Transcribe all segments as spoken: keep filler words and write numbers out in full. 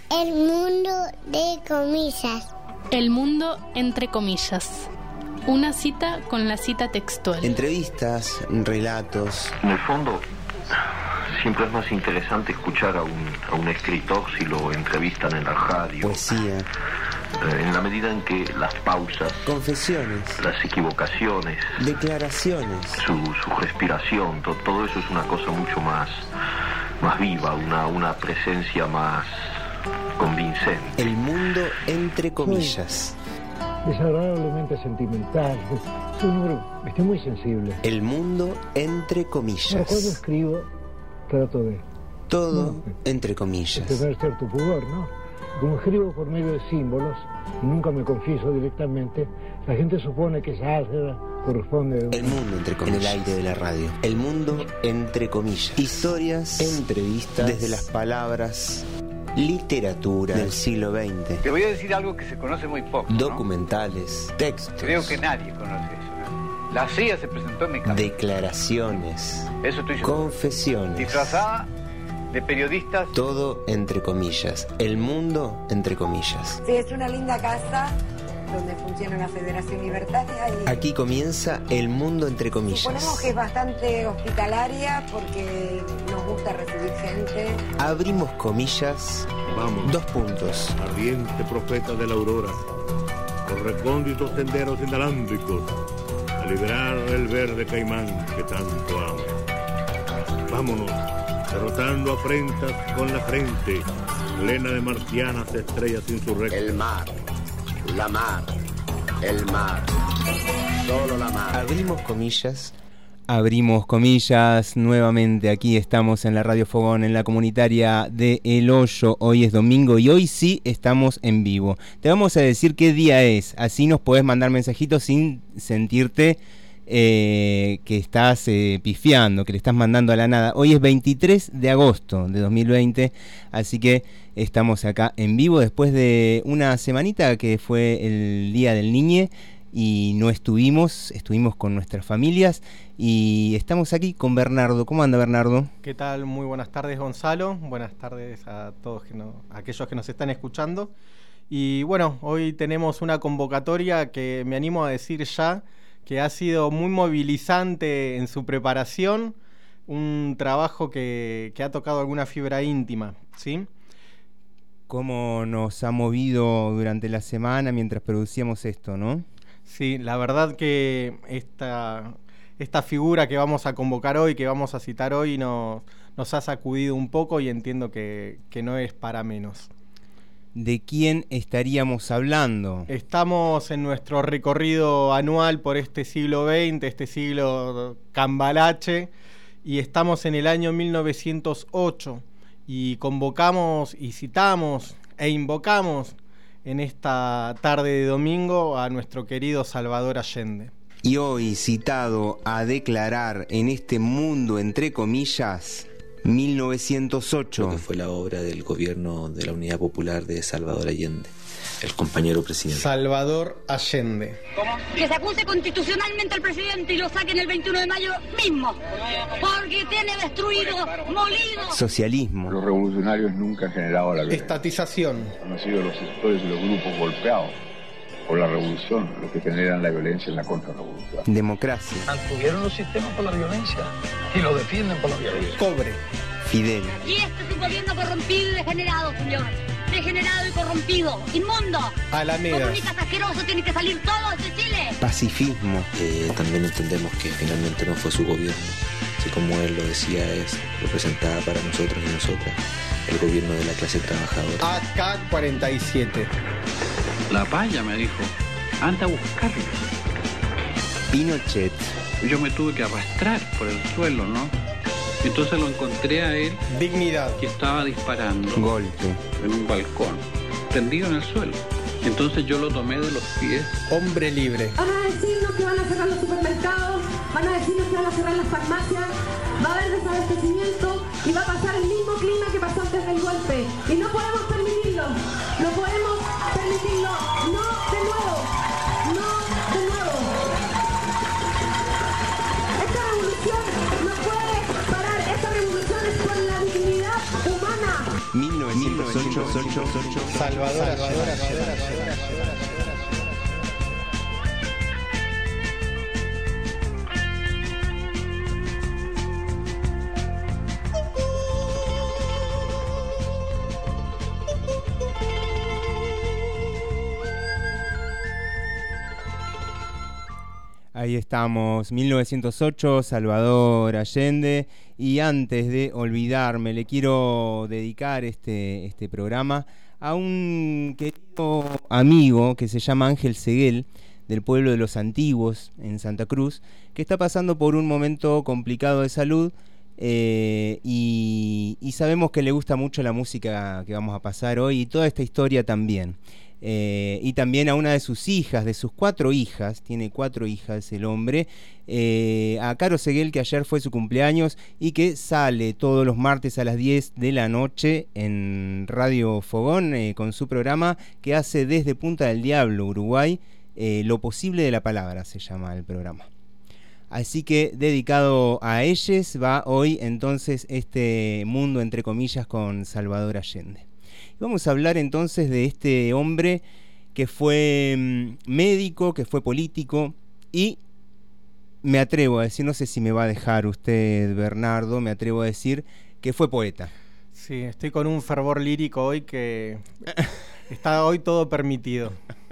El mundo de comillas. El mundo entre comillas. Una cita con la cita textual. Entrevistas, relatos. En el fondo, siempre es más interesante escuchar a un, a un escritor si lo entrevistan en la radio. Poesía. Eh, en la medida en que las pausas, confesiones, las equivocaciones, declaraciones, su, su respiración, to, todo eso es una cosa mucho más, más viva, una, una presencia más convincente. El mundo entre comillas. Soy desagradablemente sentimental. Soy un hombre, estoy muy sensible. El mundo entre comillas. Pero cuando escribo, trato de... Todo no, entre comillas. De tener cierto pudor, ¿no? Como escribo por medio de símbolos, y nunca me confieso directamente, la gente supone que esa álgebra corresponde a... El mundo entre comillas. En el aire de la radio. El mundo entre comillas. Historias, entrevistas, desde las palabras, literatura del siglo veinte. Te voy a decir algo que se conoce muy poco, ¿no? Documentales, textos. Creo que nadie conoce eso, ¿no? La C I A se presentó en mi casa. Declaraciones. Eso estoy seguro. Confesiones. Disfrazada de periodistas. Todo entre comillas. El mundo entre comillas. Sí, es una linda casa donde funciona la Federación Libertaria. Y aquí comienza el mundo entre comillas. Suponemos que es bastante hospitalaria porque nos gusta recibir gente. Abrimos comillas. Vamos. Dos puntos. Ardiente profeta de la aurora, por recónditos senderos inalámbricos, a liberar el verde caimán que tanto amo. Vámonos, derrotando afrentas con la frente, plena de marcianas estrellas insurrectas. El mar, la mar, el mar, solo la mar. Abrimos comillas. Abrimos comillas, nuevamente aquí estamos en la Radio Fogón, en la comunitaria de El Hoyo. Hoy es domingo y hoy sí estamos en vivo. Te vamos a decir qué día es, así nos podés mandar mensajitos sin sentirte eh, que estás eh, pifiando, que le estás mandando a la nada. Hoy es veintitrés de agosto de dos mil veinte, así que estamos acá en vivo después de una semanita que fue el Día del Niñe. Y no estuvimos, estuvimos con nuestras familias y estamos aquí con Bernardo. ¿Cómo anda, Bernardo? ¿Qué tal? Muy buenas tardes, Gonzalo. Buenas tardes a todos que no, a aquellos que nos están escuchando. Y bueno, hoy tenemos una convocatoria que me animo a decir ya que ha sido muy movilizante en su preparación, un trabajo que, que ha tocado alguna fibra íntima, ¿sí? ¿Cómo nos ha movido durante la semana mientras producíamos esto, no? Sí, la verdad que esta, esta figura que vamos a convocar hoy, que vamos a citar hoy, nos, nos ha sacudido un poco y entiendo que, que no es para menos. ¿De quién estaríamos hablando? Estamos en nuestro recorrido anual por este siglo veinte, este siglo cambalache, y estamos en el año mil novecientos ocho y convocamos y citamos e invocamos en esta tarde de domingo a nuestro querido Salvador Allende. Y hoy citado a declarar en este mundo entre comillas, mil novecientos ocho. Lo que fue la obra del gobierno de la Unidad Popular de Salvador Allende, el compañero presidente. Salvador Allende. ¿Cómo? Que se acuse constitucionalmente al presidente y lo saquen el veintiuno de mayo mismo, porque tiene destruido, molido. Socialismo. Los revolucionarios nunca han generado la violencia. Estatización. Han sido los sectores y los grupos golpeados por la revolución los que generan la violencia en la contrarrevolución. Democracia. Mantuvieron los sistemas por la violencia y lo defienden por la violencia. Cobre. Fidel. Y este es un gobierno corrompido y degenerado, señor. Degenerado y corrompido, inmundo. Alameda. Comunistas asquerosos, tienen que salir todos de Chile. Pacifismo. Eh, también entendemos que finalmente no fue su gobierno, así como él lo decía, es representaba para nosotros y nosotras el gobierno de la clase trabajadora. A K cuarenta y siete. La paya me dijo, anda a buscarlo. Pinochet. Yo me tuve que arrastrar por el suelo, ¿no? Entonces lo encontré a él. Dignidad. Que estaba disparando. Golpe. En un balcón, tendido en el suelo. Entonces yo lo tomé de los pies. Hombre libre. Van a decirnos que van a cerrar los supermercados, van a decirnos que van a cerrar las farmacias, va a haber desabastecimiento y va a pasar el mismo clima que pasó antes del golpe. Y no podemos permitirlo, no podemos permitirlo, no de nuevo, no de nuevo. Esta revolución no puede parar, esta revolución es por la dignidad humana. mil novecientos ocho, Salvador Allende. Ahí estamos, mil novecientos ocho, Salvador Allende. Y antes de olvidarme, le quiero dedicar este, este programa a un querido amigo que se llama Ángel Seguel, del pueblo de Los Antiguos, en Santa Cruz, que está pasando por un momento complicado de salud. Eh, y, y sabemos que le gusta mucho la música que vamos a pasar hoy y toda esta historia también. Eh, y también a una de sus hijas, de sus cuatro hijas, tiene cuatro hijas el hombre, eh, a Caro Seguel, que ayer fue su cumpleaños y que sale todos los martes a las diez de la noche en Radio Fogón, eh, con su programa que hace desde Punta del Diablo, Uruguay, eh, Lo Posible de la Palabra se llama el programa. Así que dedicado a ellas va hoy entonces este mundo entre comillas con Salvador Allende. Vamos a hablar entonces de este hombre que fue mmm, médico, que fue político y me atrevo a decir, no sé si me va a dejar usted, Bernardo, me atrevo a decir que fue poeta. Sí, estoy con un fervor lírico hoy que está hoy todo permitido.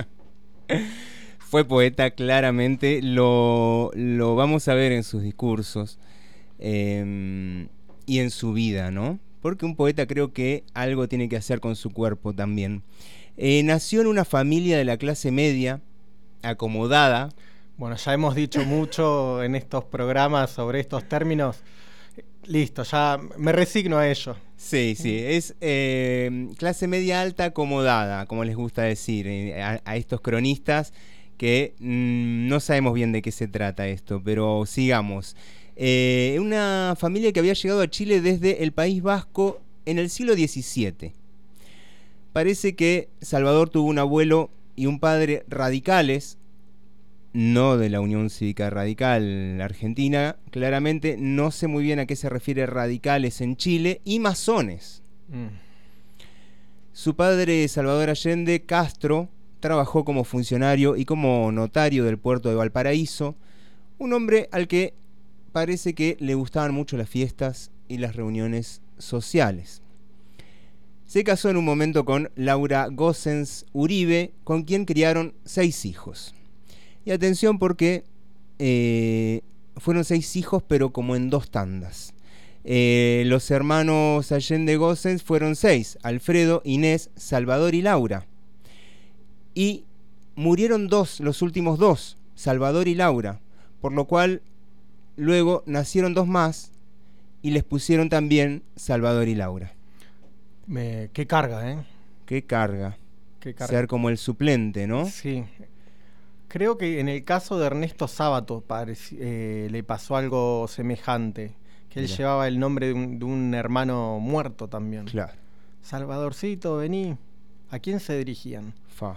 Fue poeta, claramente, lo, lo vamos a ver en sus discursos eh, y en su vida, ¿no? Porque un poeta creo que algo tiene que hacer con su cuerpo también. Eh, nació en una familia de la clase media, acomodada. Bueno, ya hemos dicho mucho en estos programas sobre estos términos. Listo, ya me resigno a ello. Sí, sí, es eh, clase media alta acomodada, como les gusta decir eh, a, a estos cronistas que mmm, no sabemos bien de qué se trata esto, pero sigamos. Eh, una familia que había llegado a Chile desde el País Vasco en el siglo diecisiete. Parece que Salvador tuvo un abuelo y un padre radicales, no de la Unión Cívica Radical Argentina, claramente no sé muy bien a qué se refiere radicales en Chile, y masones. Mm. Su padre, Salvador Allende Castro, trabajó como funcionario y como notario del puerto de Valparaíso, un hombre al que parece que le gustaban mucho las fiestas y las reuniones sociales. Se casó en un momento con Laura Gossens Uribe, con quien criaron seis hijos. Y atención porque eh, fueron seis hijos, pero como en dos tandas. Eh, los hermanos Allende Gossens fueron seis: Alfredo, Inés, Salvador y Laura. Y murieron dos, los últimos dos, Salvador y Laura, por lo cual luego nacieron dos más y les pusieron también Salvador y Laura. Me, qué carga, ¿eh? Qué carga. Qué carga. Ser como el suplente, ¿no? Sí. Creo que en el caso de Ernesto Sábato pareci- eh, le pasó algo semejante, que él Mira. llevaba el nombre de un, de un hermano muerto también. Claro. Salvadorcito, vení. ¿A quién se dirigían? Fa.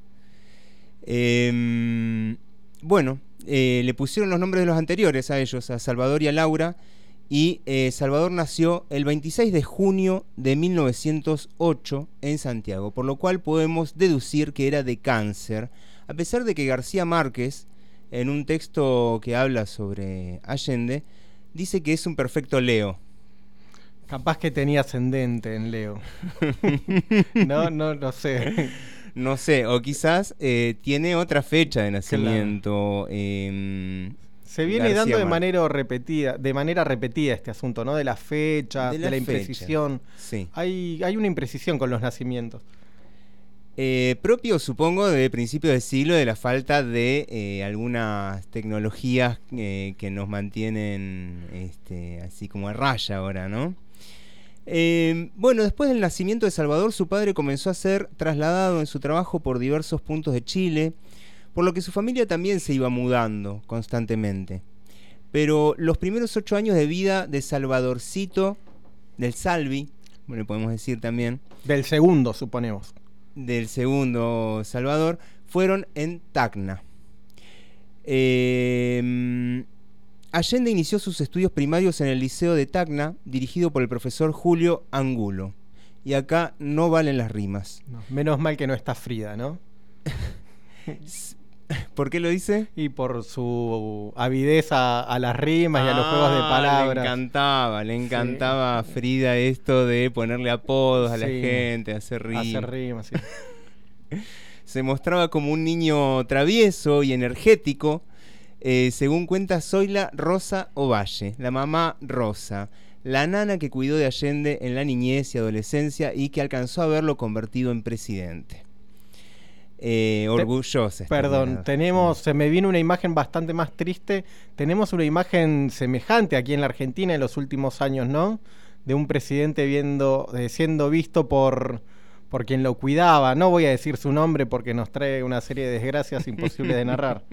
Eh, bueno, eh, le pusieron los nombres de los anteriores a ellos, a Salvador y a Laura, y eh, Salvador nació el veintiséis de junio de mil novecientos ocho en Santiago, por lo cual podemos deducir que era de Cáncer, a pesar de que García Márquez, en un texto que habla sobre Allende, dice que es un perfecto Leo. Capaz que tenía ascendente en Leo. no, no, no sé. No sé, o quizás eh, tiene otra fecha de nacimiento. Claro. Eh, Se viene García dando de manera repetida, de manera repetida este asunto, ¿no? De las fechas, de la, de la imprecisión. Sí. Hay, hay una imprecisión con los nacimientos. Eh, propio, supongo, de principios de siglo, de la falta de eh, algunas tecnologías eh, que nos mantienen este, así como a raya ahora, ¿no? Eh, bueno, después del nacimiento de Salvador, su padre comenzó a ser trasladado en su trabajo por diversos puntos de Chile, por lo que su familia también se iba mudando constantemente. Pero los primeros ocho años de vida de Salvadorcito, del Salvi, bueno, podemos decir también... Del segundo, suponemos. Del segundo Salvador, fueron en Tacna. Eh... Allende inició sus estudios primarios en el Liceo de Tacna, dirigido por el profesor Julio Angulo, y acá no valen las rimas. No, menos mal que no está Frida, ¿no? ¿Por qué lo dice? Y por su avidez a, a las rimas ah, y a los juegos de palabras. Le encantaba, le encantaba a sí. Frida esto de ponerle apodos a sí. la gente, hacer rimas. Hacer rimas, sí. Se mostraba como un niño travieso y energético, eh, según cuenta Zoila Rosa Ovalle, la mamá Rosa, la nana que cuidó de Allende en la niñez y adolescencia y que alcanzó a verlo convertido en presidente. Eh, orgullosa. Perdón, tenemos, se me vino una imagen bastante más triste. Tenemos una imagen semejante aquí en la Argentina en los últimos años, ¿no? De un presidente viendo, eh, siendo visto por, por quien lo cuidaba. No voy a decir su nombre porque nos trae una serie de desgracias imposibles de narrar.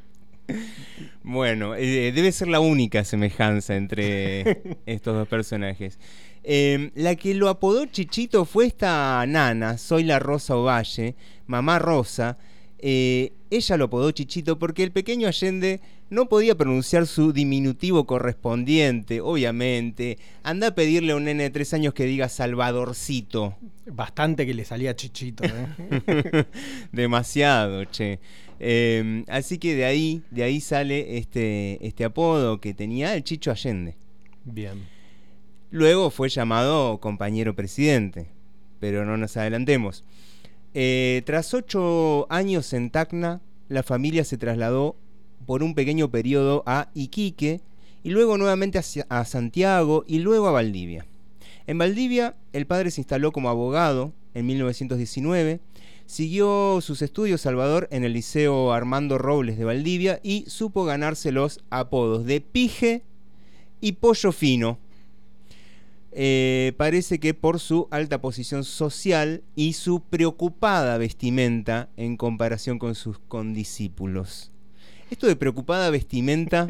Bueno, eh, debe ser la única semejanza entre estos dos personajes. Eh, la que lo apodó Chichito fue esta nana, Zoila Rosa Ovalle, mamá Rosa. Eh, ella lo apodó Chichito porque el pequeño Allende no podía pronunciar su diminutivo correspondiente, obviamente. Anda a pedirle a un nene de tres años que diga Salvadorcito. Bastante que le salía Chichito, ¿eh? Demasiado, che. Eh, así que de ahí, de ahí sale este, este apodo que tenía el Chicho Allende. Bien. Luego fue llamado compañero presidente, pero no nos adelantemos. Eh, tras ocho años en Tacna, la familia se trasladó por un pequeño periodo a Iquique y luego nuevamente hacia, a Santiago y luego a Valdivia. En Valdivia, el padre se instaló como abogado en mil novecientos diecinueve, siguió sus estudios Salvador en el Liceo Armando Robles de Valdivia y supo ganarse los apodos de Pije y Pollo Fino. Eh, parece que por su alta posición social y su preocupada vestimenta en comparación con sus condiscípulos. Esto de preocupada vestimenta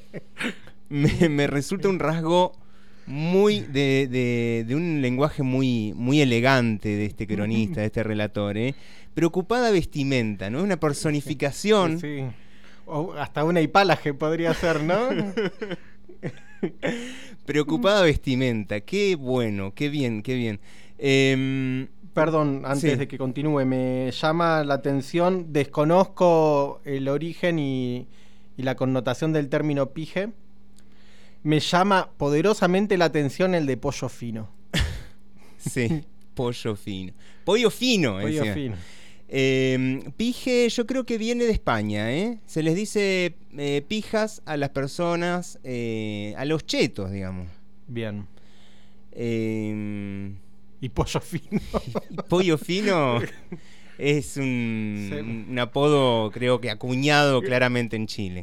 me, me resulta un rasgo muy de, de, de un lenguaje muy, muy elegante de este cronista, de este relator, ¿eh? Preocupada vestimenta, ¿no? Una personificación. Sí. O hasta una hipálaje podría ser, ¿no? Preocupada vestimenta, qué bueno, qué bien, qué bien. Eh, Perdón, antes sí. de que continúe, me llama la atención, desconozco el origen y, y la connotación del término pije. Me llama poderosamente la atención el de pollo fino. Sí, pollo fino. Pollo fino, Pollo decía. fino. Eh, pije yo creo que viene de España, ¿eh? Se les dice eh, pijas a las personas, eh, a los chetos, digamos. Bien. Eh, y pollo fino. Y pollo fino es un, sí. un apodo, creo que acuñado claramente en Chile.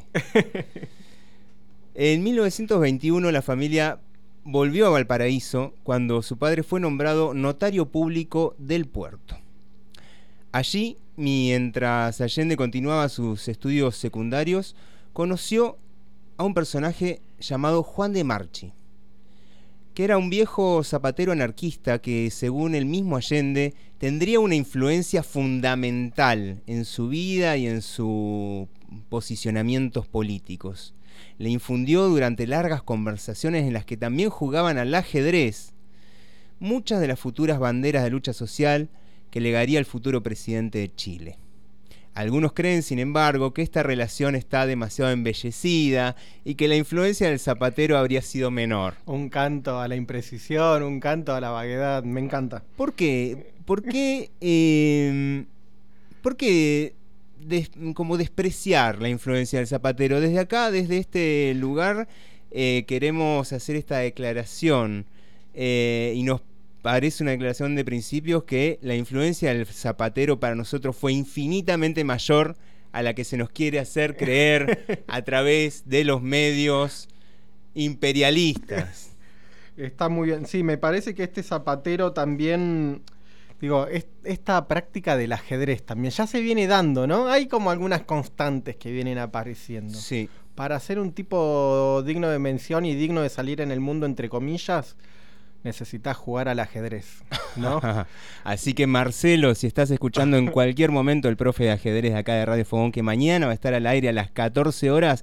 En mil novecientos veintiuno la familia volvió a Valparaíso cuando su padre fue nombrado notario público del puerto. Allí, mientras Allende continuaba sus estudios secundarios, conoció a un personaje llamado Juan de Marchi, que era un viejo zapatero anarquista que, según el mismo Allende, tendría una influencia fundamental en su vida y en sus posicionamientos políticos. Le infundió durante largas conversaciones en las que también jugaban al ajedrez muchas de las futuras banderas de lucha social que legaría el futuro presidente de Chile. Algunos creen, sin embargo, que esta relación está demasiado embellecida y que la influencia del zapatero habría sido menor. Un canto a la imprecisión, un canto a la vaguedad, me encanta. ¿Por qué? ¿Por qué? Eh, ¿Por qué des, como despreciar la influencia del zapatero? Desde acá, desde este lugar, eh, queremos hacer esta declaración eh, y nos parece una declaración de principios que la influencia del zapatero para nosotros fue infinitamente mayor a la que se nos quiere hacer creer a través de los medios imperialistas. Está muy bien. Sí, me parece que este zapatero también, digo, es, esta práctica del ajedrez también ya se viene dando, ¿no? Hay como algunas constantes que vienen apareciendo. Sí. Para ser un tipo digno de mención y digno de salir en el mundo, entre comillas, necesitas jugar al ajedrez, ¿no? Así que Marcelo, si estás escuchando en cualquier momento el profe de ajedrez de acá de Radio Fogón, que mañana va a estar al aire a las catorce horas,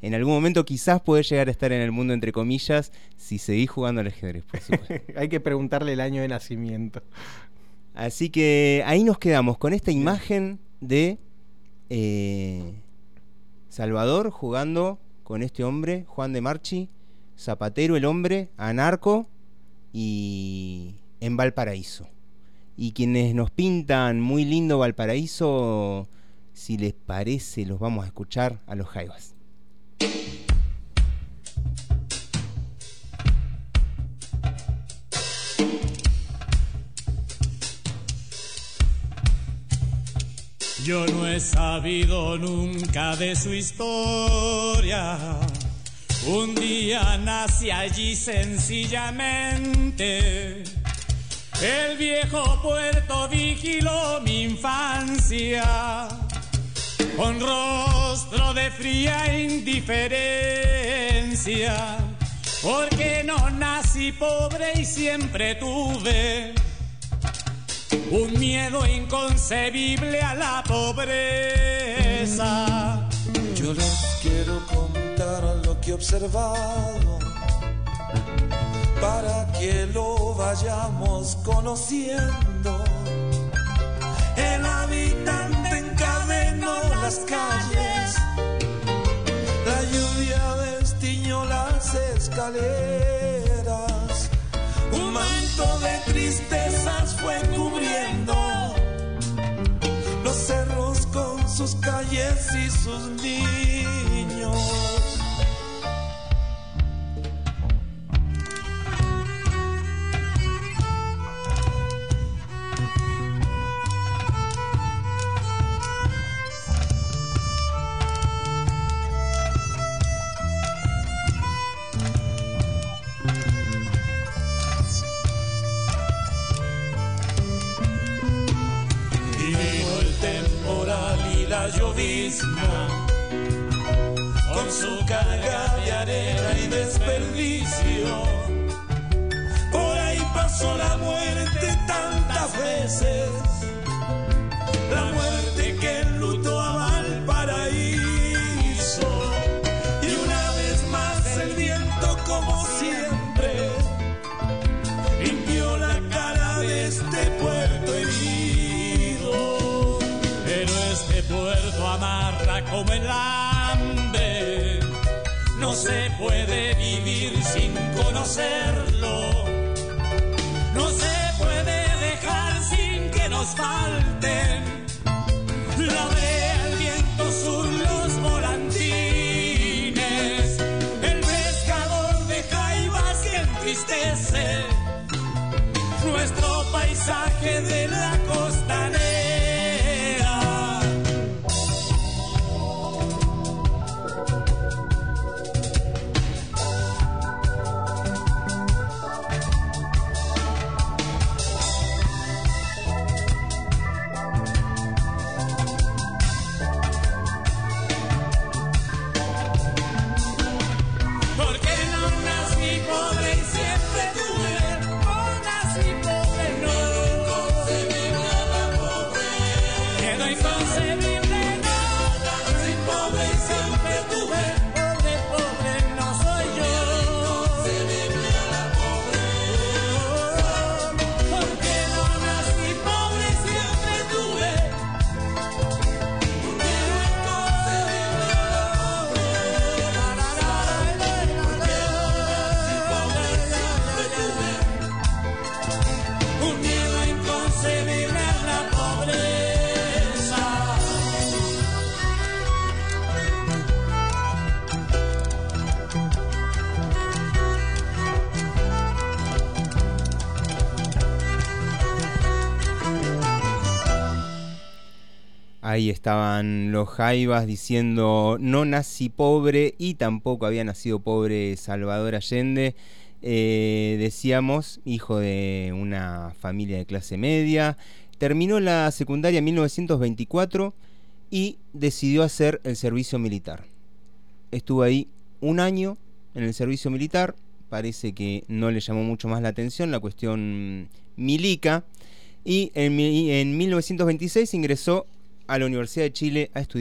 en algún momento quizás podés llegar a estar en el mundo entre comillas si seguís jugando al ajedrez, por supuesto. Hay que preguntarle el año de nacimiento. Así que ahí nos quedamos con esta imagen de eh, Salvador jugando con este hombre, Juan de Marchi, zapatero el hombre, anarco, y en Valparaíso. Y quienes nos pintan muy lindo Valparaíso, si les parece, los vamos a escuchar a los Jaivas. Yo no he sabido nunca de su historia. Un día nací allí sencillamente. El viejo puerto vigiló mi infancia con rostro de fría indiferencia, porque no nací pobre y siempre tuve un miedo inconcebible a la pobreza. Yo les quiero contar lo que he observado para que lo vayamos conociendo. El habitante encadenó las calles, la lluvia destiñó las escaleras, un manto de tristezas fue cubriendo los cerros con sus calles y sus niños. La llovizna con su carga de arena y desperdicio, por ahí pasó la muerte tantas veces, la muerte que enlutó a Valparaíso, y una vez más el viento como siempre limpió la cara de este puerto herido. Pero este puerto amarra como el hambre, no se puede vivir sin conocerlo, no se puede dejar sin que nos falten la brea, el viento sur, los volantines, el pescador de jaivas que entristece nuestro paisaje de la costanera. Ahí estaban los Jaivas diciendo no nací pobre y tampoco había nacido pobre Salvador Allende. Eh, decíamos, hijo de una familia de clase media, terminó la secundaria en mil novecientos veinticuatro y decidió hacer el servicio militar. Estuvo ahí un año en el servicio militar, parece que no le llamó mucho más la atención la cuestión milica, y en, en mil novecientos veintiséis ingresó a la Universidad de Chile a estudiar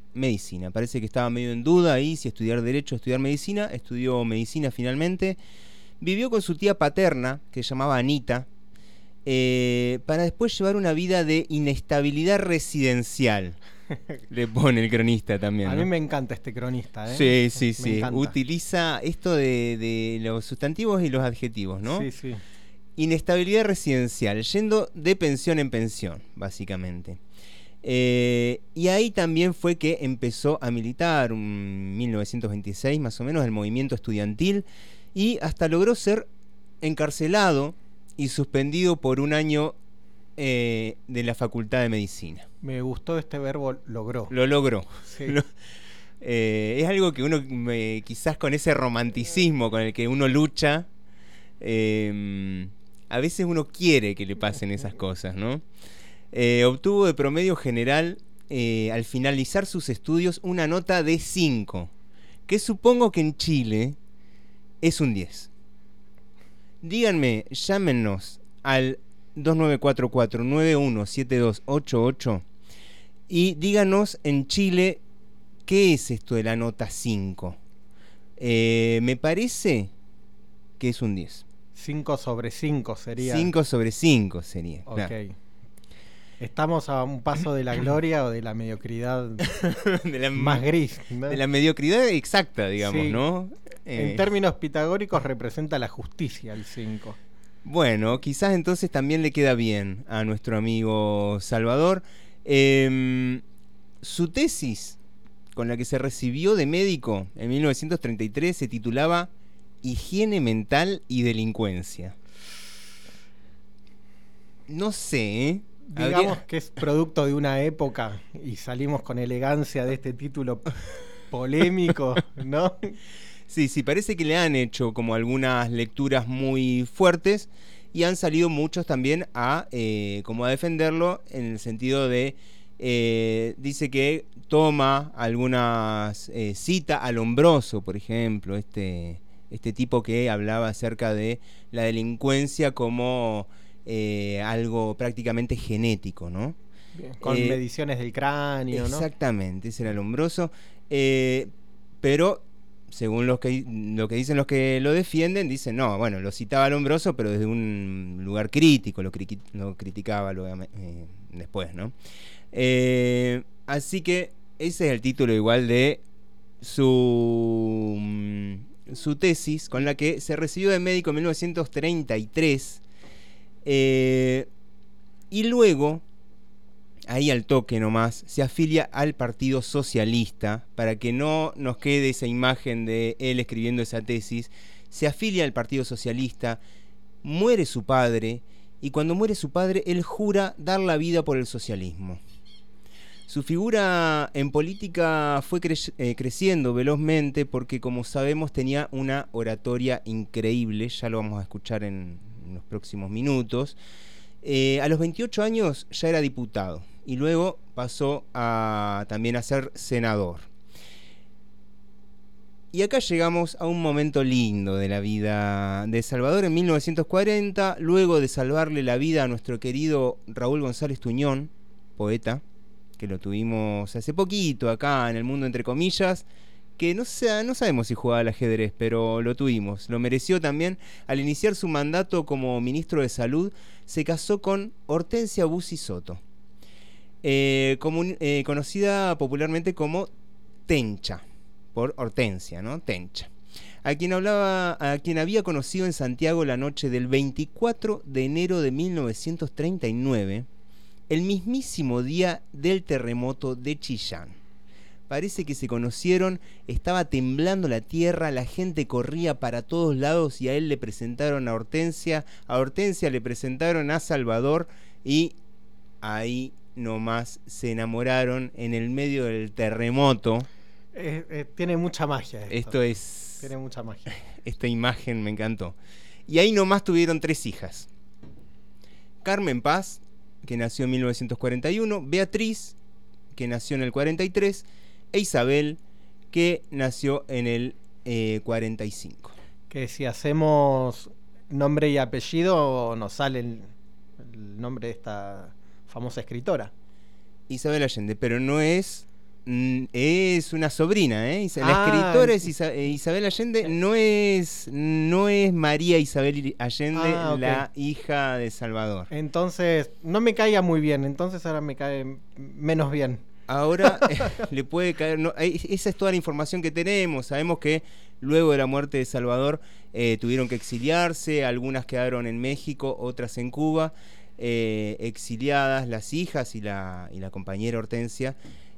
medicina. Parece que estaba medio en duda ahí si estudiar derecho o estudiar medicina. Estudió medicina finalmente. Vivió con su tía paterna, que se llamaba Anita, eh, para después llevar una vida de inestabilidad residencial. Le pone el cronista también, A ¿no? mí me encanta este cronista, ¿eh? Sí, sí, Me sí. encanta. Utiliza esto de, de los sustantivos y los adjetivos, ¿no? Sí, sí. Inestabilidad residencial, yendo de pensión en pensión, básicamente. Eh, y ahí también fue que empezó a militar, en mil novecientos veintiséis más o menos, el movimiento estudiantil, y hasta logró ser encarcelado y suspendido por un año eh, de la Facultad de Medicina. Me gustó este verbo, logró. Lo logró. Sí. Lo- eh, es algo que uno, me- quizás con ese romanticismo con el que uno lucha, eh, a veces uno quiere que le pasen esas cosas, ¿no? Eh, obtuvo de promedio general, eh, al finalizar sus estudios, una nota de cinco, que supongo que en Chile es un diez. Díganme, llámenos al dos nueve cuatro cuatro nueve uno siete dos ocho ocho y díganos en Chile qué es esto de la nota cinco. Eh, me parece que es un diez. cinco sobre cinco sería. cinco sobre cinco sería. Ok. Claro. Estamos a un paso de la gloria o de la mediocridad De la- más gris, ¿no? De la mediocridad exacta, digamos, Sí. ¿no? Eh, En términos pitagóricos representa la justicia el cinco. Bueno, quizás entonces también le queda bien a nuestro amigo Salvador. Eh, su tesis con la que se recibió de médico en mil novecientos treinta y tres se titulaba Higiene mental y delincuencia. No sé, ¿eh? Digamos Habría- que es producto de una época y salimos con elegancia de este título polémico, ¿no? Sí, sí, parece que le han hecho como algunas lecturas muy fuertes y han salido muchos también a eh, como a defenderlo en el sentido de eh, dice que toma algunas eh, cita a Lombroso, por ejemplo, este este tipo que hablaba acerca de la delincuencia como eh, algo prácticamente genético, ¿no? Bien, con Eh, mediciones del cráneo, ¿no? Exactamente, ese era Lombroso. Eh, pero, según los que, lo que dicen los que lo defienden, dicen, no, bueno, lo citaba Lombroso, pero desde un lugar crítico, lo, cri- lo criticaba luego, eh, después, ¿no? Eh, así que ese es el título igual de su, mm, su tesis, con la que se recibió de médico en mil novecientos treinta y tres. Eh, y luego, ahí al toque nomás, se afilia al Partido Socialista, para que no nos quede esa imagen de él escribiendo esa tesis. Se afilia al Partido Socialista, muere su padre, y cuando muere su padre, él jura dar la vida por el socialismo. Su figura en política fue cre- eh, creciendo velozmente porque, como sabemos, tenía una oratoria increíble, ya lo vamos a escuchar en, en los próximos minutos. Eh, a los veintiocho años ya era diputado y luego pasó a, también a ser senador. Y acá llegamos a un momento lindo de la vida de Salvador en mil novecientos cuarenta, luego de salvarle la vida a nuestro querido Raúl González Tuñón, poeta, que lo tuvimos hace poquito acá en el mundo entre comillas, que no, sea, no sabemos si jugaba al ajedrez, pero lo tuvimos. Lo mereció también. Al iniciar su mandato como ministro de Salud, se casó con Hortensia Bussi Soto, eh, comun- eh, conocida popularmente como Tencha, por Hortensia, ¿no? Tencha. A quien, hablaba, a quien había conocido en Santiago la noche del veinticuatro de enero de mil novecientos treinta y nueve, el mismísimo día del terremoto de Chillán. Parece que se conocieron, estaba temblando la tierra, la gente corría para todos lados y a él le presentaron a Hortensia, a Hortensia le presentaron a Salvador y ahí nomás se enamoraron en el medio del terremoto. Eh, eh, tiene mucha magia esto. Esto es... Tiene mucha magia. Esta imagen me encantó. Y ahí nomás tuvieron tres hijas. Carmen Paz, que nació en mil novecientos cuarenta y uno, Beatriz, que nació en el cuarenta y tres, e Isabel, que nació en el eh, cuarenta y cinco. Que si hacemos nombre y apellido nos sale el, el nombre de esta famosa escritora. Isabel Allende, pero no es Es una sobrina, ¿eh? La Ah, escritora es Isa- Isabel Allende, no es, no es María Isabel Allende, Ah, ok. la hija de Salvador. Entonces, no me caía muy bien, entonces ahora me cae menos bien. Ahora eh, le puede caer... No, eh, esa es toda la información que tenemos. Sabemos que luego de la muerte de Salvador eh, tuvieron que exiliarse, algunas quedaron en México, otras en Cuba, eh, exiliadas las hijas y la, y la compañera Hortensia,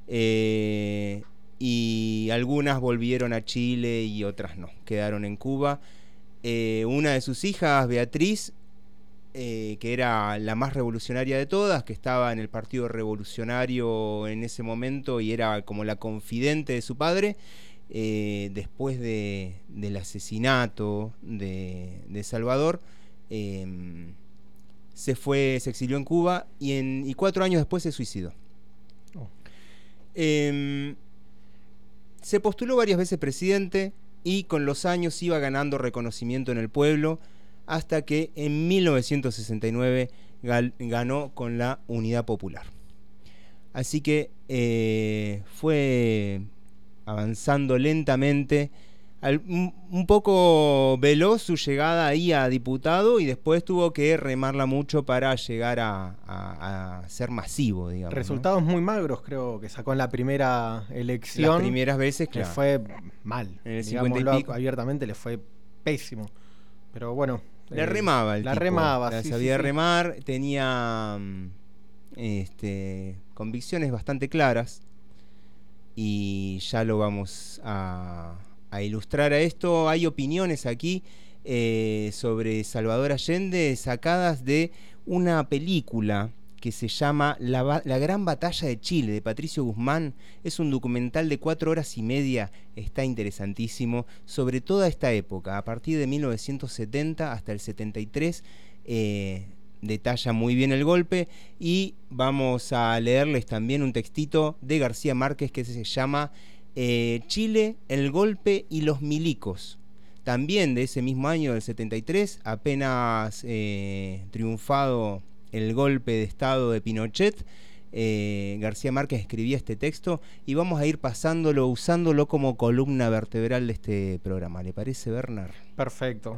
eh, y algunas volvieron a Chile y otras no, quedaron en Cuba. Eh, una de sus hijas, Beatriz, Eh, que era la más revolucionaria de todas, que estaba en el Partido Revolucionario en ese momento y era como la confidente de su padre, eh, después de, del asesinato de, de Salvador, eh, se fue, se exilió en Cuba y, en, y cuatro años después se suicidó. Oh. Eh, se postuló varias veces presidente y con los años iba ganando reconocimiento en el pueblo, hasta que en mil novecientos sesenta y nueve gal- ganó con la Unidad Popular. Así que eh, fue avanzando lentamente, al, un, un poco veloz su llegada ahí a diputado y después tuvo que remarla mucho para llegar a, a, a ser masivo, digamos. Resultados ¿no? muy magros creo que sacó en la primera elección. Las primeras veces, Le claro. fue mal. En el cincuenta y Digámoslo pico. abiertamente, le fue pésimo. Pero bueno... La eh, remaba el La tipo, remaba, la sí, sabía sí, sí. remar, tenía mm, este, convicciones bastante claras y ya lo vamos a, a ilustrar a esto. Hay opiniones aquí eh, sobre Salvador Allende sacadas de una película que se llama La, Ba- La Gran Batalla de Chile, de Patricio Guzmán. Es un documental de cuatro horas y media, está interesantísimo, sobre toda esta época, a partir de mil novecientos setenta hasta el setenta y tres, eh, detalla muy bien el golpe, y vamos a leerles también un textito de García Márquez que se llama eh, Chile, el golpe y los milicos. También de ese mismo año, del setenta y tres, apenas eh, triunfado el golpe de Estado de Pinochet, eh, García Márquez escribía este texto y vamos a ir pasándolo, usándolo como columna vertebral de este programa. ¿Le parece, Bernard? Perfecto.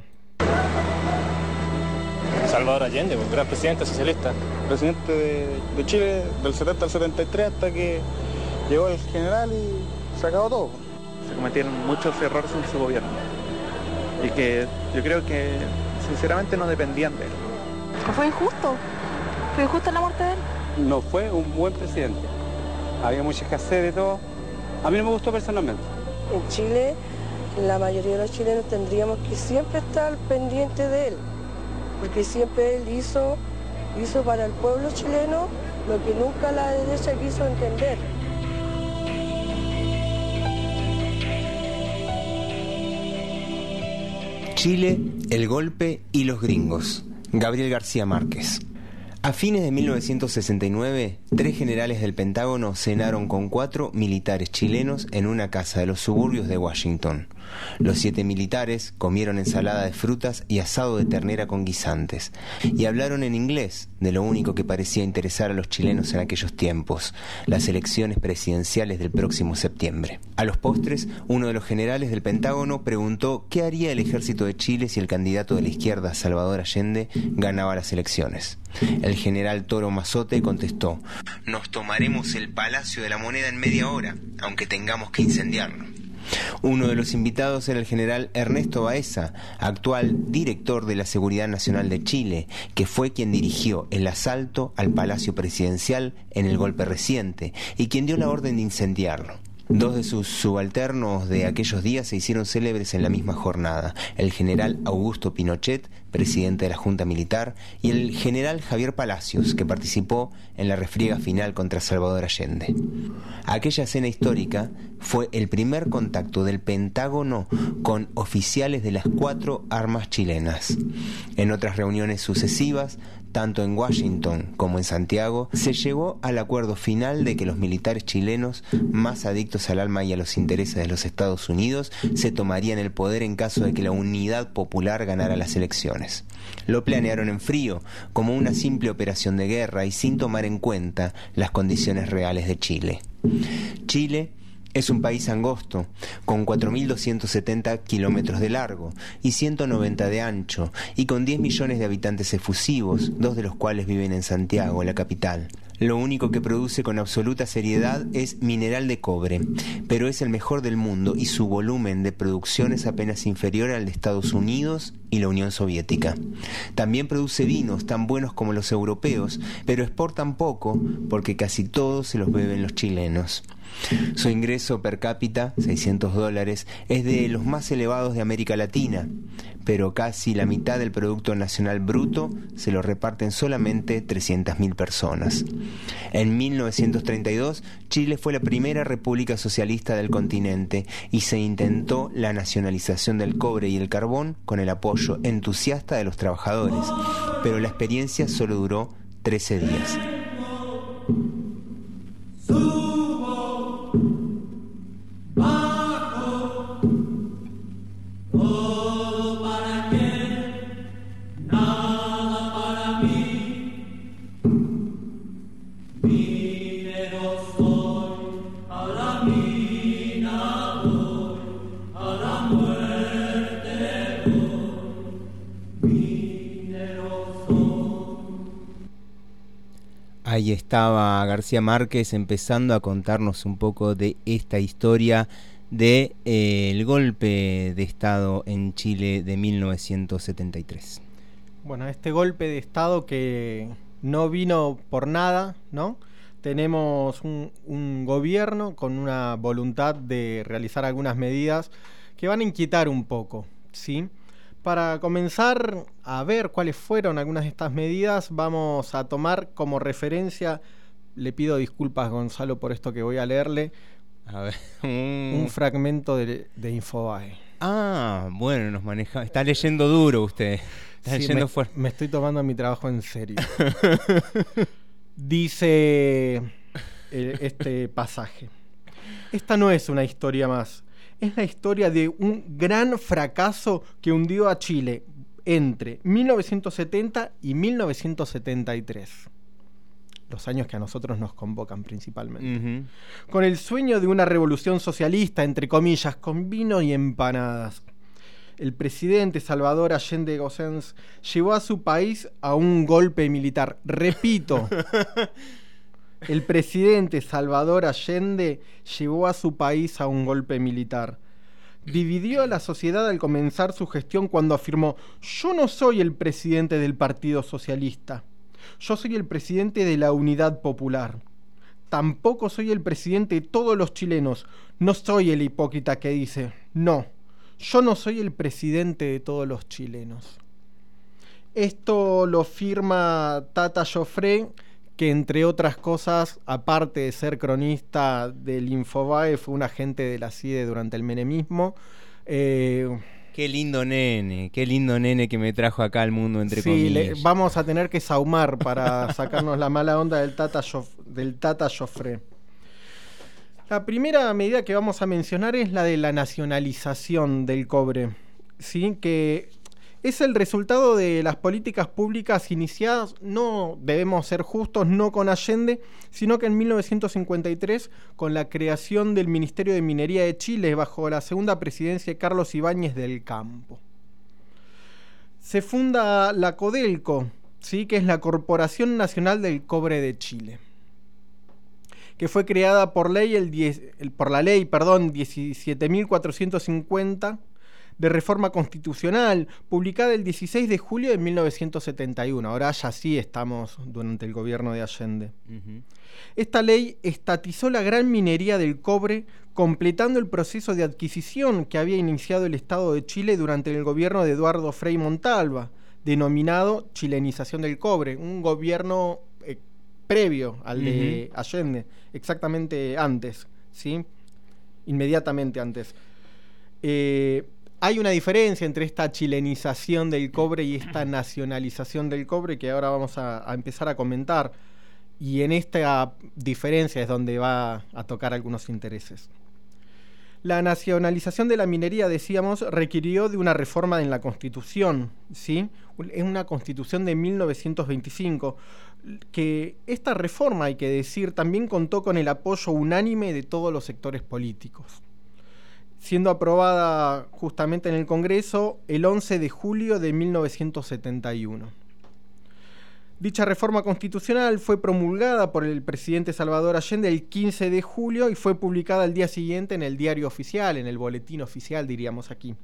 Salvador Allende, un gran presidente socialista. Presidente de, de Chile del setenta al setenta y tres hasta que llegó el general y se acabó todo. Se cometieron muchos errores en su gobierno y que yo creo que sinceramente no dependían de él. Fue injusto. ¿Fue injusta la muerte de él? No fue un buen presidente. Había mucha escasez de todo. A mí no me gustó personalmente. En Chile, la mayoría de los chilenos tendríamos que siempre estar pendientes de él, porque siempre él hizo, hizo para el pueblo chileno lo que nunca la derecha quiso entender. Chile, el golpe y los gringos. Gabriel García Márquez. A fines de mil novecientos sesenta y nueve, tres generales del Pentágono cenaron con cuatro militares chilenos en una casa de los suburbios de Washington. Los siete militares comieron ensalada de frutas y asado de ternera con guisantes, y hablaron en inglés de lo único que parecía interesar a los chilenos en aquellos tiempos, las elecciones presidenciales del próximo septiembre. A los postres, uno de los generales del Pentágono preguntó qué haría el ejército de Chile si el candidato de la izquierda, Salvador Allende, ganaba las elecciones. El general Toro Mazote contestó: «Nos tomaremos el Palacio de la Moneda en media hora, aunque tengamos que incendiarlo». Uno de los invitados era el general Ernesto Baeza, actual director de la Seguridad Nacional de Chile, que fue quien dirigió el asalto al Palacio Presidencial en el golpe reciente y quien dio la orden de incendiarlo. Dos de sus subalternos de aquellos días se hicieron célebres en la misma jornada: el general Augusto Pinochet, presidente de la Junta Militar, y el general Javier Palacios, que participó en la refriega final contra Salvador Allende. Aquella cena histórica fue el primer contacto del Pentágono con oficiales de las cuatro armas chilenas. En otras reuniones sucesivas, tanto en Washington como en Santiago, se llegó al acuerdo final de que los militares chilenos, más adictos al alma y a los intereses de los Estados Unidos, se tomarían el poder en caso de que la Unidad Popular ganara las elecciones. Lo planearon en frío, como una simple operación de guerra y sin tomar en cuenta las condiciones reales de Chile. Chile es un país angosto, con cuatro mil doscientos setenta kilómetros de largo y ciento noventa de ancho, y con diez millones de habitantes efusivos, dos de los cuales viven en Santiago, la capital. Lo único que produce con absoluta seriedad es mineral de cobre, pero es el mejor del mundo y su volumen de producción es apenas inferior al de Estados Unidos y la Unión Soviética. También produce vinos tan buenos como los europeos, pero exportan poco porque casi todos se los beben los chilenos. Su ingreso per cápita, seiscientos dólares, es de los más elevados de América Latina, pero casi la mitad del Producto Nacional Bruto se lo reparten solamente trescientas mil personas. En mil novecientos treinta y dos, Chile fue la primera república socialista del continente y se intentó la nacionalización del cobre y el carbón con el apoyo entusiasta de los trabajadores, pero la experiencia solo duró trece días. Ahí estaba García Márquez empezando a contarnos un poco de esta historia de eh, el golpe de Estado en Chile de mil novecientos setenta y tres. Bueno, este golpe de Estado que no vino por nada, ¿no? Tenemos un, un gobierno con una voluntad de realizar algunas medidas que van a inquietar un poco, ¿sí? Para comenzar a ver cuáles fueron algunas de estas medidas, vamos a tomar como referencia, le pido disculpas Gonzalo por esto que voy a leerle, a ver. un fragmento de, de Infobae. Ah, bueno, nos maneja, está leyendo duro usted, está sí, leyendo me, fuerte. Me estoy tomando mi trabajo en serio. Dice el, este pasaje: esta no es una historia más. Es la historia de un gran fracaso que hundió a Chile entre mil novecientos setenta y mil novecientos setenta y tres. Los años que a nosotros nos convocan principalmente. Uh-huh. Con el sueño de una revolución socialista, entre comillas, con vino y empanadas. El presidente Salvador Allende Gossens llevó a su país a un golpe militar. Repito. El presidente Salvador Allende llevó a su país a un golpe militar. Dividió a la sociedad al comenzar su gestión cuando afirmó: yo no soy el presidente del Partido Socialista, yo soy el presidente de la Unidad Popular. Tampoco soy el presidente de todos los chilenos, no soy el hipócrita que dice, no, yo no soy el presidente de todos los chilenos. Esto lo firma Tata Joffre, que entre otras cosas, aparte de ser cronista del Infobae, fue un agente de la C I D E durante el menemismo. Eh, qué lindo nene, qué lindo nene que me trajo acá al mundo, entre sí, comillas. Le, vamos a tener que saumar para sacarnos la mala onda del Tata, Jof, del Tata Joffre. La primera medida que vamos a mencionar es la de la nacionalización del cobre, ¿sí? Que es el resultado de las políticas públicas iniciadas, no debemos ser justos, no con Allende, sino que en mil novecientos cincuenta y tres, con la creación del Ministerio de Minería de Chile bajo la segunda presidencia de Carlos Ibáñez del Campo. Se funda la Codelco, ¿sí? Que es la Corporación Nacional del Cobre de Chile, que fue creada por ley el diez, el, por la ley, perdón, diecisiete mil cuatrocientos cincuenta de reforma constitucional, publicada el dieciséis de julio de mil novecientos setenta y uno. Ahora ya sí estamos durante el gobierno de Allende. Uh-huh. Esta ley estatizó la gran minería del cobre, completando el proceso de adquisición que había iniciado el Estado de Chile durante el gobierno de Eduardo Frei Montalva, denominado chilenización del cobre, un gobierno eh, previo al uh-huh. de Allende, exactamente antes, ¿sí? Inmediatamente antes. Eh, Hay una diferencia entre esta chilenización del cobre y esta nacionalización del cobre que ahora vamos a, a empezar a comentar. Y en esta diferencia es donde va a tocar algunos intereses. La nacionalización de la minería, decíamos, requirió de una reforma en la Constitución, ¿sí? Es una Constitución de mil novecientos veinticinco, que esta reforma, hay que decir, también contó con el apoyo unánime de todos los sectores políticos, siendo aprobada justamente en el Congreso el once de julio de mil novecientos setenta y uno. Dicha reforma constitucional fue promulgada por el presidente Salvador Allende el quince de julio y fue publicada al día siguiente en el diario oficial, en el boletín oficial, diríamos aquí.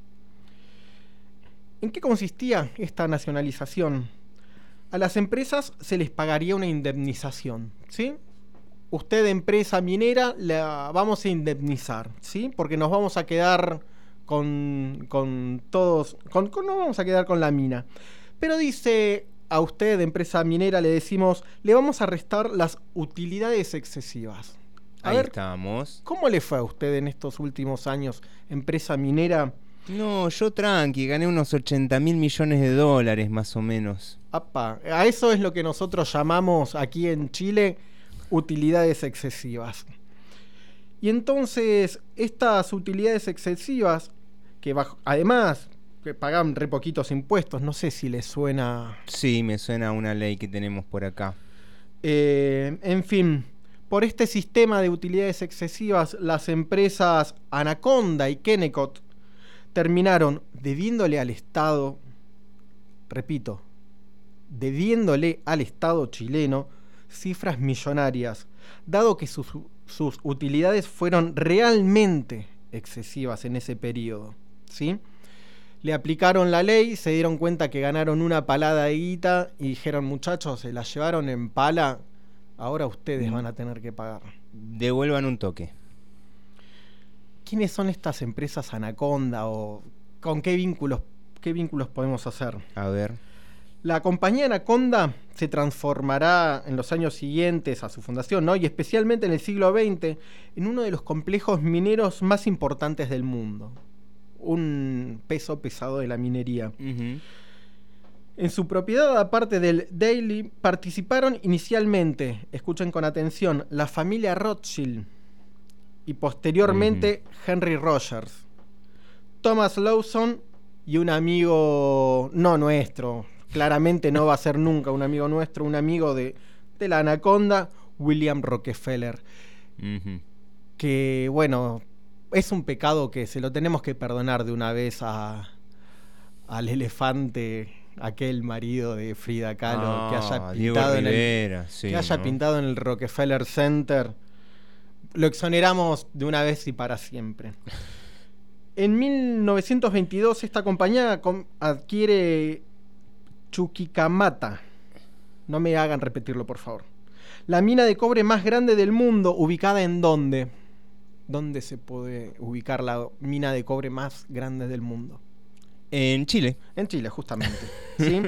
¿En qué consistía esta nacionalización? A las empresas se les pagaría una indemnización, ¿sí? Usted, empresa minera, la vamos a indemnizar, ¿sí? Porque nos vamos a quedar con, con todos, con, con, no vamos a quedar con la mina. Pero dice... A usted, empresa minera, le decimos, le vamos a restar las utilidades excesivas. A Ahí ver, estamos. ¿cómo le fue a usted en estos últimos años, empresa minera? No, yo tranqui, gané unos ochenta mil millones de dólares más o menos. Apa, a eso es lo que nosotros llamamos aquí en Chile utilidades excesivas. Y entonces, estas utilidades excesivas, que bajo, además... que pagan re poquitos impuestos, no sé si les suena... Sí, me suena una ley que tenemos por acá. Eh, en fin, por este sistema de utilidades excesivas, las empresas Anaconda y Kennecott terminaron debiéndole al Estado, repito, debiéndole al Estado chileno cifras millonarias, dado que sus, sus utilidades fueron realmente excesivas en ese periodo, ¿sí? Le aplicaron la ley, se dieron cuenta que ganaron una palada de guita y dijeron, muchachos, se la llevaron en pala, ahora ustedes van a tener que pagar. Devuelvan un toque. ¿Quiénes son estas empresas Anaconda o con qué vínculos, qué vínculos podemos hacer? A ver. La compañía Anaconda se transformará en los años siguientes a su fundación, ¿no? Y especialmente en el siglo veinte, en uno de los complejos mineros más importantes del mundo. Un peso pesado de la minería. Uh-huh. En su propiedad, aparte del Daily, participaron inicialmente, escuchen con atención, la familia Rothschild y posteriormente uh-huh. Henry Rogers, Thomas Lawson y un amigo no nuestro, claramente no va a ser nunca un amigo nuestro, un amigo de, de la Anaconda, William Rockefeller. Uh-huh. Que, bueno... es un pecado que se lo tenemos que perdonar de una vez a, al elefante, aquel marido de Frida Kahlo, ah, que haya pintado en Rivera, el, sí, que haya ¿no? pintado en el Rockefeller Center. Lo exoneramos de una vez y para siempre. En mil novecientos veintidós esta compañía adquiere Chuquicamata. No me hagan repetirlo, por favor. La mina de cobre más grande del mundo, ubicada en ¿dónde? ¿Dónde se puede ubicar la mina de cobre más grande del mundo? En Chile. En Chile, justamente. ¿Sí?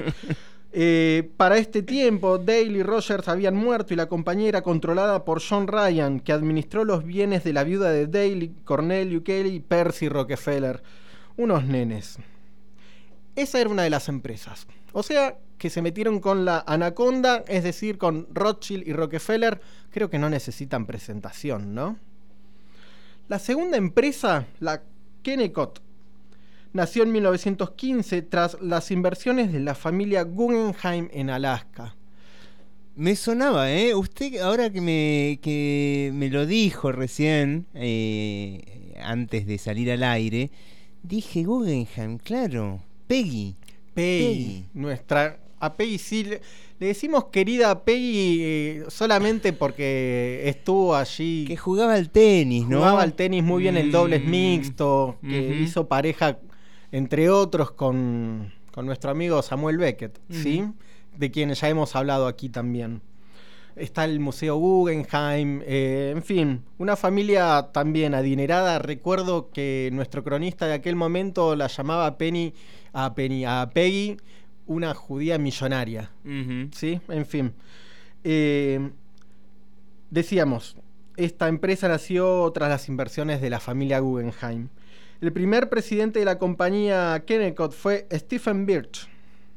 eh, para este tiempo, Dale y Rogers habían muerto y la compañía era controlada por John Ryan, que administró los bienes de la viuda de Dale, Cornelius Kelly y Percy Rockefeller. Unos nenes. Esa era una de las empresas. O sea, que se metieron con la Anaconda, es decir, con Rothschild y Rockefeller. Creo que no necesitan presentación, ¿no? La segunda empresa, la Kennecott, nació en mil novecientos quince tras las inversiones de la familia Guggenheim en Alaska. Me sonaba, ¿eh? Usted ahora que me, que me lo dijo recién, eh, antes de salir al aire, dije Guggenheim, claro, Peggy. Peggy, Peggy. nuestra... A Peggy sí, le, le decimos querida Peggy eh, solamente porque estuvo allí. Que jugaba al tenis, ¿no? Jugaba al tenis muy bien, mm. el dobles mixto, que uh-huh. hizo pareja, entre otros, con, con nuestro amigo Samuel Beckett, uh-huh. ¿sí? De quienes ya hemos hablado aquí también. Está el Museo Guggenheim, eh, en fin, una familia también adinerada. Recuerdo que nuestro cronista de aquel momento la llamaba Penny, a Penny, a Peggy, una judía millonaria. Uh-huh. ¿Sí? En fin. Eh, decíamos, esta empresa nació tras las inversiones de la familia Guggenheim. El primer presidente de la compañía Kennecott fue Stephen Birch.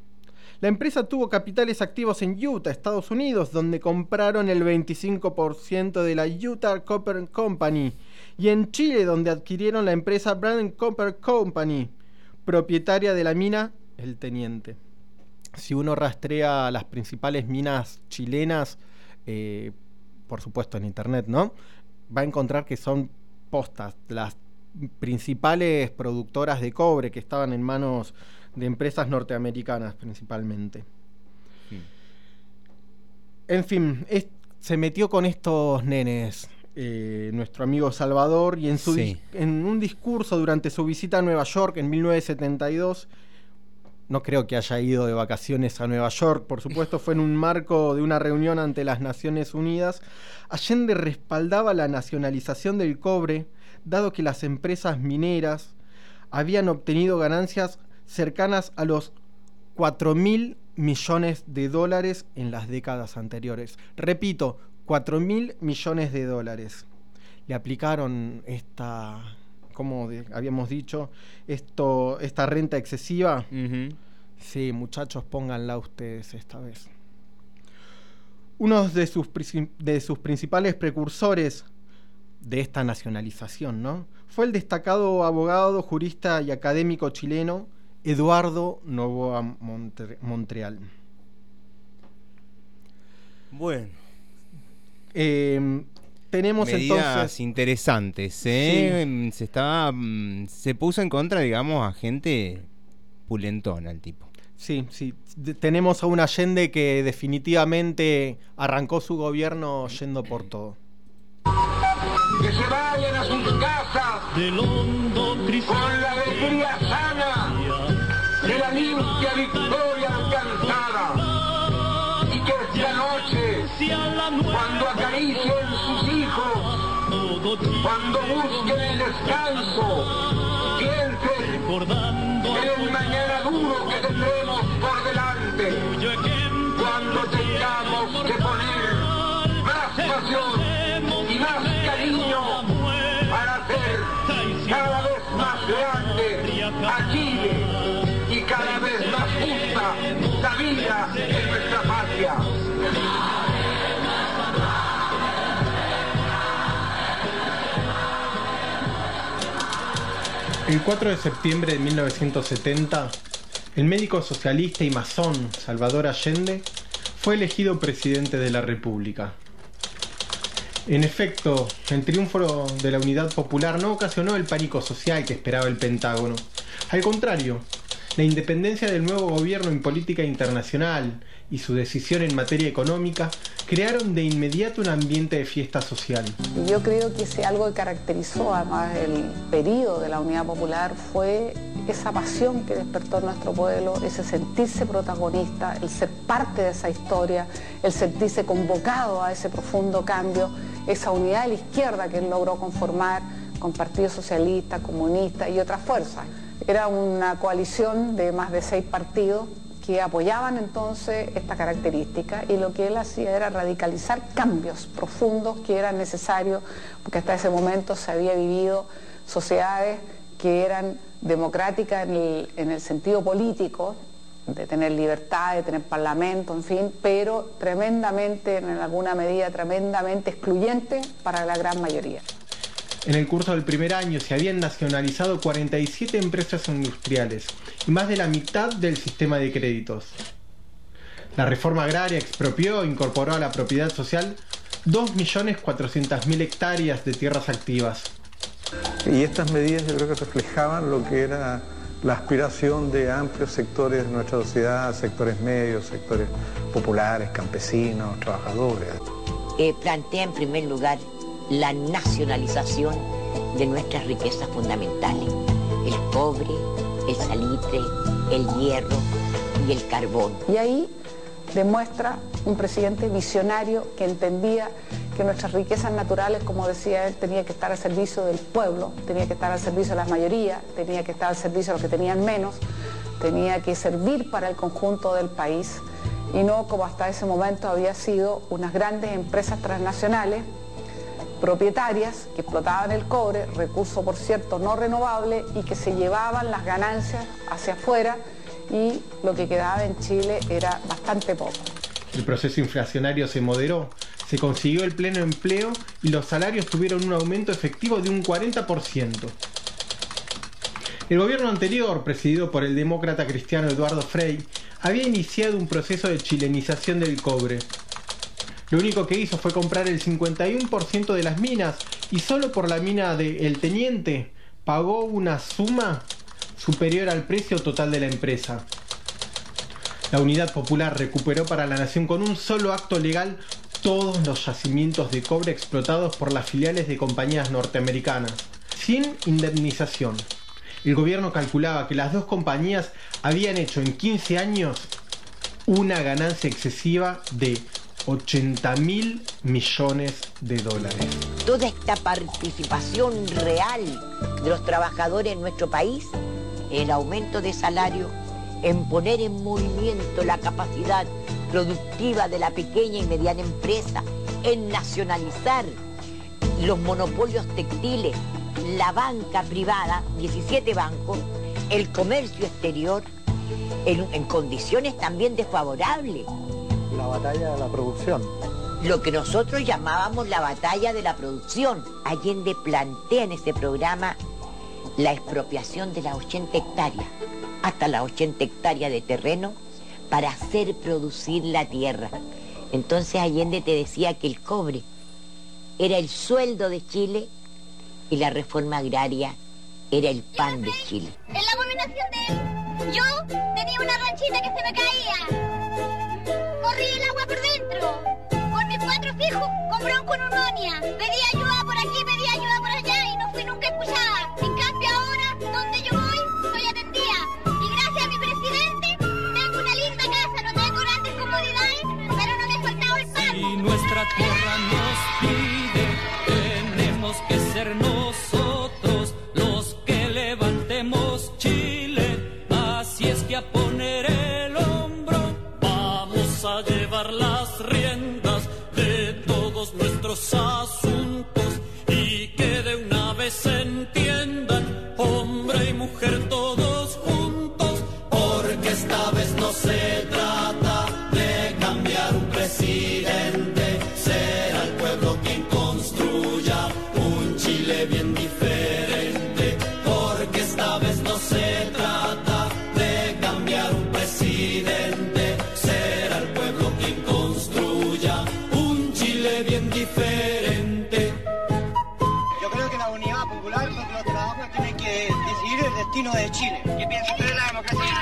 La empresa tuvo capitales activos en Utah, Estados Unidos, donde compraron el veinticinco por ciento de la Utah Copper Company y en Chile, donde adquirieron la empresa Brand Copper Company, propietaria de la mina El Teniente. Si uno rastrea las principales minas chilenas, eh, por supuesto en internet, ¿no?, va a encontrar que son postas, las principales productoras de cobre que estaban en manos de empresas norteamericanas principalmente. Sí. En fin, es, se metió con estos nenes eh, nuestro amigo Salvador, y en, su, sí. en un discurso durante su visita a Nueva York en mil novecientos setenta y dos, no creo que haya ido de vacaciones a Nueva York, por supuesto, fue en un marco de una reunión ante las Naciones Unidas, Allende respaldaba la nacionalización del cobre, dado que las empresas mineras habían obtenido ganancias cercanas a los cuatro mil millones de dólares en las décadas anteriores. Repito, cuatro mil millones de dólares. Le aplicaron esta, como de, habíamos dicho, esto, esta renta excesiva. Uh-huh. Sí, muchachos, pónganla ustedes esta vez. Uno de sus, de sus principales precursores de esta nacionalización, ¿no?, fue el destacado abogado, jurista y académico chileno Eduardo Noboa Montre- Montreal. Bueno. Eh, tenemos medidas entonces interesantes, ¿eh? Sí. Se estaba, se puso en contra, digamos, a gente pulentona el tipo. Sí, sí. De- tenemos a un Allende que definitivamente arrancó su gobierno yendo por todo. Que se vayan a sus casas del hondo con la alegría sana de la limpia victoria alcanzada, y que esta noche, cuando acaricien sus hijos, cuando busquen el descanso, piensen en el mañana duro que tendremos por delante, cuando tengamos que poner más pasión y más cariño para hacer cada vez más grande a Chile y cada vez más justa la vida en nuestra patria. El cuatro de septiembre de mil novecientos setenta, el médico socialista y masón Salvador Allende fue elegido presidente de la República. En efecto, el triunfo de la unidad popular no ocasionó el pánico social que esperaba el Pentágono. Al contrario, la independencia del nuevo gobierno en política internacional y su decisión en materia económica crearon de inmediato un ambiente de fiesta social. Yo creo que si algo que caracterizó además el periodo de la Unidad Popular fue esa pasión que despertó nuestro pueblo, ese sentirse protagonista, el ser parte de esa historia, el sentirse convocado a ese profundo cambio, esa unidad de la izquierda que él logró conformar con Partido Socialista, Comunista y otras fuerzas. Era una coalición de más de seis partidos que apoyaban entonces esta característica, y lo que él hacía era radicalizar cambios profundos que eran necesarios, porque hasta ese momento se había vivido sociedades que eran democráticas en el, en el sentido político, de tener libertad, de tener parlamento, en fin, pero tremendamente, en alguna medida, tremendamente excluyente para la gran mayoría. En el curso del primer año se habían nacionalizado cuarenta y siete empresas industriales y más de la mitad del sistema de créditos. La reforma agraria expropió e incorporó a la propiedad social dos millones cuatrocientas mil hectáreas de tierras activas. Y estas medidas yo creo que reflejaban lo que era la aspiración de amplios sectores de nuestra sociedad, sectores medios, sectores populares, campesinos, trabajadores. Eh, plantea en primer lugar la nacionalización de nuestras riquezas fundamentales, el cobre, el salitre, el hierro y el carbón. Y ahí demuestra un presidente visionario que entendía que nuestras riquezas naturales, como decía él, tenía que estar al servicio del pueblo, tenía que estar al servicio de las mayorías, tenía que estar al servicio de los que tenían menos, tenía que servir para el conjunto del país, y no como hasta ese momento había sido unas grandes empresas transnacionales propietarias que explotaban el cobre, recurso por cierto no renovable, y que se llevaban las ganancias hacia afuera, y lo que quedaba en Chile era bastante poco. El proceso inflacionario se moderó, Se consiguió el pleno empleo y los salarios tuvieron un aumento efectivo de un cuarenta por ciento. El gobierno anterior, presidido por el demócrata cristiano Eduardo Frei, había iniciado un proceso de chilenización del cobre. Lo único que hizo fue comprar el cincuenta y uno por ciento de las minas y solo por la mina de El Teniente pagó una suma superior al precio total de la empresa. La Unidad Popular recuperó para la nación con un solo acto legal todos los yacimientos de cobre explotados por las filiales de compañías norteamericanas, sin indemnización. El gobierno calculaba que las dos compañías habían hecho en quince años una ganancia excesiva de ochenta mil millones de dólares. Toda esta participación real de los trabajadores en nuestro país, el aumento de salario, en poner en movimiento la capacidad productiva de la pequeña y mediana empresa, en nacionalizar los monopolios textiles, la banca privada, diecisiete bancos, el comercio exterior, en, en condiciones también desfavorables. La batalla de la producción. Lo que nosotros llamábamos la batalla de la producción. Allende plantea en ese programa la expropiación de las ochenta hectáreas, hasta las ochenta hectáreas de terreno, para hacer producir la tierra. Entonces Allende te decía que el cobre era el sueldo de Chile y la reforma agraria era el pan de Chile. En la abominación de él, yo tenía una ranchita que se me caía. Corrí el agua por dentro. Con mis cuatro hijos, con bronconeumonía. Pedí ayuda por aquí, pedí ayuda por allá y no fui nunca escuchada. En cambio ahora, donde yo voy, soy atendida. Y gracias a mi presidente, tengo una linda casa, no tengo grandes comodidades, pero no me he faltado el pan. Si nuestra tierra nos pide, tenemos que ser nosotros los que levantemos Chile. Así es que a poner el hombro vamos a llevar las riendas de todos nuestros asuntos y que de una vez se entiendan hombre y mujer todos juntos, porque esta vez no se trata de cambiar un presidente, será el pueblo quien construya un Chile bien diferente, porque esta vez no se trata de cambiar un presidente, será el pueblo quien construya un Chile bien diferente. Yo creo que la unidad popular, porque los trabajadores tienen que decidir el destino de Chile. ¿Qué piensa usted de la democracia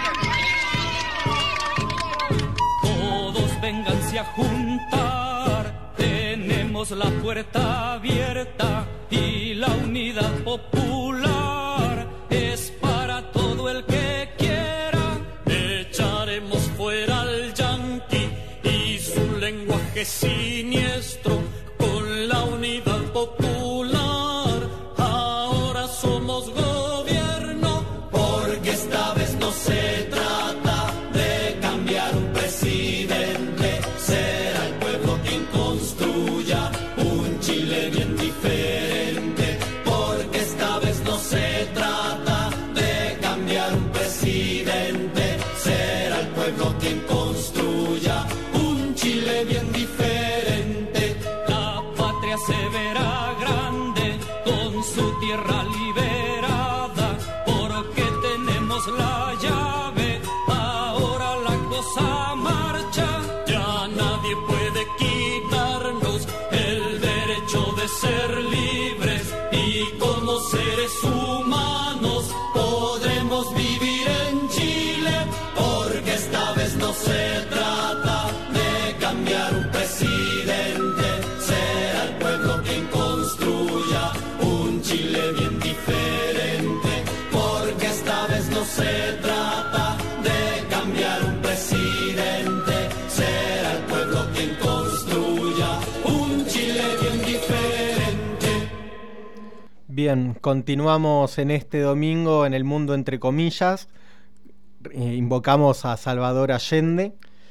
cristiana? Todos vénganse a juntar, tenemos la puerta abierta y la unidad popular es para todo el que quiera. Echaremos fuera al yanqui y su lenguaje siniestro con la unidad popular. Ahora somos gobierno, porque esta vez no se trata de cambiar un presidente, será el pueblo quien construya un Chile bien diferente, porque esta vez no se trata de cambiar un presidente, será el pueblo quien construya un Chile bien diferente. La patria se verá grande con su tierra liberada, porque tenemos la llave, ahora la cosa marcha, ya nadie puede quitarnos el derecho de ser libres y como seres humanos podremos vivir en Chile, porque esta vez no se trata de cambiar un presidente, será el pueblo quien construya un Chile bien diferente, porque esta vez no se trata de cambiar un presidente, será el pueblo quien construya un Chile bien diferente. Bien, continuamos en este domingo en el mundo entre comillas. Eh, invocamos a Salvador Allende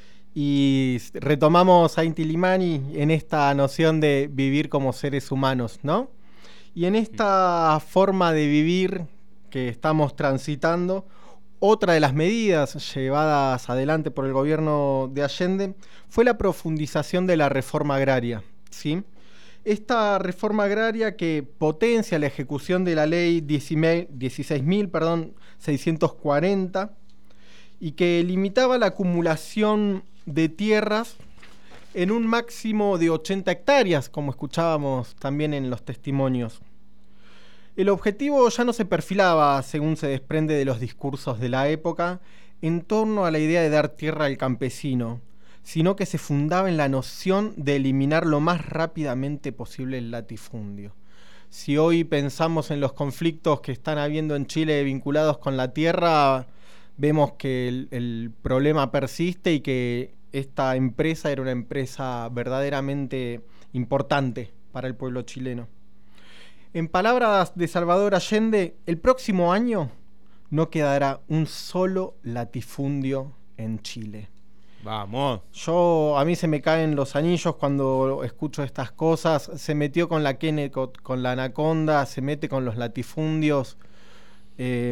y retomamos a Inti Illimani en esta noción de vivir como seres humanos, ¿no? Y en esta forma de vivir que estamos transitando, otra de las medidas llevadas adelante por el gobierno de Allende fue la profundización de la reforma agraria. ¿sí? Esta reforma agraria que potencia la ejecución de la ley dieciséis mil seiscientos cuarenta y que limitaba la acumulación de tierras en un máximo de ochenta hectáreas, como escuchábamos también en los testimonios. El objetivo ya no se perfilaba, según se desprende de los discursos de la época, en torno a la idea de dar tierra al campesino, sino que se fundaba en la noción de eliminar lo más rápidamente posible el latifundio. Si hoy pensamos en los conflictos que están habiendo en Chile vinculados con la tierra, vemos que el, el problema persiste y que esta empresa era una empresa verdaderamente importante para el pueblo chileno. En palabras de Salvador Allende, el próximo año no quedará un solo latifundio en Chile. Vamos. Yo, a mí se me caen los anillos cuando escucho estas cosas. Se metió con la Kennecott, con la Anaconda, se mete con los latifundios. Eh,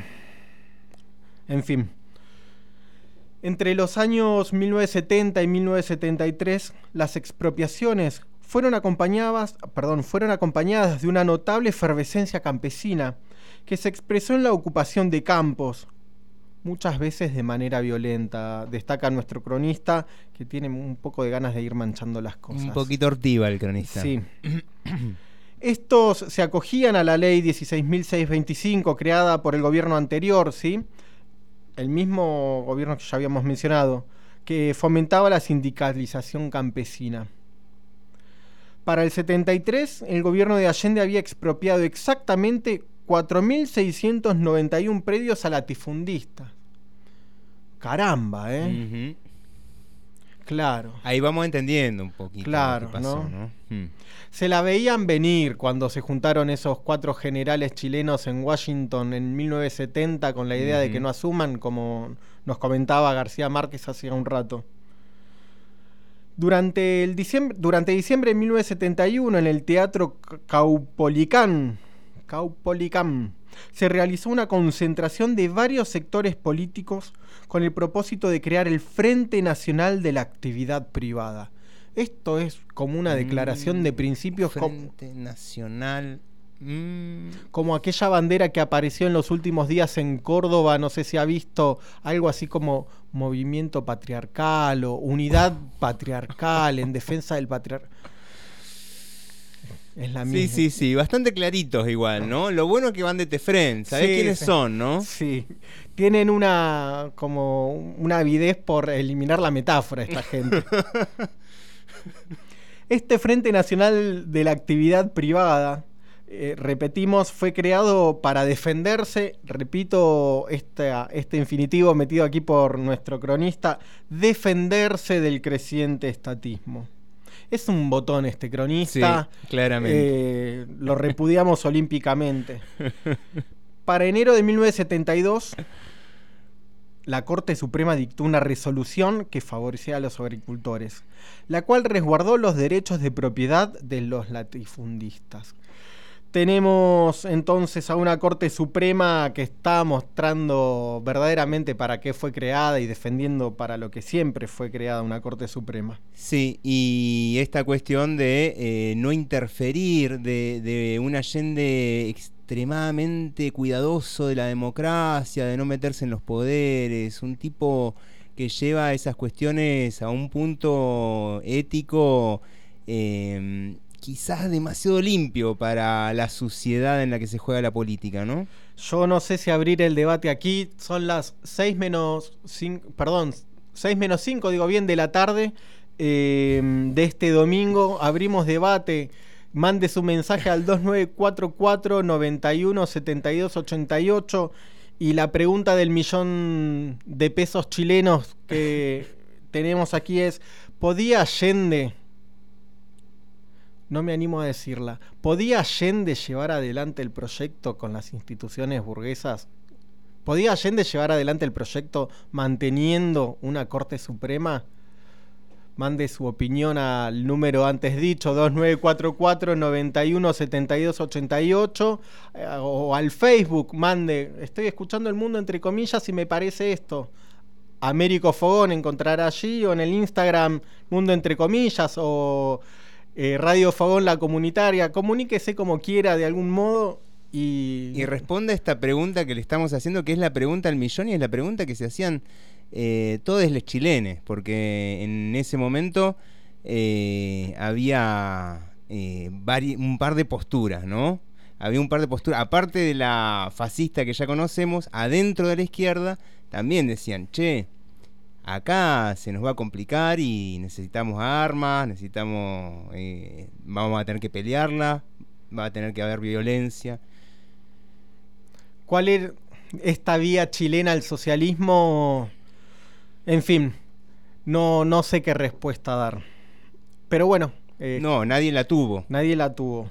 en fin. Entre los años mil novecientos setenta y mil novecientos setenta y tres, las expropiaciones fueron acompañadas, perdón, fueron acompañadas de una notable efervescencia campesina que se expresó en la ocupación de campos, muchas veces de manera violenta. Destaca nuestro cronista, que tiene un poco de ganas de ir manchando las cosas. Un poquito hortiva el cronista. Sí. Estos se acogían a la ley dieciséis mil seiscientos veinticinco, creada por el gobierno anterior, ¿sí? El mismo gobierno que ya habíamos mencionado, que fomentaba la sindicalización campesina. Para el setenta y tres, el gobierno de Allende había expropiado exactamente cuatro mil seiscientos noventa y uno predios a latifundistas. Caramba, ¿eh? Uh-huh. Claro. Ahí vamos entendiendo un poquito claro, lo que pasó, ¿no? ¿no? Hmm. Se la veían venir cuando se juntaron esos cuatro generales chilenos en Washington en mil novecientos setenta con la idea uh-huh. de que no asuman, como nos comentaba García Márquez hacía un rato. Durante, el diciembre, durante diciembre de mil novecientos setenta y uno, en el Teatro Caupolicán, Caupolicán, se realizó una concentración de varios sectores políticos con el propósito de crear el Frente Nacional de la Actividad Privada. Esto es como una declaración mm, de principios. Frente como, Nacional. Mm. Como aquella bandera que apareció en los últimos días en Córdoba, no sé si ha visto algo así como Movimiento Patriarcal o Unidad Patriarcal en defensa del patriarcado. Es la misma. Sí, sí, sí, bastante claritos igual, ¿no? Lo bueno es que van de Tefren, ¿sabés sí, quiénes sí. son, no? Sí, tienen una como una avidez por eliminar la metáfora esta gente. Este Frente Nacional de la Actividad Privada, eh, repetimos, fue creado para defenderse, repito este, este infinitivo metido aquí por nuestro cronista, defenderse del creciente estatismo. Es un botón este cronista. Sí, claramente. Eh, lo repudiamos olímpicamente. Para enero de mil novecientos setenta y dos, la Corte Suprema dictó una resolución que favorecía a los agricultores, la cual resguardó los derechos de propiedad de los latifundistas. Tenemos entonces a una Corte Suprema que está mostrando verdaderamente para qué fue creada y defendiendo para lo que siempre fue creada una Corte Suprema. Sí, y esta cuestión de eh, no interferir, de, de un Allende extremadamente cuidadoso de la democracia, de no meterse en los poderes, un tipo que lleva esas cuestiones a un punto ético eh, quizás demasiado limpio para la suciedad en la que se juega la política, ¿no? Yo no sé si abrir el debate aquí. Son las seis menos cinco, perdón, seis menos cinco, digo bien, de la tarde eh, de este domingo. Abrimos debate. Mande su mensaje al dos nueve cuatro cuatro, nueve uno, siete dos ocho ocho y la pregunta del millón de pesos chilenos que tenemos aquí es: ¿podía Allende, no me animo a decirla, ¿podía Allende llevar adelante el proyecto con las instituciones burguesas? ¿Podía Allende llevar adelante el proyecto manteniendo una Corte Suprema? Mande su opinión al número antes dicho, dos nueve cuatro cuatro, nueve uno, siete dos ocho ocho, eh, o al Facebook, mande, estoy escuchando El Mundo entre comillas y me parece esto. Américo Fogón encontrará allí, o en el Instagram Mundo entre comillas, o Eh, Radio Fogón, la comunitaria, comuníquese como quiera de algún modo y... Y responda a esta pregunta que le estamos haciendo, que es la pregunta al millón y es la pregunta que se hacían eh, todos los chilenos, porque en ese momento eh, había eh, vari- un par de posturas, ¿no? Había un par de posturas, aparte de la fascista que ya conocemos, adentro de la izquierda también decían, che, acá se nos va a complicar y necesitamos armas, necesitamos, eh, vamos a tener que pelearla, va a tener que haber violencia. ¿Cuál es esta vía chilena al socialismo? En fin, no, no sé qué respuesta dar. Pero bueno. Eh, no, nadie la tuvo. Nadie la tuvo.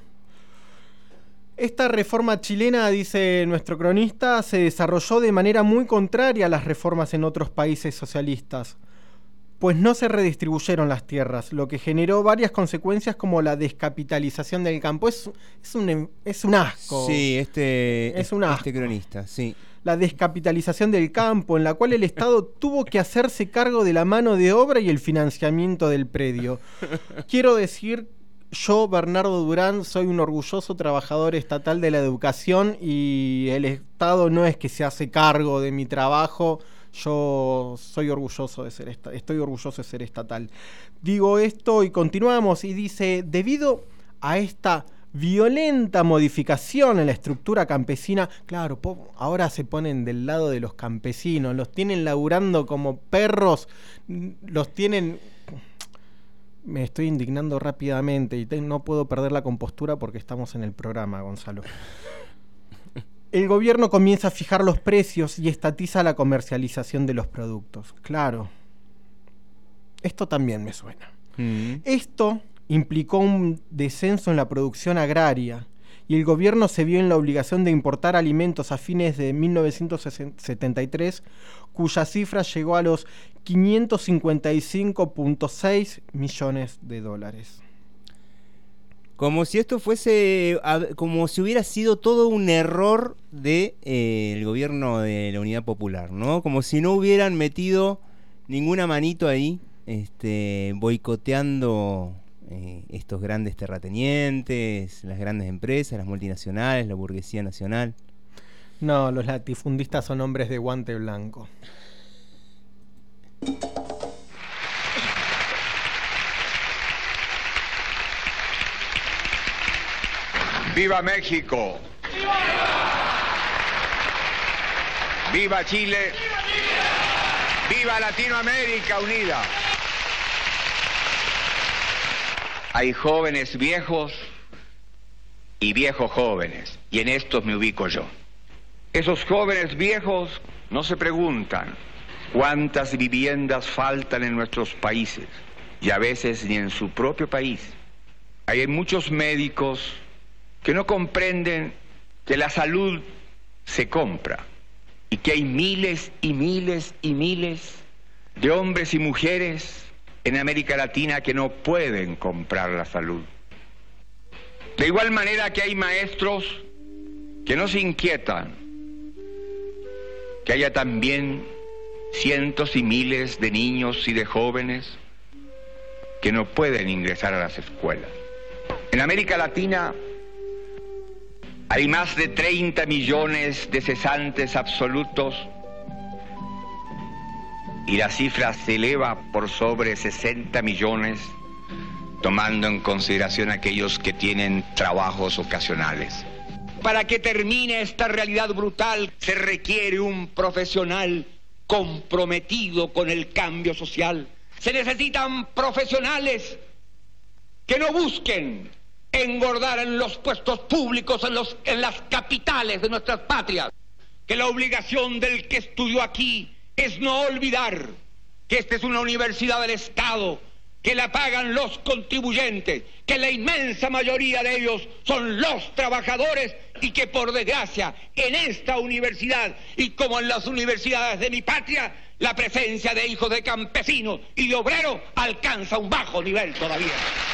Esta reforma chilena, dice nuestro cronista, se desarrolló de manera muy contraria a las reformas en otros países socialistas, pues no se redistribuyeron las tierras, lo que generó varias consecuencias como la descapitalización del campo. Es, es, un, es un asco. Sí, este, es un asco. Este cronista, sí. La descapitalización del campo, en la cual el Estado tuvo que hacerse cargo de la mano de obra y el financiamiento del predio. Quiero decir... Yo, Bernardo Durán, soy un orgulloso trabajador estatal de la educación y el Estado no es que se hace cargo de mi trabajo. Yo soy orgulloso de ser esta, estoy orgulloso de ser estatal. Digo esto y continuamos y dice, debido a esta violenta modificación en la estructura campesina, claro, po, ahora se ponen del lado de los campesinos, los tienen laburando como perros, los tienen... Me estoy indignando rápidamente y te, no puedo perder la compostura porque estamos en el programa, Gonzalo. El gobierno comienza a fijar los precios y estatiza la comercialización de los productos. Claro. Esto también me suena. Mm. Esto implicó un descenso en la producción agraria y el gobierno se vio en la obligación de importar alimentos a fines de mil novecientos setenta y tres, cuya cifra llegó a los quinientos cincuenta y cinco punto seis millones de dólares. Como si esto fuese, como si hubiera sido todo un error del de, eh, gobierno de la Unidad Popular, ¿no? Como si no hubieran metido ninguna manito ahí, este, boicoteando eh, estos grandes terratenientes, las grandes empresas, las multinacionales, la burguesía nacional. No, los latifundistas son hombres de guante blanco. ¡Viva México! ¡Viva Chile! ¡Viva Latinoamérica unida! Hay jóvenes viejos y viejos jóvenes, y en estos me ubico yo. Esos jóvenes viejos no se preguntan cuántas viviendas faltan en nuestros países, y a veces ni en su propio país. Hay muchos médicos que no comprenden que la salud se compra y que hay miles y miles y miles de hombres y mujeres en América Latina que no pueden comprar la salud. De igual manera que hay maestros que no se inquietan que haya también cientos y miles de niños y de jóvenes que no pueden ingresar a las escuelas. En América Latina hay más de treinta millones de cesantes absolutos y la cifra se eleva por sobre sesenta millones, tomando en consideración aquellos que tienen trabajos ocasionales. Para que termine esta realidad brutal se requiere un profesional comprometido con el cambio social. Se necesitan profesionales que no busquen engordar en los puestos públicos, en, los, en las capitales de nuestras patrias. Que la obligación del que estudió aquí es no olvidar que esta es una universidad del Estado, que la pagan los contribuyentes, que la inmensa mayoría de ellos son los trabajadores y que por desgracia en esta universidad y como en las universidades de mi patria, la presencia de hijos de campesinos y de obreros alcanza un bajo nivel todavía.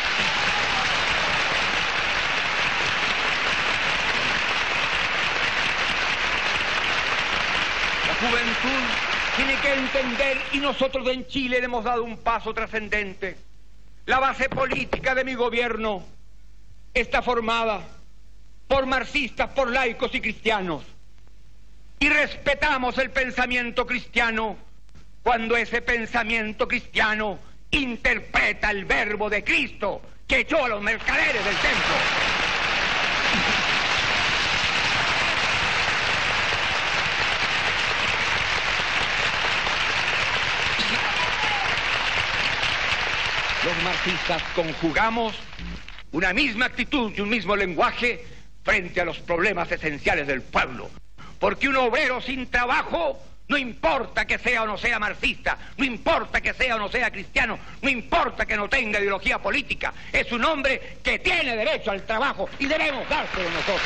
La juventud tiene que entender, y nosotros en Chile le hemos dado un paso trascendente, La base política de mi gobierno está formada por marxistas, por laicos y cristianos. Y respetamos el pensamiento cristiano cuando ese pensamiento cristiano interpreta el verbo de Cristo que echó a los mercaderes del templo. Los marxistas conjugamos una misma actitud y un mismo lenguaje frente a los problemas esenciales del pueblo. Porque un obrero sin trabajo, no importa que sea o no sea marxista, no importa que sea o no sea cristiano, no importa que no tenga ideología política, es un hombre que tiene derecho al trabajo y debemos dárselo nosotros.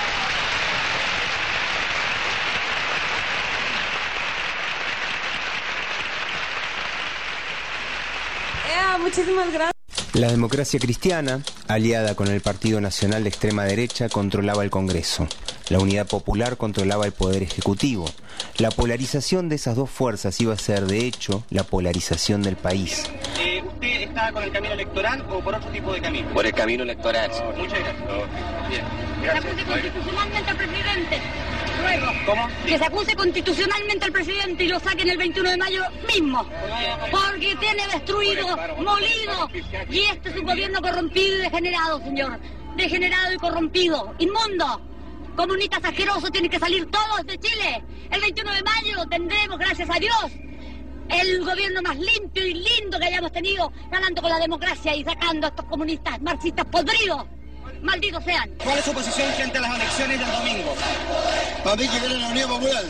Ea, muchísimas gracias. La democracia cristiana, aliada con el Partido Nacional de extrema derecha, controlaba el Congreso. La Unidad Popular controlaba el Poder Ejecutivo. La polarización de esas dos fuerzas iba a ser, de hecho, la polarización del país. Eh, ¿Usted está con el camino electoral o por otro tipo de camino? Por el camino electoral. Oh, muchas gracias. Oh, bien. Que se acuse constitucionalmente al presidente. Ruego. ¿Cómo? Que se acuse constitucionalmente al presidente y lo saquen el veintiuno de mayo mismo. Porque tiene destruido, molido. Y este es un gobierno corrompido y degenerado, señor. Degenerado y corrompido. Inmundo. Comunistas asquerosos tienen que salir todos de Chile. El veintiuno de mayo tendremos, gracias a Dios, el gobierno más limpio y lindo que hayamos tenido, ganando con la democracia y sacando a estos comunistas marxistas podridos. Malditos sean. ¿Cuál es su posición frente a las elecciones del domingo? Para mí que viene la Unión Popular.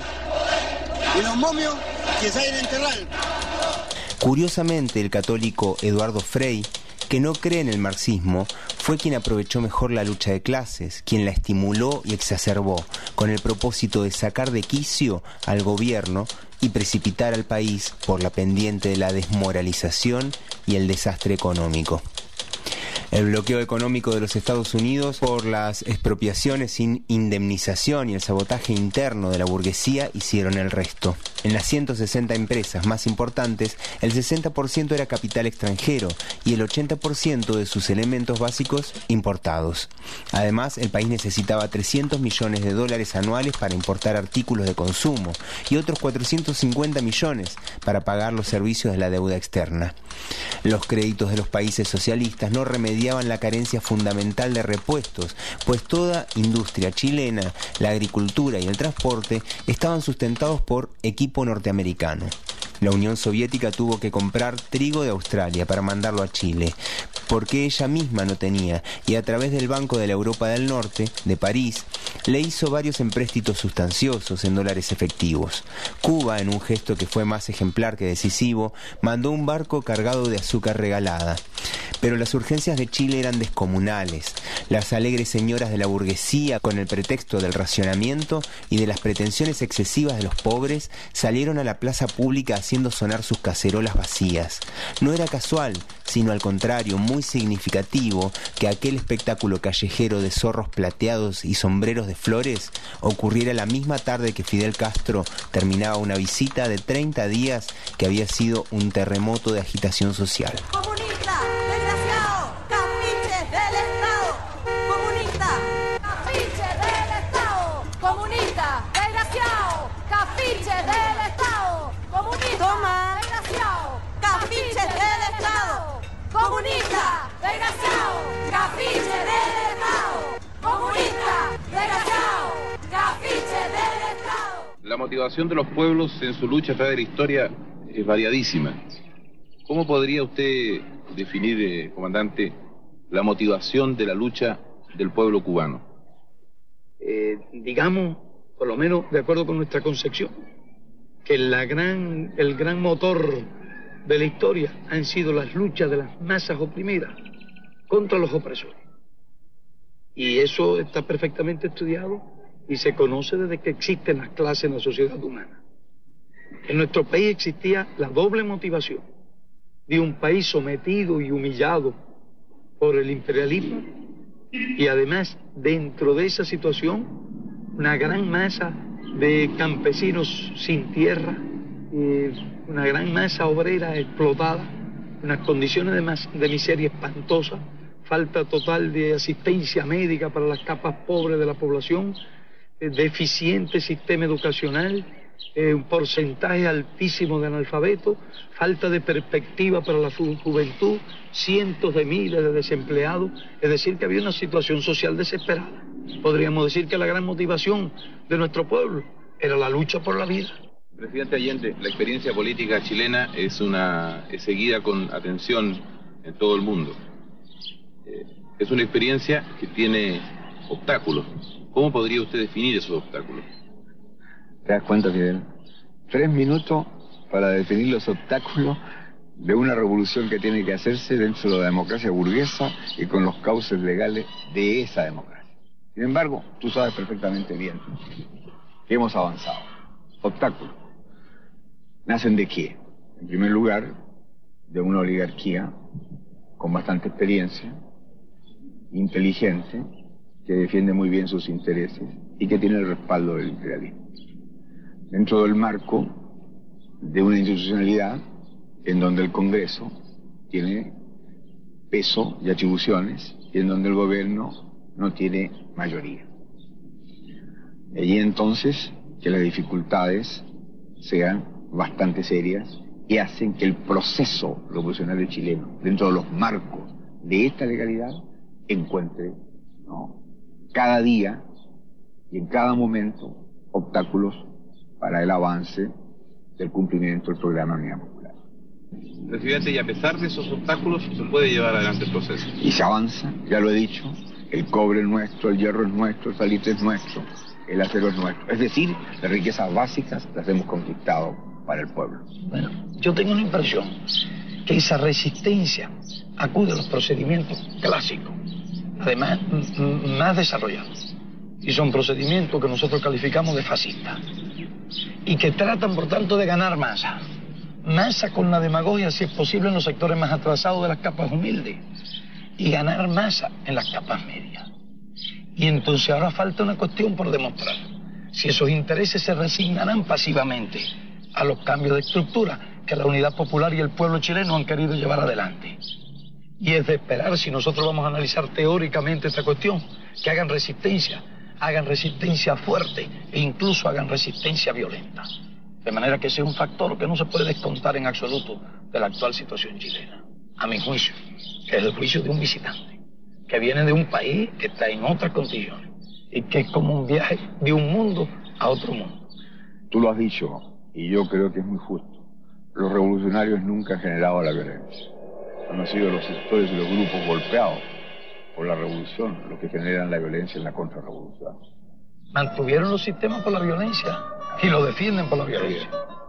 Y los momios que se vayan a enterrar. Curiosamente, el católico Eduardo Frei, que no cree en el marxismo, fue quien aprovechó mejor la lucha de clases, quien la estimuló y exacerbó, con el propósito de sacar de quicio al gobierno y precipitar al país por la pendiente de la desmoralización y el desastre económico. El bloqueo económico de los Estados Unidos por las expropiaciones sin indemnización y el sabotaje interno de la burguesía hicieron el resto. En las ciento sesenta empresas más importantes, el sesenta por ciento era capital extranjero y el ochenta por ciento de sus elementos básicos importados. Además, el país necesitaba trescientos millones de dólares anuales para importar artículos de consumo y otros cuatrocientos cincuenta millones para pagar los servicios de la deuda externa. Los créditos de los países socialistas no remediaban la carencia fundamental de repuestos, pues toda industria chilena, la agricultura y el transporte estaban sustentados por equipo norteamericano. La Unión Soviética tuvo que comprar trigo de Australia para mandarlo a Chile, porque ella misma no tenía, y a través del Banco de la Europa del Norte, de París, le hizo varios empréstitos sustanciosos en dólares efectivos. Cuba, en un gesto que fue más ejemplar que decisivo, mandó un barco cargado de azúcar regalada. Pero las urgencias de Chile eran descomunales. Las alegres señoras de la burguesía, con el pretexto del racionamiento y de las pretensiones excesivas de los pobres, salieron a la plaza pública haciendo sonar sus cacerolas vacías. No era casual, sino al contrario, muy significativo, que aquel espectáculo callejero de zorros plateados y sombreros de flores ocurriera la misma tarde que Fidel Castro terminaba una visita de treinta días que había sido un terremoto de agitación social. ¡Comunista! ¡Desgraciado! ¡Capiche del Estado! ¡Comunista! ¡Capiche del Estado! ¡Comunista! ¡Desgraciado! ¡Capiche del Estado! ¡Comunista! ¡Toma! ¡Desgraciado! ¡Capiche del Estado! ¡Comunista! ¡Desgraciado! ¡Capiche del Estado! ¡Comunista! ¡Desgraciado! ¡Capiche del Estado! La motivación de los pueblos en su lucha a través de la historia es variadísima. ¿Cómo podría usted definir, eh, comandante, la motivación de la lucha del pueblo cubano? Eh, digamos, por lo menos de acuerdo con nuestra concepción, que la gran, el gran motor de la historia han sido las luchas de las masas oprimidas contra los opresores. Y eso está perfectamente estudiado y se conoce desde que existen las clases en la sociedad humana. En nuestro país existía la doble motivación de un país sometido y humillado por el imperialismo y además dentro de esa situación una gran masa de campesinos sin tierra, y una gran masa obrera explotada unas condiciones de, mas, de miseria espantosas, falta total de asistencia médica para las capas pobres de la población, eh, deficiente sistema educacional, eh, un porcentaje altísimo de analfabetos, falta de perspectiva para la ju- juventud, cientos de miles de desempleados, es decir, que había una situación social desesperada. Podríamos decir que la gran motivación de nuestro pueblo era la lucha por la vida. Presidente Allende, la experiencia política chilena es, una, es seguida con atención en todo el mundo. Eh, es una experiencia que tiene obstáculos. ¿Cómo podría usted definir esos obstáculos? ¿Te das cuenta, Fidel? Tres minutos para definir los obstáculos de una revolución que tiene que hacerse dentro de la democracia burguesa y con los cauces legales de esa democracia. Sin embargo, tú sabes perfectamente bien que hemos avanzado. Obstáculos. ¿Nacen de qué? En primer lugar, de una oligarquía con bastante experiencia, inteligente, que defiende muy bien sus intereses y que tiene el respaldo del imperialismo. Dentro del marco de una institucionalidad en donde el Congreso tiene peso y atribuciones y en donde el gobierno no tiene mayoría. Allí entonces que las dificultades sean bastante serias y hacen que el proceso revolucionario chileno, dentro de los marcos de esta legalidad, encuentre, ¿no?, cada día y en cada momento obstáculos para el avance del cumplimiento del programa de Unidad Popular. Presidente, y a pesar de esos obstáculos, se puede llevar adelante el proceso. Y se avanza, ya lo he dicho, el cobre es nuestro, el hierro es nuestro, el salitre es nuestro, el acero es nuestro. Es decir, las riquezas básicas las hemos conquistado para el pueblo. Bueno, yo tengo una impresión que esa resistencia acude a los procedimientos clásicos, además m- más desarrollados, y son procedimientos que nosotros calificamos de fascistas, y que tratan por tanto de ganar masa, masa con la demagogia si es posible en los sectores más atrasados de las capas humildes, y ganar masa en las capas medias. Y entonces ahora falta una cuestión por demostrar, si esos intereses se resignarán pasivamente a los cambios de estructura que la Unidad Popular y el pueblo chileno han querido llevar adelante. Y es de esperar, si nosotros vamos a analizar teóricamente esta cuestión, que hagan resistencia, hagan resistencia fuerte e incluso hagan resistencia violenta. De manera que sea un factor que no se puede descontar en absoluto de la actual situación chilena. A mi juicio, que es el juicio de un visitante, que viene de un país que está en otras condiciones y que es como un viaje de un mundo a otro mundo. Tú lo has dicho, y yo creo que es muy justo. Los revolucionarios nunca han generado la violencia. Han sido los sectores y los grupos golpeados por la revolución los que generan la violencia en la contrarrevolución. Mantuvieron los sistemas por la violencia y lo defienden por la violencia.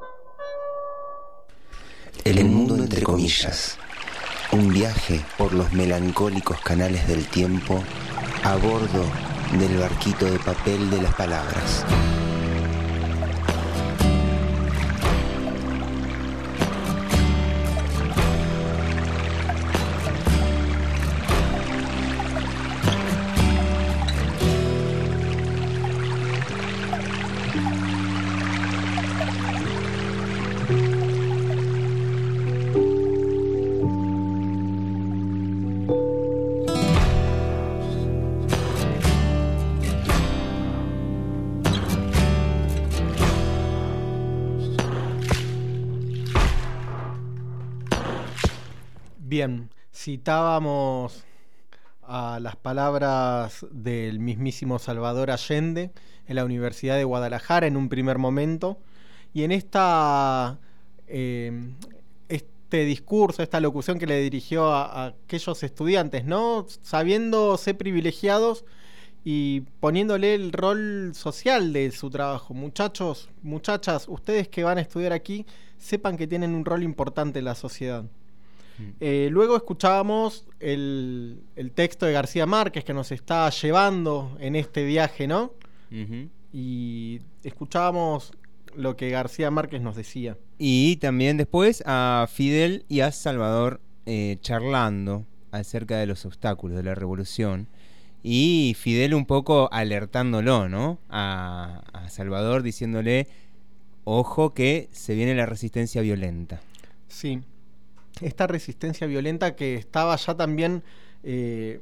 El mundo entre comillas. Un viaje por los melancólicos canales del tiempo a bordo del barquito de papel de las palabras. Bien, citábamos a las palabras del mismísimo Salvador Allende en la Universidad de Guadalajara en un primer momento, y en esta eh, este discurso, esta locución que le dirigió a, a aquellos estudiantes, ¿no?, sabiéndose privilegiados y poniéndole el rol social de su trabajo. Muchachos, muchachas, ustedes que van a estudiar aquí, sepan que tienen un rol importante en la sociedad. Eh, luego escuchábamos el, el texto de García Márquez que nos está llevando en este viaje, ¿no? Uh-huh. Y escuchábamos lo que García Márquez nos decía. Y también después a Fidel y a Salvador eh, charlando acerca de los obstáculos de la revolución. Y Fidel un poco alertándolo, ¿no?, a, a Salvador, diciéndole, ojo que se viene la resistencia violenta. Sí. esta resistencia violenta que estaba ya también eh,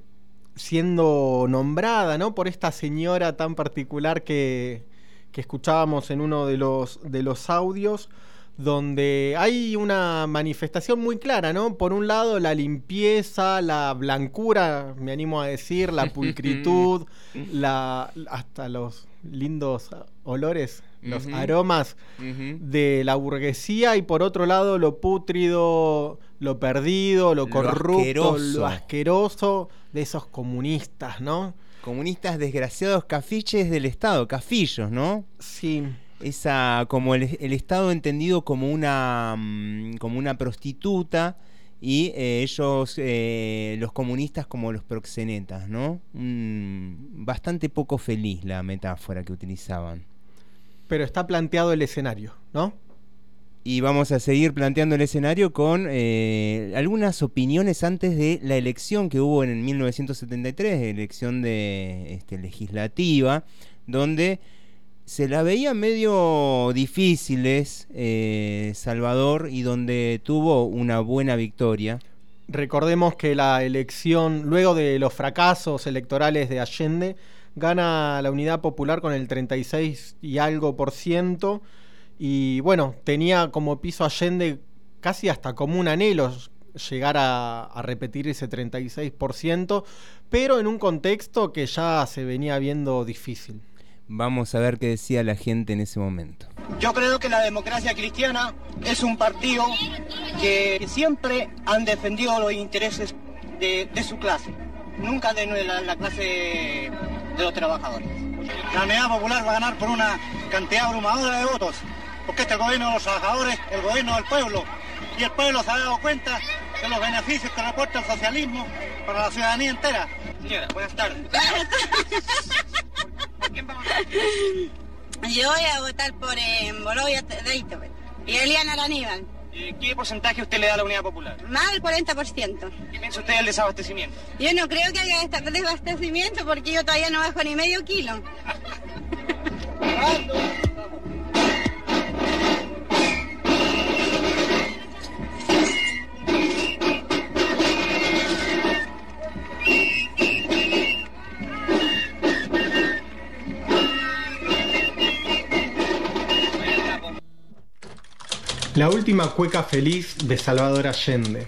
siendo nombrada, ¿no?, por esta señora tan particular que, que escuchábamos en uno de los, de los audios, donde hay una manifestación muy clara, ¿no? Por un lado, la limpieza, la blancura, me animo a decir, la pulcritud, la, hasta los lindos olores, los uh-huh. aromas uh-huh. de la burguesía, y por otro lado, lo pútrido, lo perdido, lo corrupto, lo asqueroso, lo asqueroso de esos comunistas, ¿no? Comunistas desgraciados, cafiches del Estado, cafillos, ¿no? Sí. Esa, como el, el Estado entendido como una, como una prostituta, y eh, ellos, eh, los comunistas, como los proxenetas, ¿no? Mm, bastante poco feliz la metáfora que utilizaban. Pero está planteado el escenario, ¿no? Y vamos a seguir planteando el escenario con eh, algunas opiniones antes de la elección que hubo en mil novecientos setenta y tres, elección de este, legislativa, donde se la veía medio difíciles, eh, Salvador, y donde tuvo una buena victoria. Recordemos que la elección, luego de los fracasos electorales de Allende, gana la Unidad Popular con el treinta y seis y algo por ciento, y bueno, tenía como piso Allende casi hasta como un anhelo llegar a, a repetir ese treinta y seis por ciento, pero en un contexto que ya se venía viendo difícil. Vamos a ver qué decía la gente en ese momento. Yo creo que la Democracia Cristiana es un partido que siempre han defendido los intereses de, de su clase, nunca de la, la clase de los trabajadores. La Unidad Popular va a ganar por una cantidad abrumadora de votos, porque este es el gobierno de los trabajadores, el gobierno del pueblo, y el pueblo se ha dado cuenta de los beneficios que reporta el socialismo para la ciudadanía entera. Señora, buenas tardes. ¿Quién va a votar? Yo voy a votar por eh, Borovia Deito y Eliana Aníbal. ¿Qué porcentaje usted le da a la Unidad Popular? Más del cuarenta por ciento. ¿Qué piensa usted del desabastecimiento? Yo no creo que haya desabastecimiento porque yo todavía no bajo ni medio kilo. La última cueca feliz de Salvador Allende.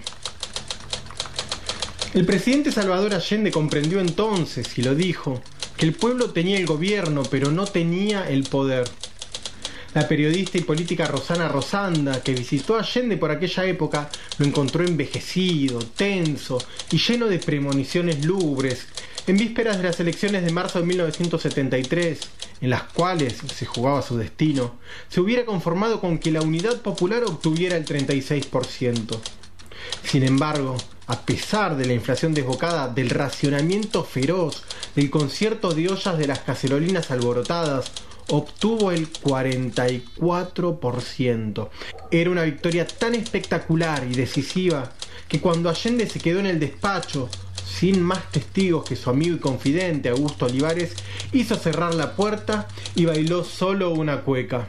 El presidente Salvador Allende comprendió entonces, y lo dijo, que el pueblo tenía el gobierno, pero no tenía el poder. La periodista y política Rosana Rosanda, que visitó a Allende por aquella época, lo encontró envejecido, tenso y lleno de premoniciones lúgubres, en vísperas de las elecciones de marzo de mil novecientos setenta y tres, en las cuales se jugaba su destino, se hubiera conformado con que la Unidad Popular obtuviera el treinta y seis por ciento. Sin embargo, a pesar de la inflación desbocada, del racionamiento feroz, del concierto de ollas de las cacerolinas alborotadas, obtuvo el cuarenta y cuatro por ciento. Era una victoria tan espectacular y decisiva que cuando Allende se quedó en el despacho, sin más testigos que su amigo y confidente Augusto Olivares, hizo cerrar la puerta y bailó solo una cueca.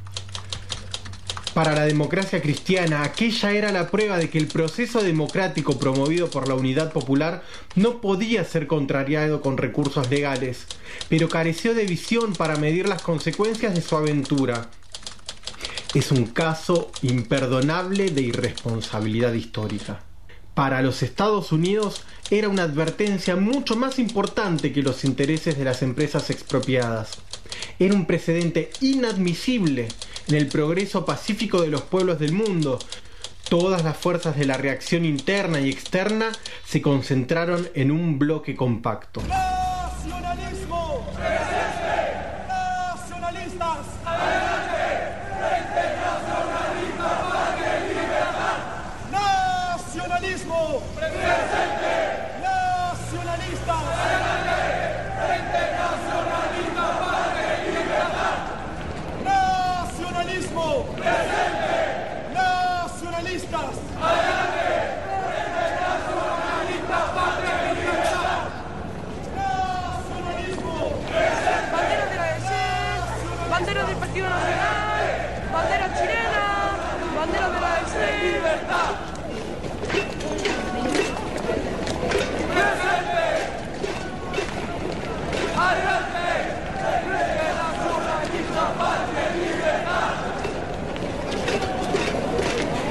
Para la Democracia Cristiana, aquella era la prueba de que el proceso democrático promovido por la Unidad Popular no podía ser contrariado con recursos legales, pero careció de visión para medir las consecuencias de su aventura. Es un caso imperdonable de irresponsabilidad histórica. Para los Estados Unidos era una advertencia mucho más importante que los intereses de las empresas expropiadas. Era un precedente inadmisible en el progreso pacífico de los pueblos del mundo. Todas las fuerzas de la reacción interna y externa se concentraron en un bloque compacto. ¡Nacionalismo! ¡Presente! ¡Nacionalistas! ¡Adelante! ¡Frente nacionalista, patria y libertad! ¡Nacionalismo! ¡Presente! ¡Nacionalistas! ¡Adelante! ¡Frente nacionalista, patria y libertad! ¡Nacionalismo! ¡Presente! ¡Nacionalistas! ¡Adelante! ¡Frente nacionalista, patria y libertad! ¡Nacionalismo! ¡Presente! ¡Bandera de la D C! ¡Bandera del Partido Nacional!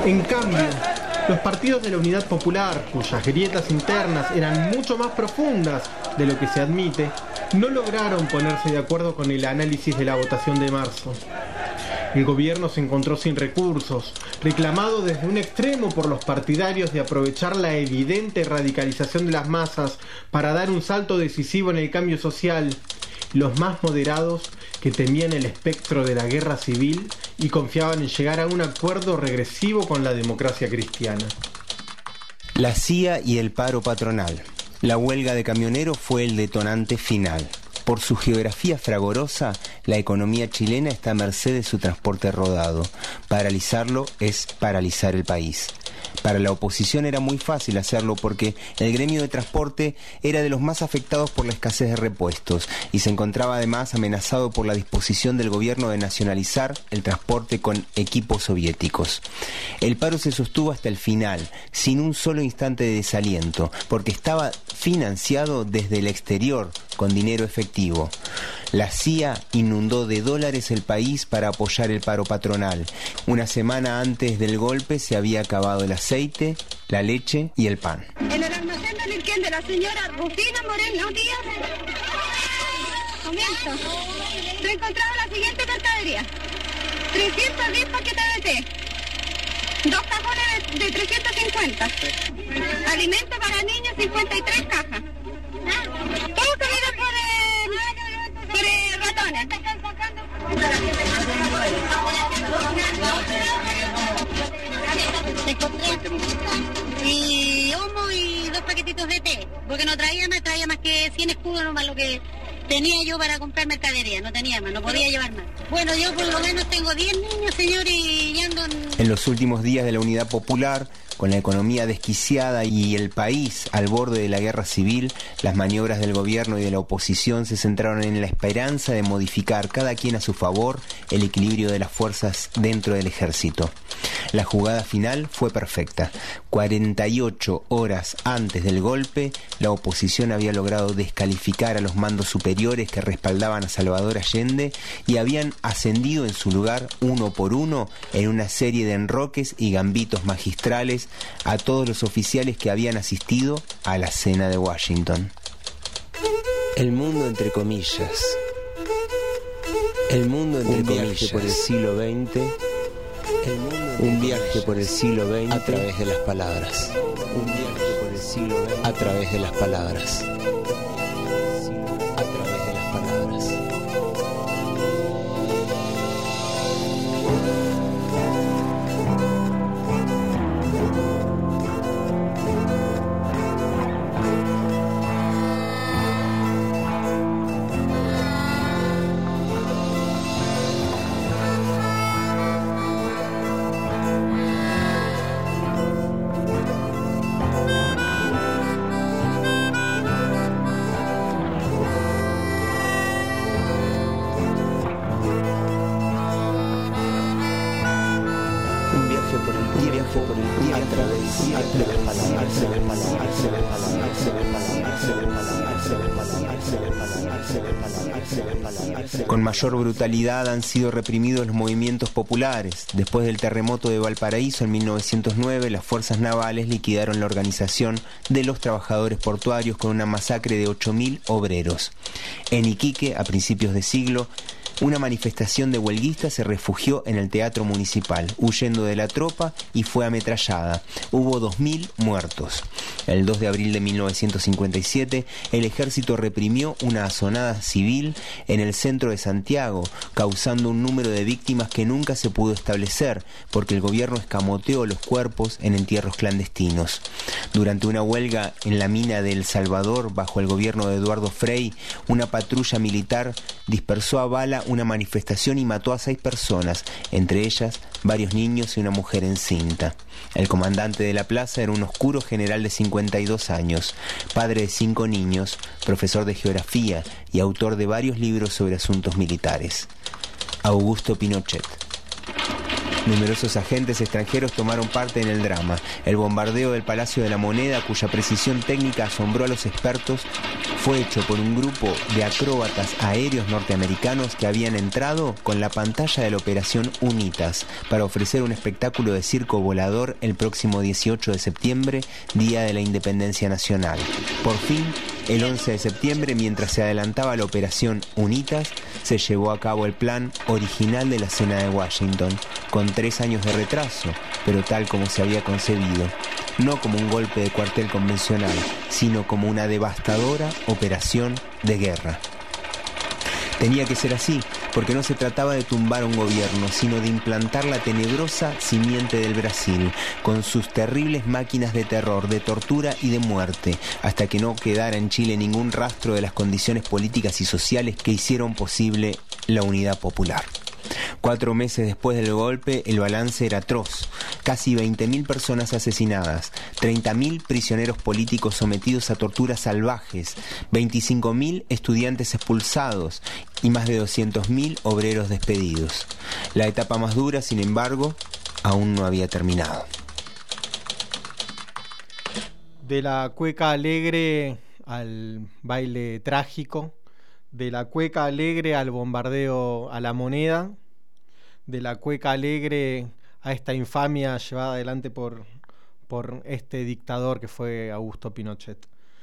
En cambio, los partidos de la Unidad Popular, cuyas grietas internas eran mucho más profundas de lo que se admite, no lograron ponerse de acuerdo con el análisis de la votación de marzo. El gobierno se encontró sin recursos, reclamado desde un extremo por los partidarios de aprovechar la evidente radicalización de las masas para dar un salto decisivo en el cambio social, los más moderados que temían el espectro de la guerra civil y confiaban en llegar a un acuerdo regresivo con la democracia cristiana. La C I A y el paro patronal. La huelga de camioneros fue el detonante final. Por su geografía fragorosa, la economía chilena está a merced de su transporte rodado. Paralizarlo es paralizar el país. Para la oposición era muy fácil hacerlo porque el gremio de transporte era de los más afectados por la escasez de repuestos y se encontraba además amenazado por la disposición del gobierno de nacionalizar el transporte con equipos soviéticos. El paro se sostuvo hasta el final, sin un solo instante de desaliento, porque estaba financiado desde el exterior con dinero efectivo. La C I A inundó de dólares el país para apoyar el paro patronal. Una semana antes del golpe se había acabado el aceite, la leche y el pan. En el almacén del Irquén de la señora Rufina Moreno Díaz, comienzo. Se encontraba la siguiente mercadería: trescientos diez paquetes de té, dos cajones de, de trescientos cincuenta, alimento para niños cincuenta y tres cajas, todo comido por, eh, por eh, ratones. Y homo y dos paquetitos de té, porque no traía más, traía más que cien escudos nomás lo que tenía yo para comprar mercadería, no tenía más, no podía llevar más. Bueno, yo por lo menos tengo diez niños, señor, y ando en... En los últimos días de la Unidad Popular, con la economía desquiciada y el país al borde de la guerra civil, las maniobras del gobierno y de la oposición se centraron en la esperanza de modificar cada quien a su favor el equilibrio de las fuerzas dentro del ejército. La jugada final fue perfecta. cuarenta y ocho horas antes del golpe, la oposición había logrado descalificar a los mandos superiores que respaldaban a Salvador Allende y habían ascendido en su lugar uno por uno en una serie de enroques y gambitos magistrales a todos los oficiales que habían asistido a la cena de Washington. El mundo entre comillas. El mundo entre comillas por el siglo veinte. El mundo un viaje por el siglo veinte a través de las palabras. Un viaje por el siglo veinte a través de las palabras. A través de las palabras. Con mayor brutalidad han sido reprimidos los movimientos populares. Después del terremoto de Valparaíso en mil novecientos nueve, las fuerzas navales liquidaron la organización de los trabajadores portuarios con una masacre de ocho mil obreros. En Iquique, a principios de siglo, una manifestación de huelguistas se refugió en el Teatro Municipal, huyendo de la tropa, y fue ametrallada. Hubo dos mil muertos. El dos de abril de mil novecientos cincuenta y siete, el ejército reprimió una asonada civil en el centro de Santiago, causando un número de víctimas que nunca se pudo establecer, porque el gobierno escamoteó los cuerpos en entierros clandestinos. Durante una huelga en la mina de El Salvador, bajo el gobierno de Eduardo Frei, una patrulla militar dispersó a bala una manifestación y mató a seis personas, entre ellas varios niños y una mujer encinta. El comandante de la plaza era un oscuro general de cincuenta y dos años, padre de cinco niños, profesor de geografía y autor de varios libros sobre asuntos militares. Augusto Pinochet. Numerosos agentes extranjeros tomaron parte en el drama. El bombardeo del Palacio de la Moneda, cuya precisión técnica asombró a los expertos, fue hecho por un grupo de acróbatas aéreos norteamericanos que habían entrado con la pantalla de la Operación UNITAS para ofrecer un espectáculo de circo volador el próximo dieciocho de septiembre, Día de la Independencia Nacional. Por fin, el once de septiembre, mientras se adelantaba la Operación UNITAS, se llevó a cabo el plan original de la Cena de Washington, con tres años de retraso, pero tal como se había concebido, no como un golpe de cuartel convencional, sino como una devastadora operación de guerra. Tenía que ser así, porque no se trataba de tumbar un gobierno, sino de implantar la tenebrosa simiente del Brasil, con sus terribles máquinas de terror, de tortura y de muerte, hasta que no quedara en Chile ningún rastro de las condiciones políticas y sociales que hicieron posible la unidad popular. Cuatro meses después del golpe, el balance era atroz. Casi veinte mil personas asesinadas, treinta mil prisioneros políticos sometidos a torturas salvajes, veinticinco mil estudiantes expulsados y más de doscientos mil obreros despedidos. La etapa más dura, sin embargo, aún no había terminado. De la cueca alegre al baile trágico, de la cueca alegre al bombardeo a la Moneda, de la cueca alegre a esta infamia llevada adelante por, por este dictador que fue Augusto Pinochet.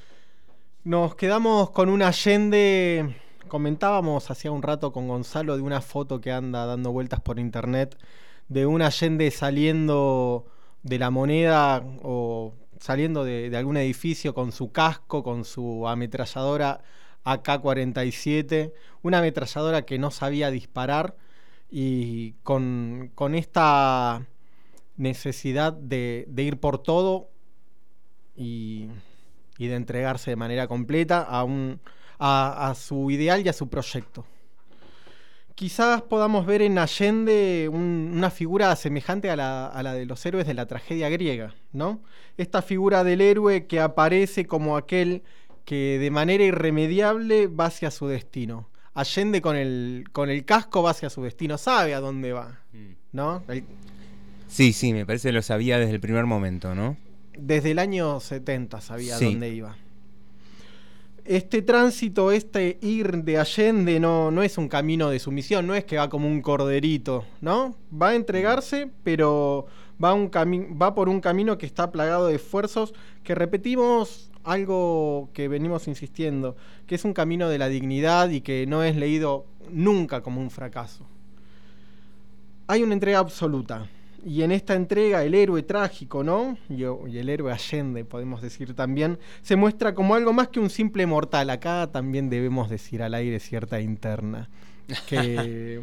Nos quedamos con un Allende. Comentábamos hacía un rato con Gonzalo de una foto que anda dando vueltas por internet de un Allende saliendo de la Moneda o saliendo de, de algún edificio con su casco, con su ametralladora A K cuarenta y siete, una ametralladora que no sabía disparar, y con, con esta necesidad de, de ir por todo y, y de entregarse de manera completa a, un, a, a su ideal y a su proyecto. Quizás podamos ver en Allende un, una figura semejante a la, a la de los héroes de la tragedia griega, ¿no? Esta figura del héroe que aparece como aquel que de manera irremediable va hacia su destino. Allende con el, con el casco va hacia su destino, sabe a dónde va, ¿no? El... Sí, sí, me parece que lo sabía desde el primer momento, ¿no? Desde el año setenta sabía sí. a dónde iba. Este tránsito, este ir de Allende no, no es un camino de sumisión, no es que va como un corderito, ¿no? Va a entregarse, pero va, un cami- va por un camino que está plagado de esfuerzos que repetimos algo que venimos insistiendo, que es un camino de la dignidad y que no es leído nunca como un fracaso. Hay una entrega absoluta, y en esta entrega el héroe trágico, ¿no? Y, y el héroe Allende, podemos decir también, se muestra como algo más que un simple mortal. Acá también debemos decir al aire cierta interna, que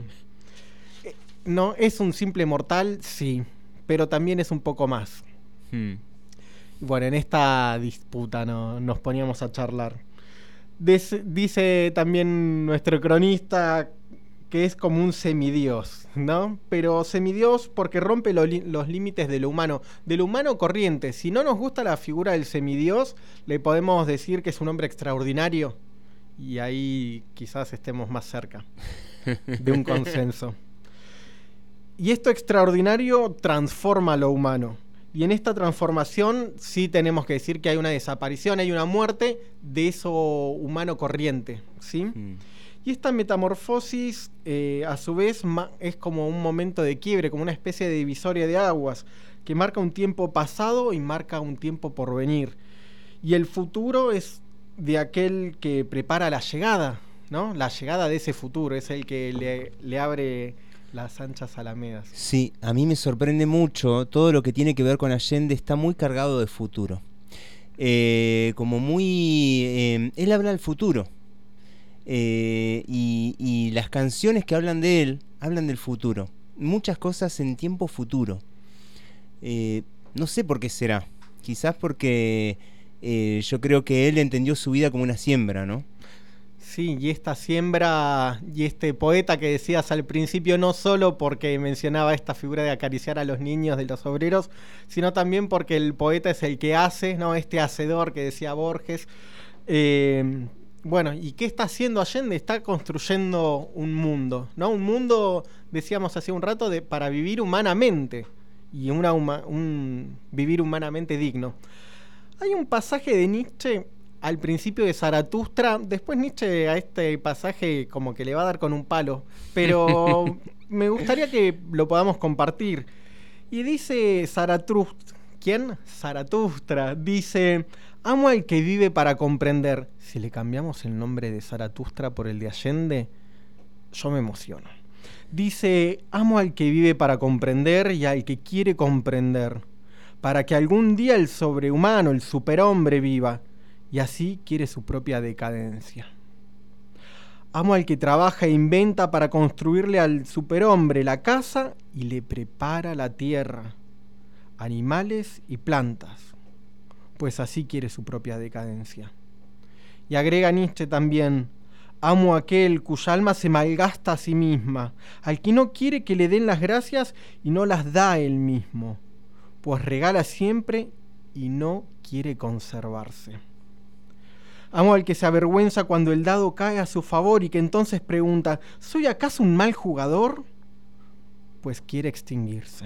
no es un simple mortal, sí, pero también es un poco más. Hmm. Bueno, en esta disputa no, nos poníamos a charlar. Des, dice también nuestro cronista que es como un semidios, ¿no? Pero semidios porque rompe lo, los límites de lo humano, de lo humano corriente. Si no nos gusta la figura del semidios, le podemos decir que es un hombre extraordinario, y ahí quizás estemos más cerca de un consenso. Y esto extraordinario transforma lo humano. Y en esta transformación sí tenemos que decir que hay una desaparición, hay una muerte de eso humano corriente, ¿sí? Mm. Y esta metamorfosis, eh, a su vez, ma- es como un momento de quiebre, como una especie de divisoria de aguas, que marca un tiempo pasado y marca un tiempo por venir. Y el futuro es de aquel que prepara la llegada, ¿no? La llegada de ese futuro, es el que le, le abre las anchas alamedas. Sí, a mí me sorprende mucho todo lo que tiene que ver con Allende, está muy cargado de futuro. Eh, como muy... Eh, él habla del futuro. Eh, y, y las canciones que hablan de él, hablan del futuro. Muchas cosas en tiempo futuro. Eh, no sé por qué será. Quizás porque eh, yo creo que él entendió su vida como una siembra, ¿no? Sí, y esta siembra y este poeta que decías al principio, no solo porque mencionaba esta figura de acariciar a los niños de los obreros, sino también porque el poeta es el que hace, ¿no? Este hacedor que decía Borges, eh, bueno, ¿y qué está haciendo Allende? Está construyendo un mundo, ¿no? Un mundo, decíamos hace un rato, de, para vivir humanamente y una huma, un vivir humanamente digno. Hay un pasaje de Nietzsche al principio de Zaratustra, después Nietzsche a este pasaje como que le va a dar con un palo, pero me gustaría que lo podamos compartir. Y dice Zaratustra, ¿quién? Zaratustra, dice: amo al que vive para comprender. Si le cambiamos el nombre de Zaratustra por el de Allende, yo me emociono. Dice: amo al que vive para comprender y al que quiere comprender, para que algún día el sobrehumano, el superhombre viva, y así quiere su propia decadencia. Amo al que trabaja e inventa para construirle al superhombre la casa y le prepara la tierra, animales y plantas, pues así quiere su propia decadencia. Y agrega Nietzsche también: amo a aquel cuya alma se malgasta a sí misma, al que no quiere que le den las gracias y no las da él mismo, pues regala siempre y no quiere conservarse. Amo al que se avergüenza cuando el dado cae a su favor y que entonces pregunta: ¿soy acaso un mal jugador? Pues quiere extinguirse.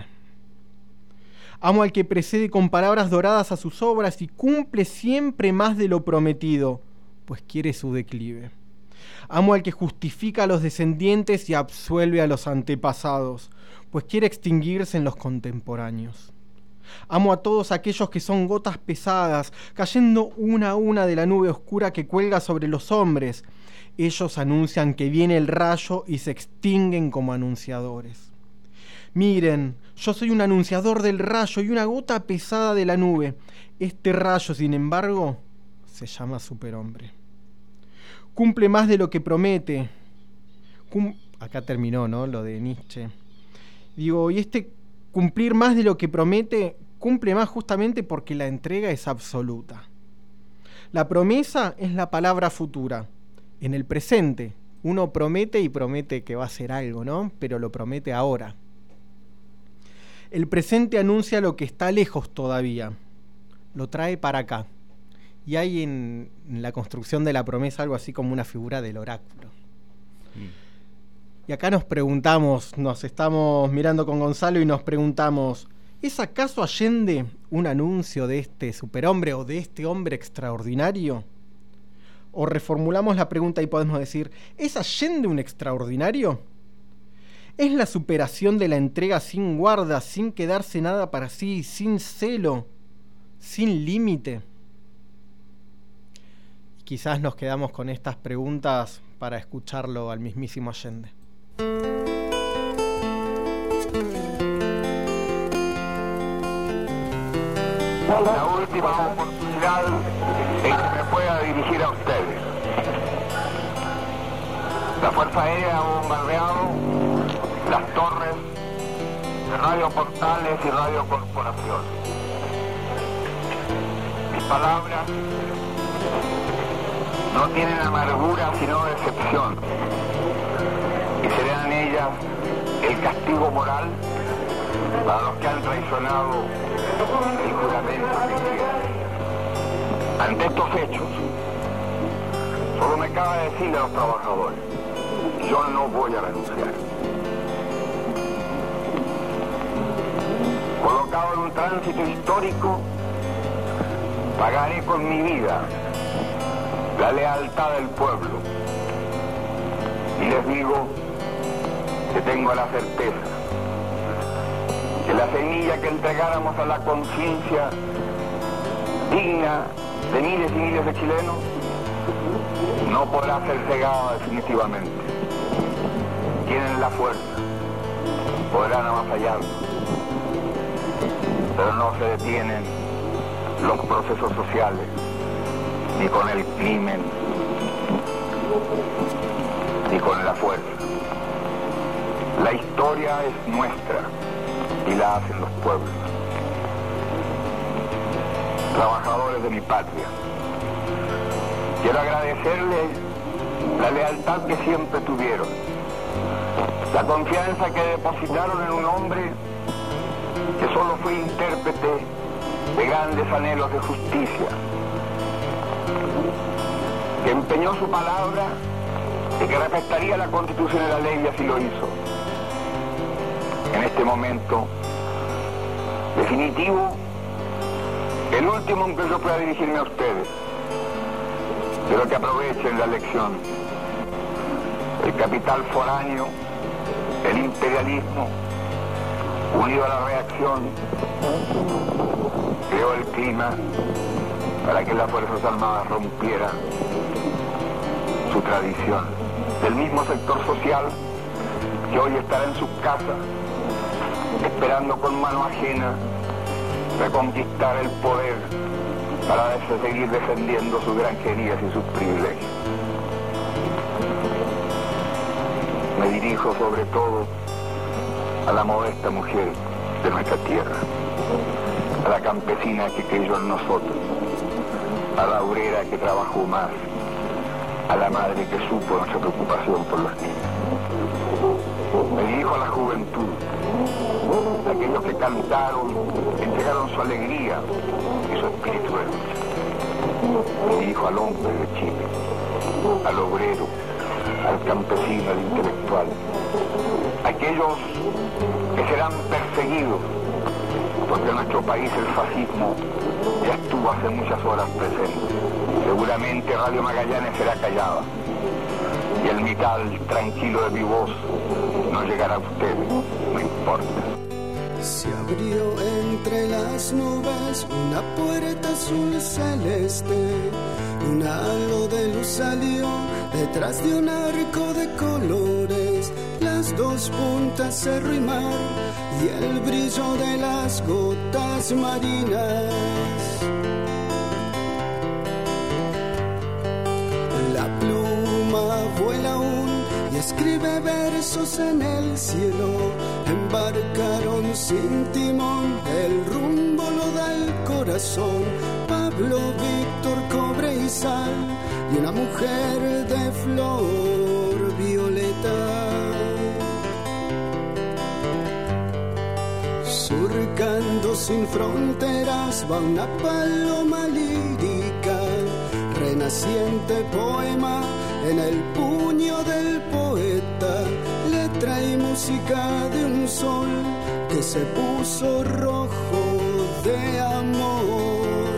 Amo al que precede con palabras doradas a sus obras y cumple siempre más de lo prometido, pues quiere su declive. Amo al que justifica a los descendientes y absuelve a los antepasados, pues quiere extinguirse en los contemporáneos. Amo a todos aquellos que son gotas pesadas, cayendo una a una de la nube oscura que cuelga sobre los hombres. Ellos anuncian que viene el rayo y se extinguen como anunciadores. Miren, yo soy un anunciador del rayo y una gota pesada de la nube. Este rayo, sin embargo, se llama superhombre. Cumple más de lo que promete. Cum- Acá terminó, ¿no?, lo de Nietzsche. Digo, y este cumplir más de lo que promete, cumple más justamente porque la entrega es absoluta. La promesa es la palabra futura. En el presente, uno promete y promete que va a hacer algo, ¿no? Pero lo promete ahora. El presente anuncia lo que está lejos todavía. Lo trae para acá. Y hay en, en la construcción de la promesa algo así como una figura del oráculo. Mm. Y acá nos preguntamos, nos estamos mirando con Gonzalo y nos preguntamos: ¿es acaso Allende un anuncio de este superhombre o de este hombre extraordinario? O reformulamos la pregunta y podemos decir: ¿es Allende un extraordinario? ¿Es la superación de la entrega sin guarda, sin quedarse nada para sí, sin celo, sin límite? Y quizás nos quedamos con estas preguntas para escucharlo al mismísimo Allende. La última oportunidad en que me pueda dirigir a ustedes. La Fuerza Aérea ha bombardeado las torres de Radio Portales y Radio Corporación. Mis palabras no tienen amargura sino decepción, y serán ellas el castigo moral para los que han traicionado el juramento que hicieron. Ante estos hechos, solo me cabe decirle a los trabajadores: yo no voy a renunciar. Colocado en un tránsito histórico, pagaré con mi vida la lealtad del pueblo. Y les digo que tengo la certeza que la semilla que entregáramos a la conciencia digna de miles y miles de chilenos no podrá ser cegada definitivamente. Tienen la fuerza, podrán avasallarnos, pero no se detienen los procesos sociales, ni con el crimen, ni con la fuerza. La historia es nuestra y la hacen los pueblos. Trabajadores de mi patria, quiero agradecerles la lealtad que siempre tuvieron, la confianza que depositaron en un hombre que solo fue intérprete de grandes anhelos de justicia. que empeñó su palabra de que respetaría la Constitución y la ley, y así lo hizo. En este momento definitivo, el último en que yo pueda dirigirme a ustedes, pero que aprovechen la lección. El capital foráneo, el imperialismo, unido a la reacción, creó el clima para que las Fuerzas Armadas rompieran su tradición. Del mismo sector social que hoy estará en sus casas, esperando con mano ajena reconquistar el poder para seguir defendiendo sus granjerías y sus privilegios. Me dirijo sobre todo a la modesta mujer de nuestra tierra, a la campesina que creyó en nosotros, a la obrera que trabajó más, a la madre que supo nuestra preocupación por los niños. Me dirijo a la juventud, a aquellos que cantaron, entregaron su alegría y su espíritu de lucha. Me dirijo al hombre de Chile, al obrero, al campesino, al intelectual, aquellos que serán perseguidos, porque en nuestro país el fascismo ya estuvo hace muchas horas presente. Seguramente Radio Magallanes será callada y el metal tranquilo de mi voz no llegará a ustedes, no importa. Se abrió entre las nubes una puerta azul celeste, un halo de luz salió detrás de un arco de colores, las dos puntas cerro y mar y el brillo de las gotas marinas. La pluma vuela aún y escribe versos en el cielo. Embarcaron sin timón, el rumbo lo da el corazón. Pablo, Víctor, cobre y sal y una mujer de flor violeta. Surcando sin fronteras va una paloma lírica, renaciente poema en el puño del poeta, letra y música de un sol que se puso rojo de amor.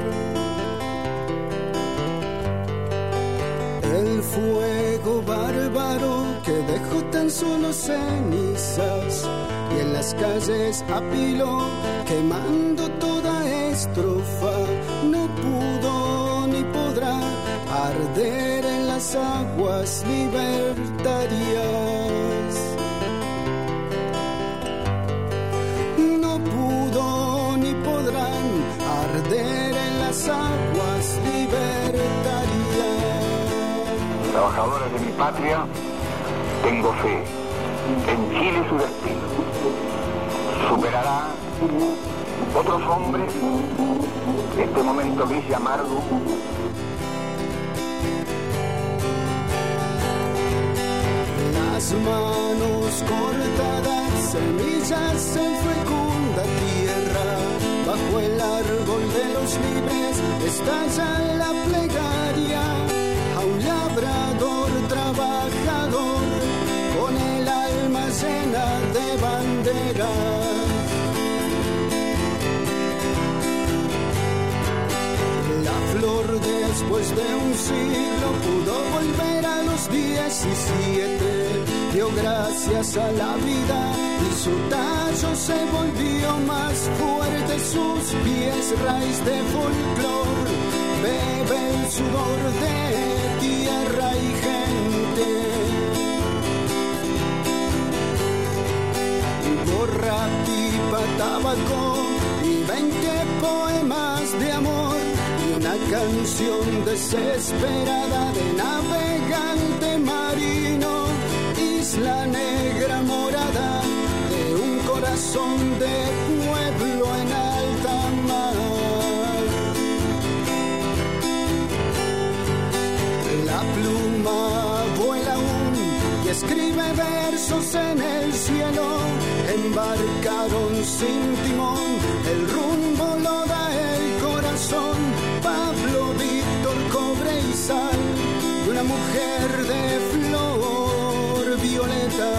El fuego bárbaro que dejó tan solo cenizas y en las calles apiló quemando toda estrofa, no pudo ni podrá arder en las aguas libertarias. No pudo ni podrán arder en las aguas libertarias. Trabajadores de mi patria, tengo fe en Chile su destino. Superará otros hombres este momento gris y amargo. Las manos cortadas, semillas en fecunda tierra, bajo el árbol de los libres estalla la plegaria a un labrador trabajador con el alma llena de banderas. La flor después de un siglo pudo volver a los diecisiete, dio gracias a la vida y su tallo se volvió más fuerte, sus pies raíz de folclor, bebe el sudor de tierra y gente. Gorra, pipa, tabaco y veinte poemas de amor y una canción desesperada de navegante marino, isla negra morada de un corazón de pueblo en alta mar. La pluma vuela aún y escribe versos en el cielo. Embarcaron sin timón, el rumbo lo da el corazón. Pablo, Víctor, cobre y sal una mujer de flor violeta.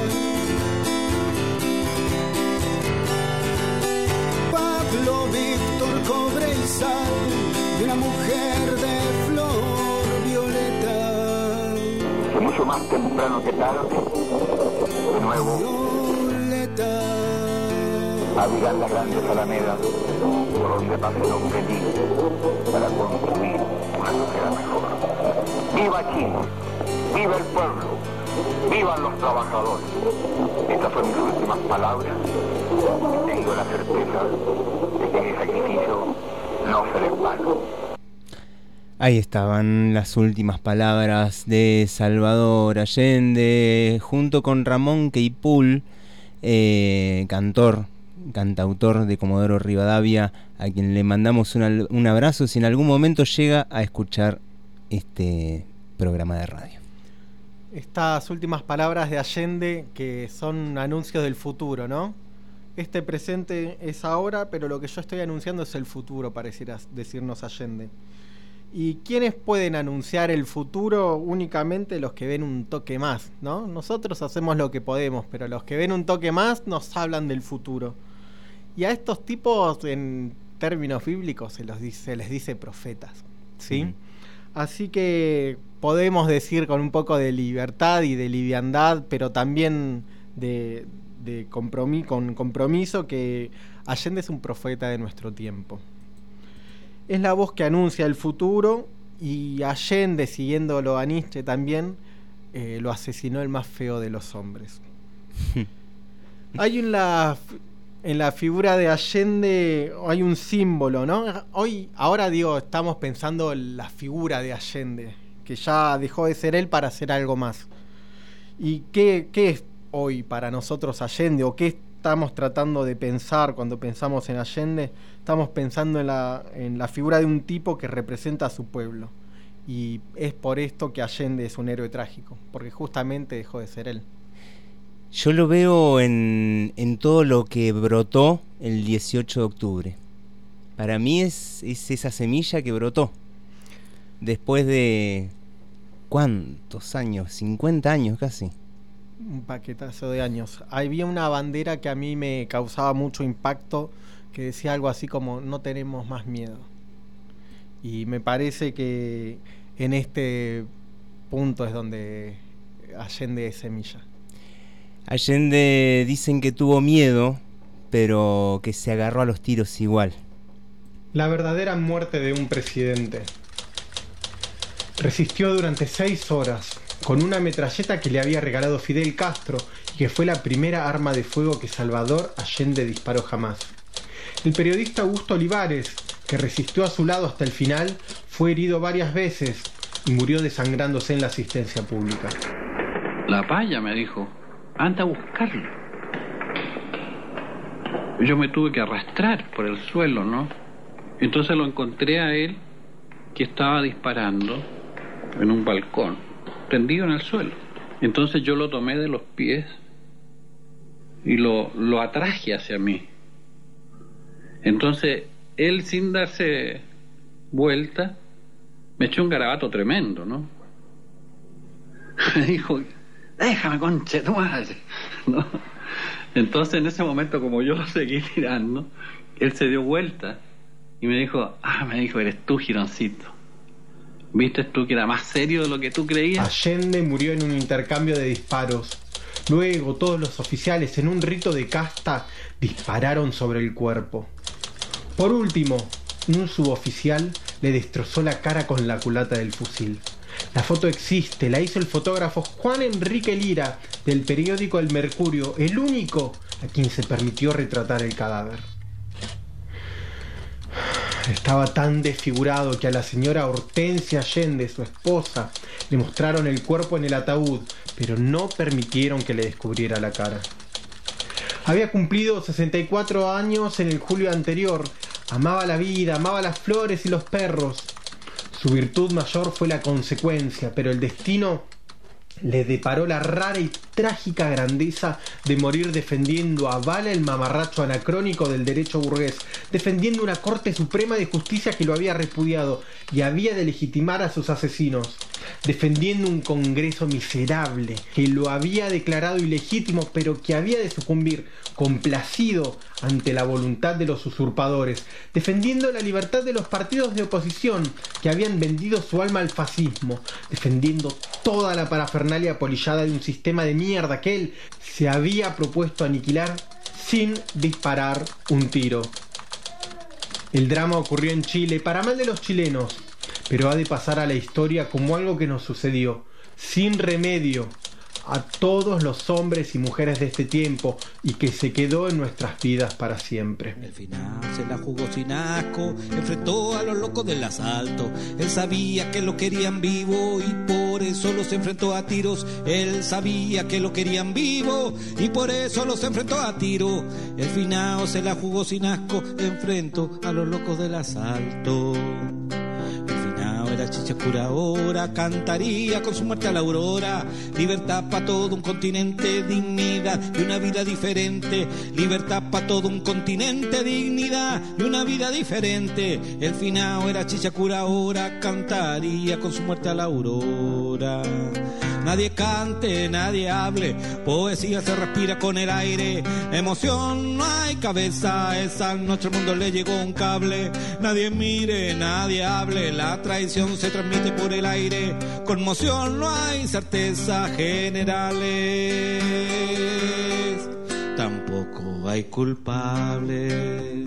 Pablo, Víctor, cobre y sal de una mujer de flor violeta. Mucho más temprano que tarde, de nuevo, violeta. habitan las grandes alamedas por donde pasa el hombre libre para construir una sociedad mejor. ¡Viva Chile! ¡Viva el pueblo! ¡Vivan los trabajadores! Estas son mis últimas palabras. Tengo la certeza de que mi sacrificio no será en vano. Ahí estaban las últimas palabras de Salvador Allende, junto con Ramón Queipul, eh, cantor, cantautor de Comodoro Rivadavia, a quien le mandamos una, un abrazo si en algún momento llega a escuchar este programa de radio. Estas últimas palabras de Allende, que son anuncios del futuro, ¿no? Este presente es ahora, pero lo que yo estoy anunciando es el futuro, pareciera decirnos Allende. ¿Y quiénes pueden anunciar el futuro? Únicamente los que ven un toque más, ¿no? Nosotros hacemos lo que podemos, pero los que ven un toque más nos hablan del futuro. Y a estos tipos, en términos bíblicos, se, los dice, se les dice profetas, ¿sí? Mm. Así que podemos decir con un poco de libertad y de liviandad, pero también de, de compromiso, con compromiso, que Allende es un profeta de nuestro tiempo. Es la voz que anuncia el futuro, y Allende, siguiéndolo a Nietzsche también, eh, lo asesinó el más feo de los hombres. Hay en la, en la figura de Allende hay un símbolo, ¿no? Hoy, ahora digo, estamos pensando en la figura de Allende, que ya dejó de ser él para ser algo más. ¿Y qué, qué es hoy para nosotros Allende? ¿O qué estamos tratando de pensar cuando pensamos en Allende? Estamos pensando en la, en la figura de un tipo que representa a su pueblo. Y es por esto que Allende es un héroe trágico, porque justamente dejó de ser él. Yo lo veo en, en todo lo que brotó el dieciocho de octubre. Para mí es, es esa semilla que brotó. Después de... ¿cuántos años? cincuenta años casi. Un paquetazo de años. Había una bandera que a mí me causaba mucho impacto, que decía algo así como: no tenemos más miedo. Y me parece que en este punto es donde Allende es semilla. Allende dicen que tuvo miedo, pero que se agarró a los tiros igual. La verdadera muerte de un presidente. Resistió durante seis horas con una metralleta que le había regalado Fidel Castro y que fue la primera arma de fuego que Salvador Allende disparó jamás. El periodista Augusto Olivares, que resistió a su lado hasta el final, fue herido varias veces y murió desangrándose en la asistencia pública. La paya, me dijo, anda a buscarlo. Yo me tuve que arrastrar por el suelo, ¿no? Entonces lo encontré a él, que estaba disparando en un balcón, tendido en el suelo. Entonces yo lo tomé de los pies y lo, lo atraje hacia mí. Entonces él, sin darse vuelta, me echó un garabato tremendo, ¿no? Me dijo: déjame, conche tu madre, ¿no? Entonces en ese momento, como yo lo seguí tirando, él se dio vuelta y me dijo: ah, me dijo, eres tú, Gironcito. ¿Viste tú que era más serio de lo que tú creías? Allende murió en un intercambio de disparos. Luego todos los oficiales, en un rito de casta, dispararon sobre el cuerpo. Por último, un suboficial le destrozó la cara con la culata del fusil. La foto existe, la hizo el fotógrafo Juan Enrique Lira, del periódico El Mercurio, el único a quien se permitió retratar el cadáver. Estaba tan desfigurado que a la señora Hortensia Allende, su esposa, le mostraron el cuerpo en el ataúd, pero no permitieron que le descubriera la cara. Había cumplido sesenta y cuatro años en el julio anterior. Amaba la vida, amaba las flores y los perros. Su virtud mayor fue la consecuencia, pero el destino le deparó la rara y trágica grandeza de morir defendiendo a bala el mamarracho anacrónico del derecho burgués, defendiendo una Corte Suprema de Justicia que lo había repudiado y había de legitimar a sus asesinos. defendiendo un Congreso miserable que lo había declarado ilegítimo, pero que había de sucumbir complacido ante la voluntad de los usurpadores, defendiendo la libertad de los partidos de oposición que habían vendido su alma al fascismo, defendiendo toda la parafernalia apolillada de un sistema de mierda que él se había propuesto aniquilar sin disparar un tiro. El drama ocurrió en Chile para mal de los chilenos, pero ha de pasar a la historia como algo que nos sucedió, sin remedio, a todos los hombres y mujeres de este tiempo y que se quedó en nuestras vidas para siempre. El final se la jugó sin asco, enfrentó a los locos del asalto. Él sabía que lo querían vivo y por eso los enfrentó a tiros. Él sabía que lo querían vivo y por eso los enfrentó a tiros. El final se la jugó sin asco, enfrentó a los locos del asalto. Era Chichacura ahora, cantaría con su muerte a la aurora. Libertad para todo un continente, dignidad y una vida diferente. Libertad para todo un continente, dignidad y una vida diferente. El finao era Chichacura ahora, cantaría con su muerte a la aurora. Nadie cante, nadie hable, poesía se respira con el aire. Emoción, no hay cabeza, esa noche al mundo le llegó un cable. Nadie mire, nadie hable, la traición se transmite por el aire. Conmoción, no hay certeza generales, tampoco hay culpables.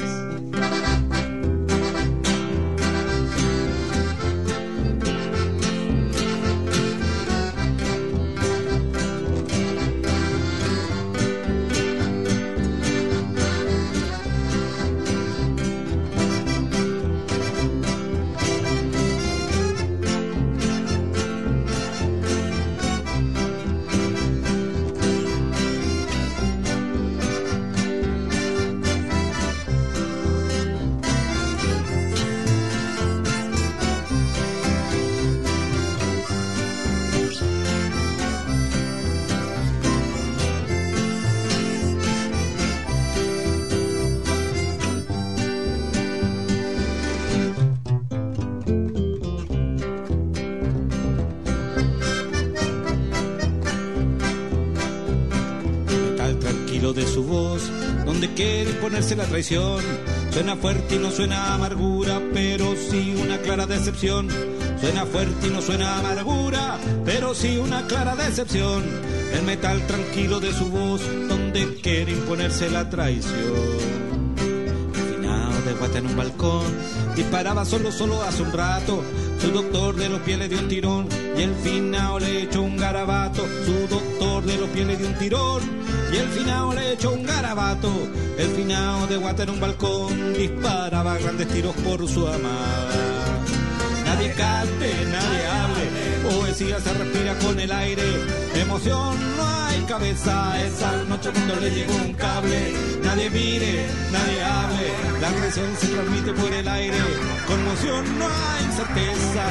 De su voz, donde quiere imponerse la traición, suena fuerte y no suena amargura, pero sí una clara decepción. Suena fuerte y no suena amargura, pero sí una clara decepción. El metal tranquilo de su voz, donde quiere imponerse la traición. Finado de guata en un balcón, disparaba solo, solo hace un rato. Su doctor de los pies le dio un tirón y el finao le echó un garabato. Su doctor de los pies le dio un tirón y el finao le echó un garabato. El finao de guata en un balcón disparaba grandes tiros por su amada. Nadie cante, nadie hable, poesía se respira con el aire. Emoción, no hay cabeza, esa noche al mundo le llegó un cable. Nadie mire, nadie hable, la agresión se transmite por el aire. Conmoción, no hay certeza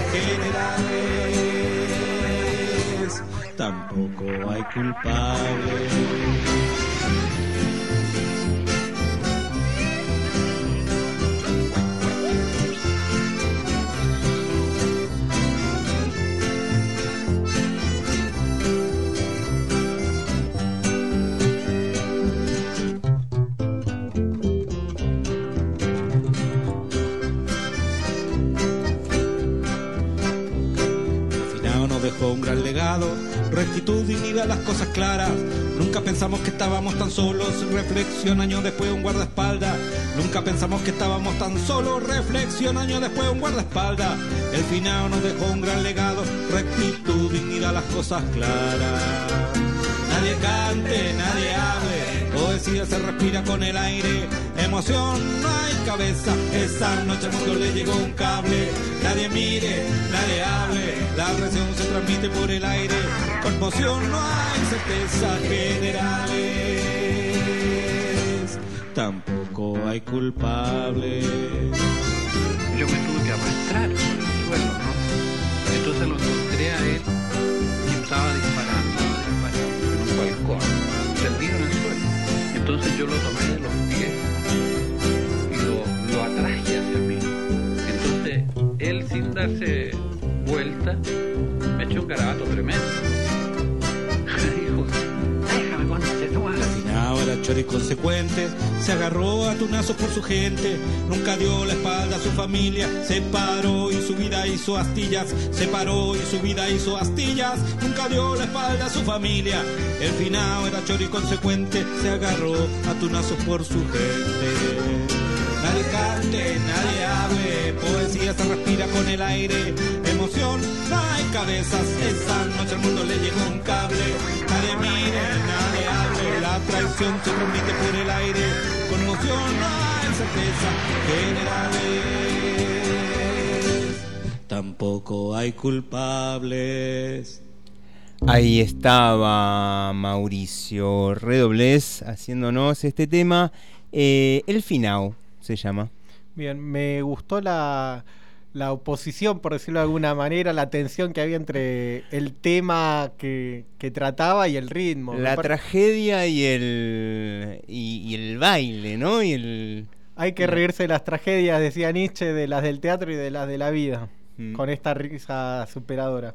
generales, tampoco hay culpables. Dejó un gran legado, rectitud, dignidad, las cosas claras. Nunca pensamos que estábamos tan solos, reflexión años después un guardaespaldas. Nunca pensamos que estábamos tan solos, reflexión años después un guardaespaldas. El finao nos dejó un gran legado, rectitud, dignidad, las cosas claras. Nadie cante, nadie hable, poesía se respira con el aire. Emoción, no hay cabeza, esa noche al mundo le llegó un cable. Nadie mire, nadie hable, la agresión se transmite por el aire. Conmoción, no hay certeza generales, tampoco hay culpables. Yo me tuve que arrastrar por el suelo, ¿no? Entonces lo encontré a él y estaba disparando, disparando en un balcón, tendido en el suelo. Entonces yo lo tomé de los pies y lo, lo atraje hacia mí. Entonces él, sin darse vuelta, me tremendo. Déjame, conche tu madre. Finao era choro y consecuente, se agarró a tunazos por su gente, nunca dio la espalda a su familia, se paró y su vida hizo astillas, se paró y su vida hizo astillas, nunca dio la espalda a su familia. El Finao era choro y consecuente, se agarró a tunazos por su gente. Nadie cante, nadie hable, poesía se respira con el aire, emoción, no hay cabezas, esa noche al mundo le llegó un cable. Nadie mire, nadie hable, la traición se transmite por el aire, con emoción no hay certeza, generales, tampoco hay culpables. Ahí estaba Mauricio Redoblez haciéndonos este tema, eh, El Finao se llama. Bien, me gustó la, la oposición, por decirlo de alguna manera, la tensión que había entre el tema que, que trataba y el ritmo. La tragedia y el y, y el baile, ¿no? Y el Hay que reírse de las tragedias, decía Nietzsche, de las del teatro y de las de la vida, mm. con esta risa superadora.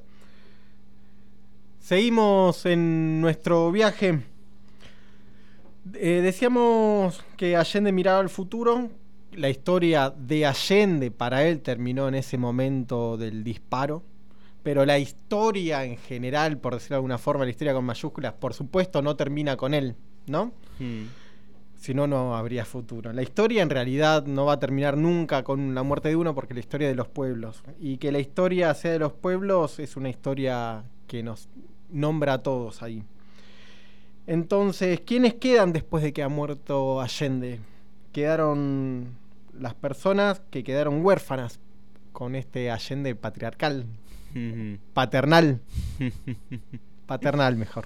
Seguimos en nuestro viaje. Eh, decíamos que Allende miraba al futuro. La historia de Allende para él terminó en ese momento del disparo, pero la historia en general, por decirlo de alguna forma, la historia con mayúsculas, por supuesto no termina con él, ¿no? Hmm. Si no, no habría futuro. La historia en realidad no va a terminar nunca con la muerte de uno, porque la historia de los pueblos, y que la historia sea de los pueblos es una historia que nos nombra a todos ahí. Entonces, ¿quiénes quedan después de que ha muerto Allende? Quedaron las personas que quedaron huérfanas con este Allende patriarcal, paternal, paternal mejor.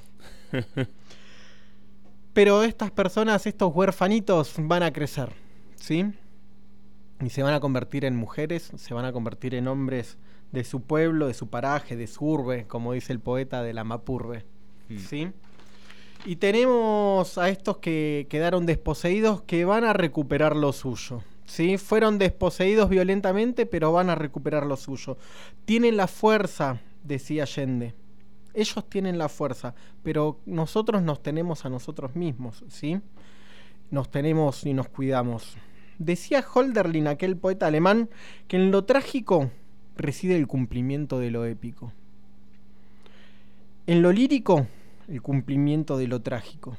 Pero estas personas, estos huérfanitos van a crecer, ¿sí? Y se van a convertir en mujeres, se van a convertir en hombres de su pueblo, de su paraje, de su urbe, como dice el poeta de la Mapurbe, ¿sí? Y tenemos a estos que quedaron desposeídos, que van a recuperar lo suyo, ¿sí? Fueron desposeídos violentamente, pero van a recuperar lo suyo. Tienen la fuerza, decía Allende. Ellos tienen la fuerza, pero nosotros nos tenemos a nosotros mismos, ¿sí? Nos tenemos y nos cuidamos. Decía Hölderlin, aquel poeta alemán, que en lo trágico reside el cumplimiento de lo épico. En lo lírico, el cumplimiento de lo trágico.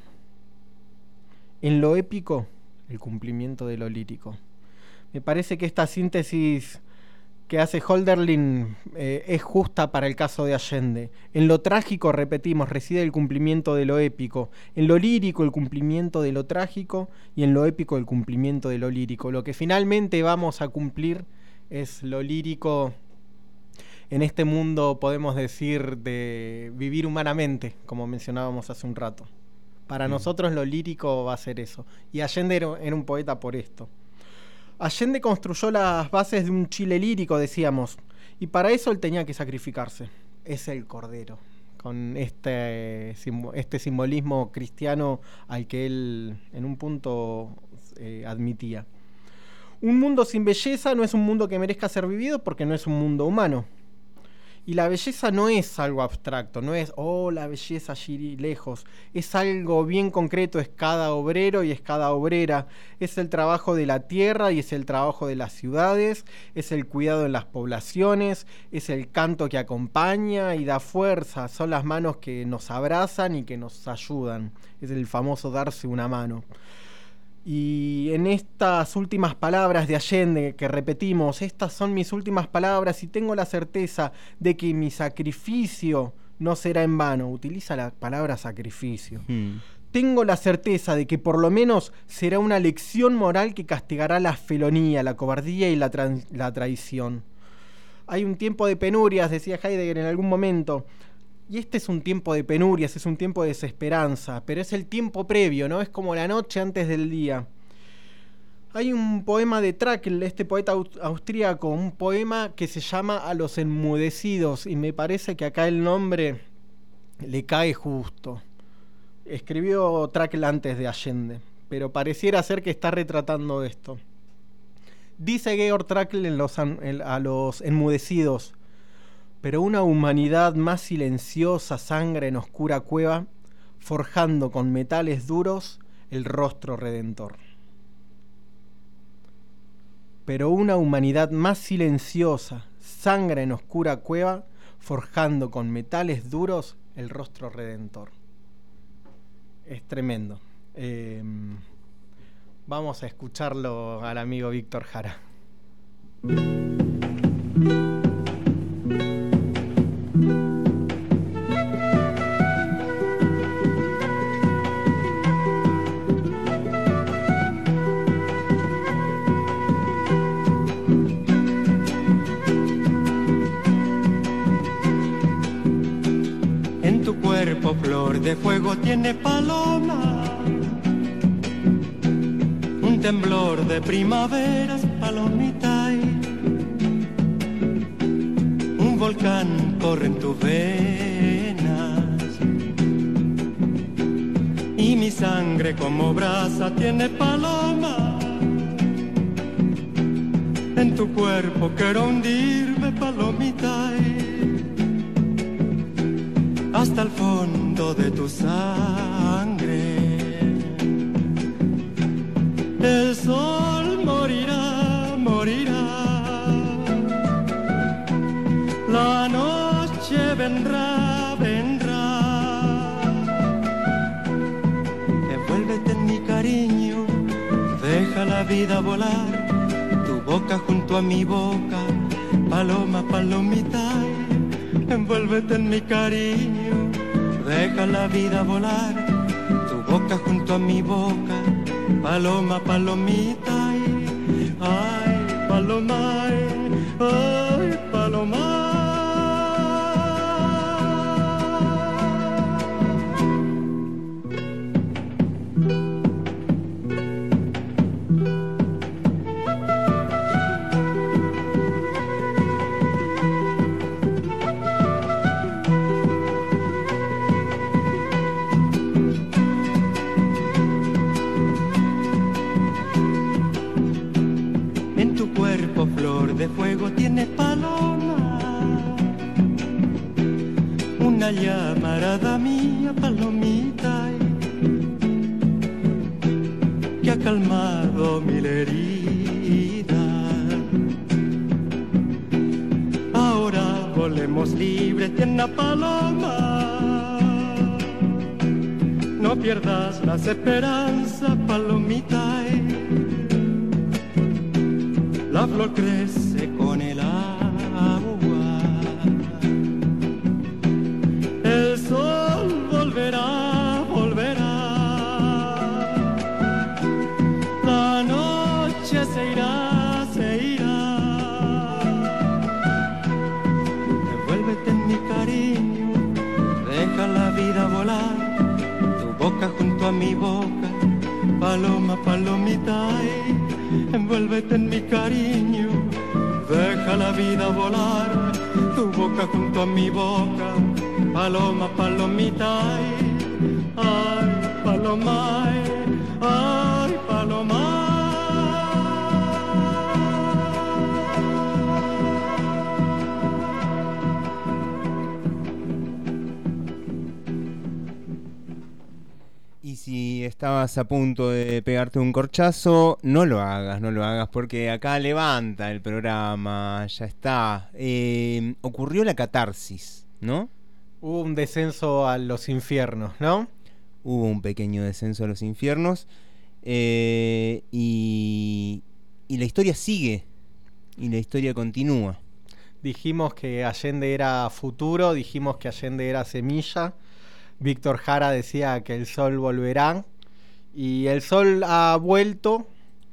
En lo épico, el cumplimiento de lo lírico. Me parece que esta síntesis que hace Hölderlin eh, es justa para el caso de Allende. En lo trágico, repetimos, reside el cumplimiento de lo épico. En lo lírico, el cumplimiento de lo trágico, y en lo épico, el cumplimiento de lo lírico. Lo que finalmente vamos a cumplir es lo lírico. En este mundo, podemos decir, de vivir humanamente, como mencionábamos hace un rato. Para mm. nosotros lo lírico va a ser eso. Y Allende era, era un poeta por esto. Allende construyó las bases de un Chile lírico, decíamos, y para eso él tenía que sacrificarse. Es el Cordero, con este, este simbolismo cristiano al que él en un punto eh, admitía. Un mundo sin belleza no es un mundo que merezca ser vivido, porque no es un mundo humano. Y la belleza no es algo abstracto, no es, oh, la belleza allí lejos. Es algo bien concreto, es cada obrero y es cada obrera. Es el trabajo de la tierra y es el trabajo de las ciudades. Es el cuidado en las poblaciones. Es el canto que acompaña y da fuerza. Son las manos que nos abrazan y que nos ayudan. Es el famoso darse una mano. Y en estas últimas palabras de Allende, que repetimos, estas son mis últimas palabras y tengo la certeza de que mi sacrificio no será en vano. Utiliza la palabra sacrificio. Hmm. Tengo la certeza de que por lo menos será una lección moral que castigará la felonía, la cobardía y la, tra- la traición. Hay un tiempo de penurias, decía Heidegger en algún momento. Y este es un tiempo de penurias, es un tiempo de desesperanza, pero es el tiempo previo, ¿no? Es como la noche antes del día. Hay un poema de Trakl, este poeta austríaco, un poema que se llama A los enmudecidos, y me parece que acá el nombre le cae justo. Escribió Trakl antes de Allende, pero pareciera ser que está retratando esto. Dice Georg Trakl en los, en, a los enmudecidos: Pero una humanidad más silenciosa sangra en oscura cueva, forjando con metales duros el rostro redentor. Pero una humanidad más silenciosa sangra en oscura cueva, forjando con metales duros el rostro redentor. Es tremendo. Eh, vamos a escucharlo al amigo Víctor Jara. En tu cuerpo flor de fuego tiene paloma, un temblor de primaveras, palomita, y un volcán corre en tus venas, y mi sangre como brasa tiene paloma. En tu cuerpo quiero hundirme, palomita, y hasta el fondo de tu sangre. El sol morirá, morirá. La noche vendrá, vendrá. Envuélvete en mi cariño, deja la vida volar. Tu boca junto a mi boca, paloma, palomita. Envuélvete en mi cariño, deja la vida volar. Tu boca junto a mi boca, paloma, palomita. Ay, paloma, ay, paloma. De fuego tiene paloma, una llamarada mía, palomita, que ha calmado mil heridas. Ahora volemos libres, tierna paloma, no pierdas las esperanzas, palomita. La flor crece con el agua, el sol volverá, volverá, la noche se irá, se irá. Envuélvete en mi cariño, deja la vida volar, tu boca junto a mi boca, paloma, palomita. Envuélvete en mi cariño, deja la vida volar, tu boca junto a mi boca, paloma, palomita. Ay, paloma, ay, paloma. Y si estabas a punto de pegarte un corchazo, no lo hagas, no lo hagas, porque acá levanta el programa, ya está. Eh, ocurrió la catarsis, ¿no? Hubo un descenso a los infiernos, ¿no? Hubo un pequeño descenso a los infiernos, eh, y, y la historia sigue, y la historia continúa. Dijimos que Allende era futuro, dijimos que Allende era semilla. Víctor Jara decía que el sol volverá, y el sol ha vuelto.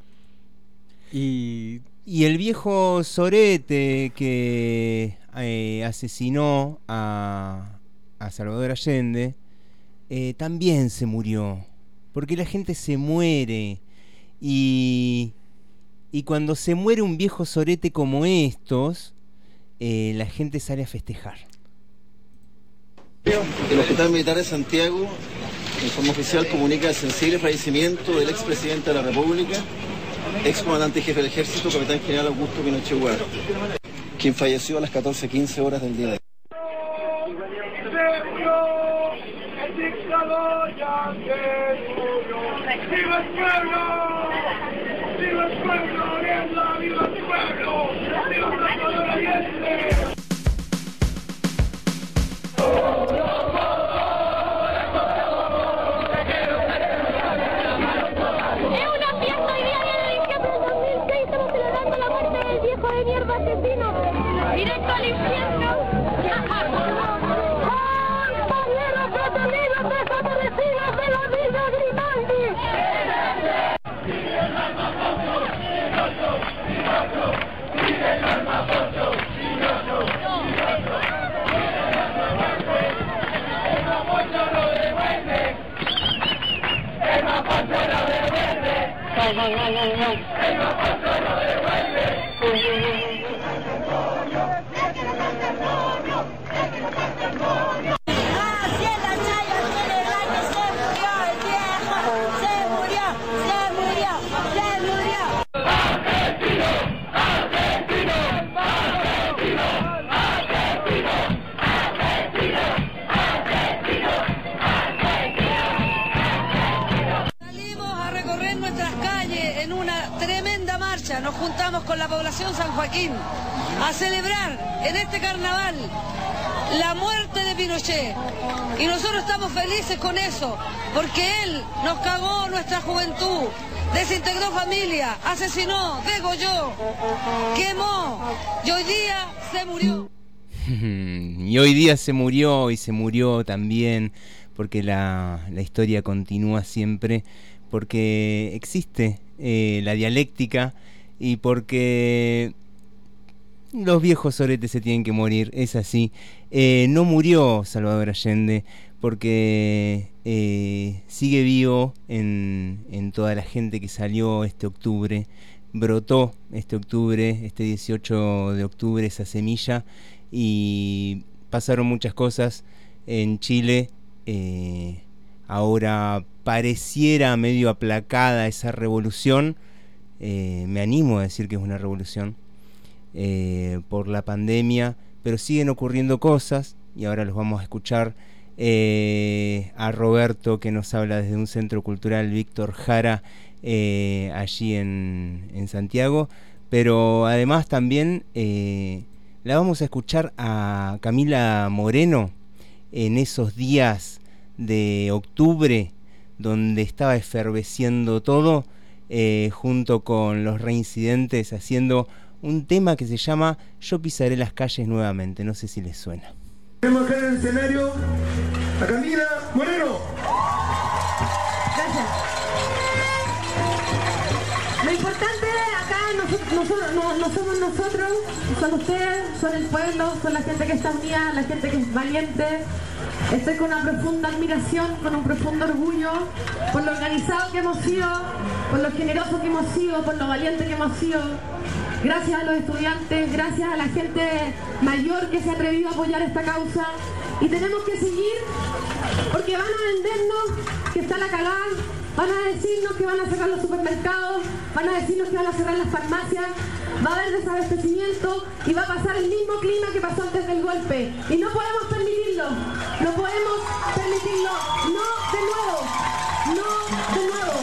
Y, y el viejo sorete que eh, asesinó a, a Salvador Allende eh, también se murió, porque la gente se muere, y, y cuando se muere un viejo sorete como estos, eh, la gente sale a festejar. El Hospital Militar de Santiago, en forma oficial, comunica el sensible fallecimiento del expresidente de la República, ex comandante jefe del Ejército, capitán general Augusto Pinochet Huar, quien falleció a las catorce quince horas del día de hoy. El dictador ya se murió. ¡Viva el pueblo! ¡Viva el pueblo! ¡Viva, viva el pueblo! ¡Viva Salvador Allende! Es una fiesta hoy día, diez de diciembre del dos mil seis. Estamos celebrando la muerte del viejo de mierda asesino. Directo al infierno. ¡Desaparecidos de la vida Grimaldi! ¡Vive el Mapocho! ¡Vive el Mapocho! ¡El Mapocho lo devuelve! ¡El Mapocho lo devuelve! ¡El Mapocho lo devuelve! Nos juntamos con la población San Joaquín a celebrar en este carnaval la muerte de Pinochet, y nosotros estamos felices con eso porque él nos cagó nuestra juventud, desintegró familia, asesinó, degolló, quemó y hoy día se murió. Y hoy día se murió y se murió también porque la, la historia continúa siempre, porque existe eh, la dialéctica y porque los viejos soretes se tienen que morir, es así. Eh, no murió Salvador Allende porque eh, sigue vivo en, en toda la gente que salió este octubre, brotó este octubre, este dieciocho de octubre, esa semilla, y pasaron muchas cosas en Chile. Eh, ahora pareciera medio aplacada esa revolución. Eh, me animo a decir que es una revolución eh, por la pandemia, pero siguen ocurriendo cosas y ahora los vamos a escuchar eh, a Roberto, que nos habla desde un centro cultural Víctor Jara eh, allí en, en Santiago, pero además también eh, la vamos a escuchar a Camila Moreno en esos días de octubre donde estaba eferveciendo todo. Eh, junto con los reincidentes, haciendo un tema que se llama Yo pisaré las calles nuevamente. No sé si les suena. Tenemos acá en el escenario a Camila Moreno. Gracias. Lo importante acá nosotros, nosotros, no, no somos nosotros, son ustedes, son el pueblo, son la gente que está unida, la gente que es valiente. Estoy con una profunda admiración, con un profundo orgullo por lo organizado que hemos sido, por lo generoso que hemos sido, por lo valiente que hemos sido. Gracias a los estudiantes, gracias a la gente mayor que se ha atrevido a apoyar esta causa. Y tenemos que seguir porque van a vendernos que está la cagada, van a decirnos que van a cerrar los supermercados, van a decirnos que van a cerrar las farmacias, va a haber desabastecimiento y va a pasar el mismo clima que pasó antes del golpe. Y no podemos permitirlo, no podemos permitirlo, no de nuevo, no de nuevo.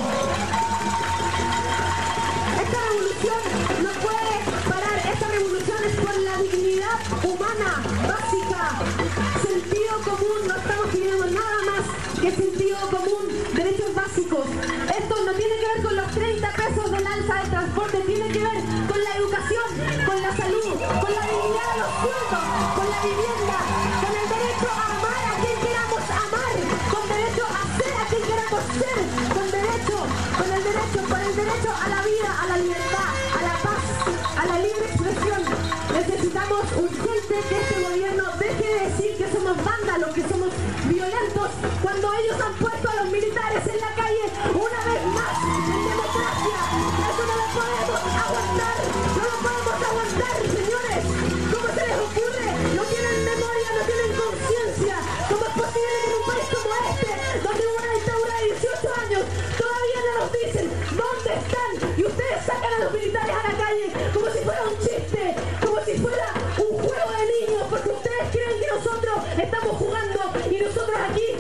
Esta revolución no puede parar, esta revolución es por la dignidad humana, básica, sentido común, no estamos pidiendo nada más que sentido común, derechos básicos. Esto no tiene que ver con los treinta pesos del alza del transporte, tiene que ver con la educación, con la salud, con la dignidad de los sueldos, con la vivienda, con el derecho a amar a quien queramos amar, con derecho a ser a quien queramos ser, con derecho, con el derecho, con el derecho a la vida, a la libertad, a la paz, a la libre expresión. Necesitamos urgente que este gobierno deje de decir que somos vándalos, que somos violentos, cuando ellos han puesto a los militares en la calle una vez más en democracia. Eso no lo podemos aguantar, no lo podemos aguantar, señores. ¿Cómo se les ocurre? No tienen memoria, no tienen conciencia. ¿Cómo es posible que en un país como este, donde hubo una dictadura de dieciocho años, todavía no nos dicen dónde están? Y ustedes sacan a los militares a la calle como si fuera un chiste, como si fuera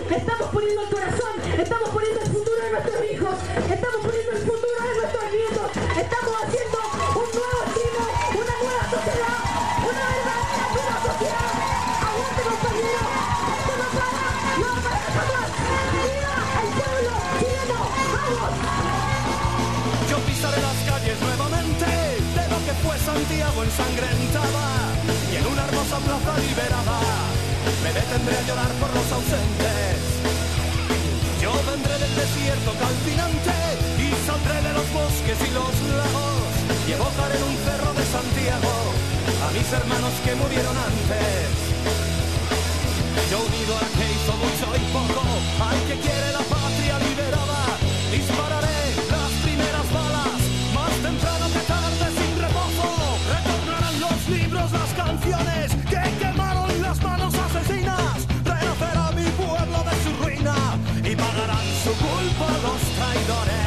estamos poniendo el corazón, estamos poniendo el futuro de nuestros hijos, estamos poniendo el futuro de nuestros nietos, estamos haciendo un nuevo Chile, una nueva sociedad, una verdadera nueva sociedad. ¡Aguante, compañeros! ¡Esto no para! ¡No va a parar jamás! ¡Viva el pueblo chileno! ¡Vamos! Yo pisaré las calles nuevamente de lo que fue Santiago ensangrentada, y en una hermosa plaza liberada me detendré a llorar por los ausentes. Yo vendré del desierto calcinante y saldré de los bosques y los lagos, y evocaré en un cerro de Santiago a mis hermanos que murieron antes. Yo unido al que hizo mucho y poco, al que quiere la patria liberada, dispararé las primeras balas, más temprano que tarde sin reposo. Retornarán los libros, las canciones que quemaron las manos asesinas. Renacerá mi pueblo de su ruina y pagarán su culpa los traidores.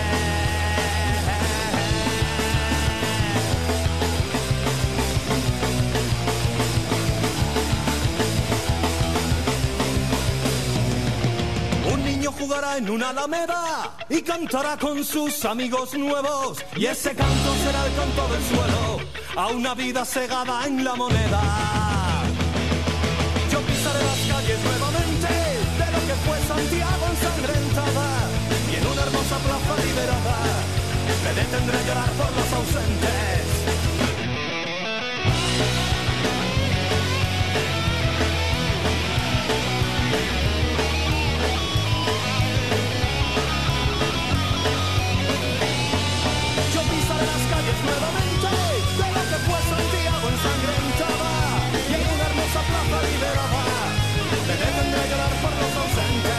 Un niño jugará en una alameda y cantará con sus amigos nuevos, y ese canto será el canto del suelo a una vida cegada en la moneda. Yo pisaré las calles nuevamente de lo que fue Santiago ensangrentada, y en una hermosa plaza liberada me detendré a llorar por los ausentes. Yo pisaré las calles nuevamente de lo que fue Santiago ensangrentada, y en una hermosa plaza liberada me detendré a llorar por los ausentes.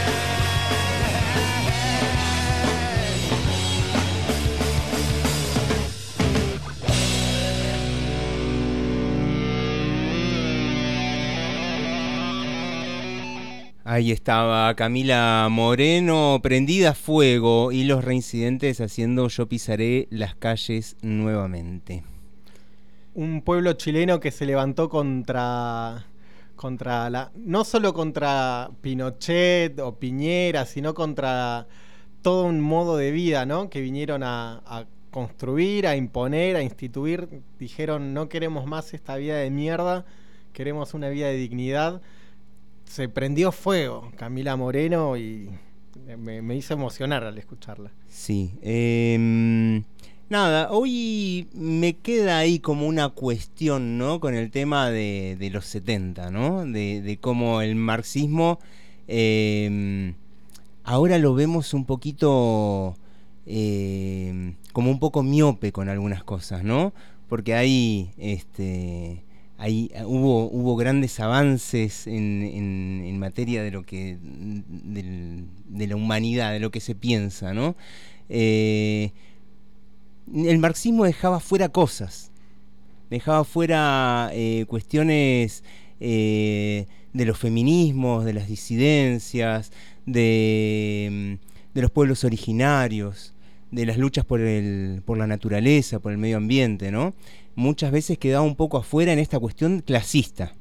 Ahí estaba Camila Moreno, Prendida a Fuego, y los reincidentes haciendo Yo pisaré las calles nuevamente. Un pueblo chileno que se levantó contra, contra la, no solo contra Pinochet o Piñera, sino contra todo un modo de vida, ¿no? Que vinieron a, a construir, a imponer, a instituir. Dijeron, no queremos más esta vida de mierda, queremos una vida de dignidad. Se prendió fuego Camila Moreno y me, me hizo emocionar al escucharla. Sí. Eh, nada, hoy me queda ahí como una cuestión, ¿no? Con el tema de, de los setenta, ¿no? De, de cómo el marxismo eh, ahora lo vemos un poquito eh, como un poco miope con algunas cosas, ¿no? Porque hay este Ahí hubo hubo grandes avances en, en, en materia de lo que de, de la humanidad, de lo que se piensa, ¿no? Eh, el marxismo dejaba fuera cosas, dejaba fuera eh, cuestiones eh, de los feminismos, de las disidencias, de, de los pueblos originarios, de las luchas por el por la naturaleza, por el medio ambiente, ¿no? Muchas veces quedaba un poco afuera en esta cuestión clasista.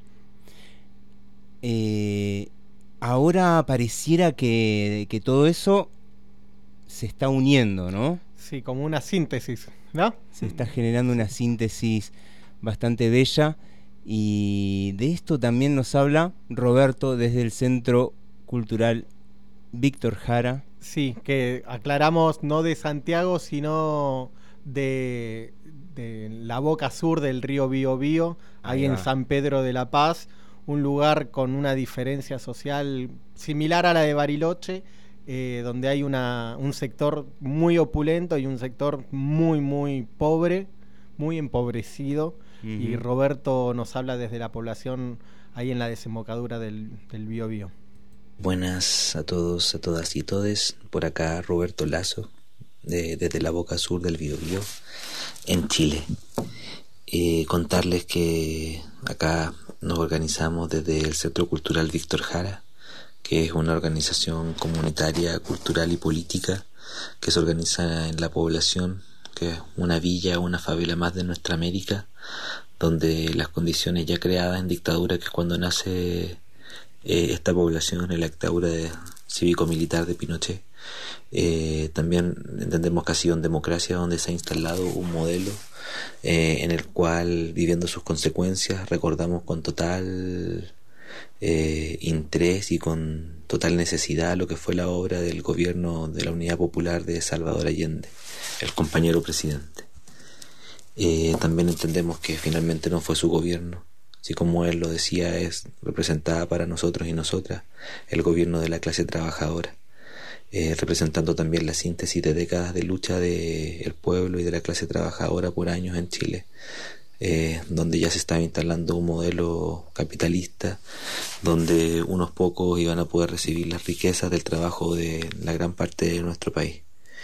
Eh, ahora pareciera que, que todo eso se está uniendo, ¿no? Sí, como una síntesis, ¿no? Se está generando una síntesis bastante bella, y de esto también nos habla Roberto desde el Centro Cultural Víctor Jara. Sí, que aclaramos, no de Santiago, sino de... de la boca sur del río Biobío, ahí, ahí en San Pedro de la Paz, un lugar con una diferencia social similar a la de Bariloche, eh, donde hay una, un sector muy opulento y un sector muy, muy pobre, muy empobrecido, uh-huh. Y Roberto nos habla desde la población ahí en la desembocadura del, del Biobío. Buenas a todos, a todas y todes, por acá Roberto Lazo, de, desde la boca sur del Biobío, en Chile. Eh, contarles que acá nos organizamos desde el Centro Cultural Víctor Jara, que es una organización comunitaria, cultural y política que se organiza en la población, que es una villa, una favela más de nuestra América, donde las condiciones ya creadas en dictadura, que es cuando nace eh, esta población en la dictadura de cívico-militar de Pinochet. Eh, también entendemos que ha sido en democracia donde se ha instalado un modelo eh, en el cual, viviendo sus consecuencias, recordamos con total eh, interés y con total necesidad lo que fue la obra del gobierno de la Unidad Popular de Salvador Allende, el compañero presidente. Eh, también entendemos que finalmente no fue su gobierno, así como él lo decía, es representada para nosotros y nosotras el gobierno de la clase trabajadora, eh, representando también la síntesis de décadas de lucha del pueblo y de la clase trabajadora por años en Chile, eh, donde ya se estaba instalando un modelo capitalista, donde unos pocos iban a poder recibir las riquezas del trabajo de la gran parte de nuestro país.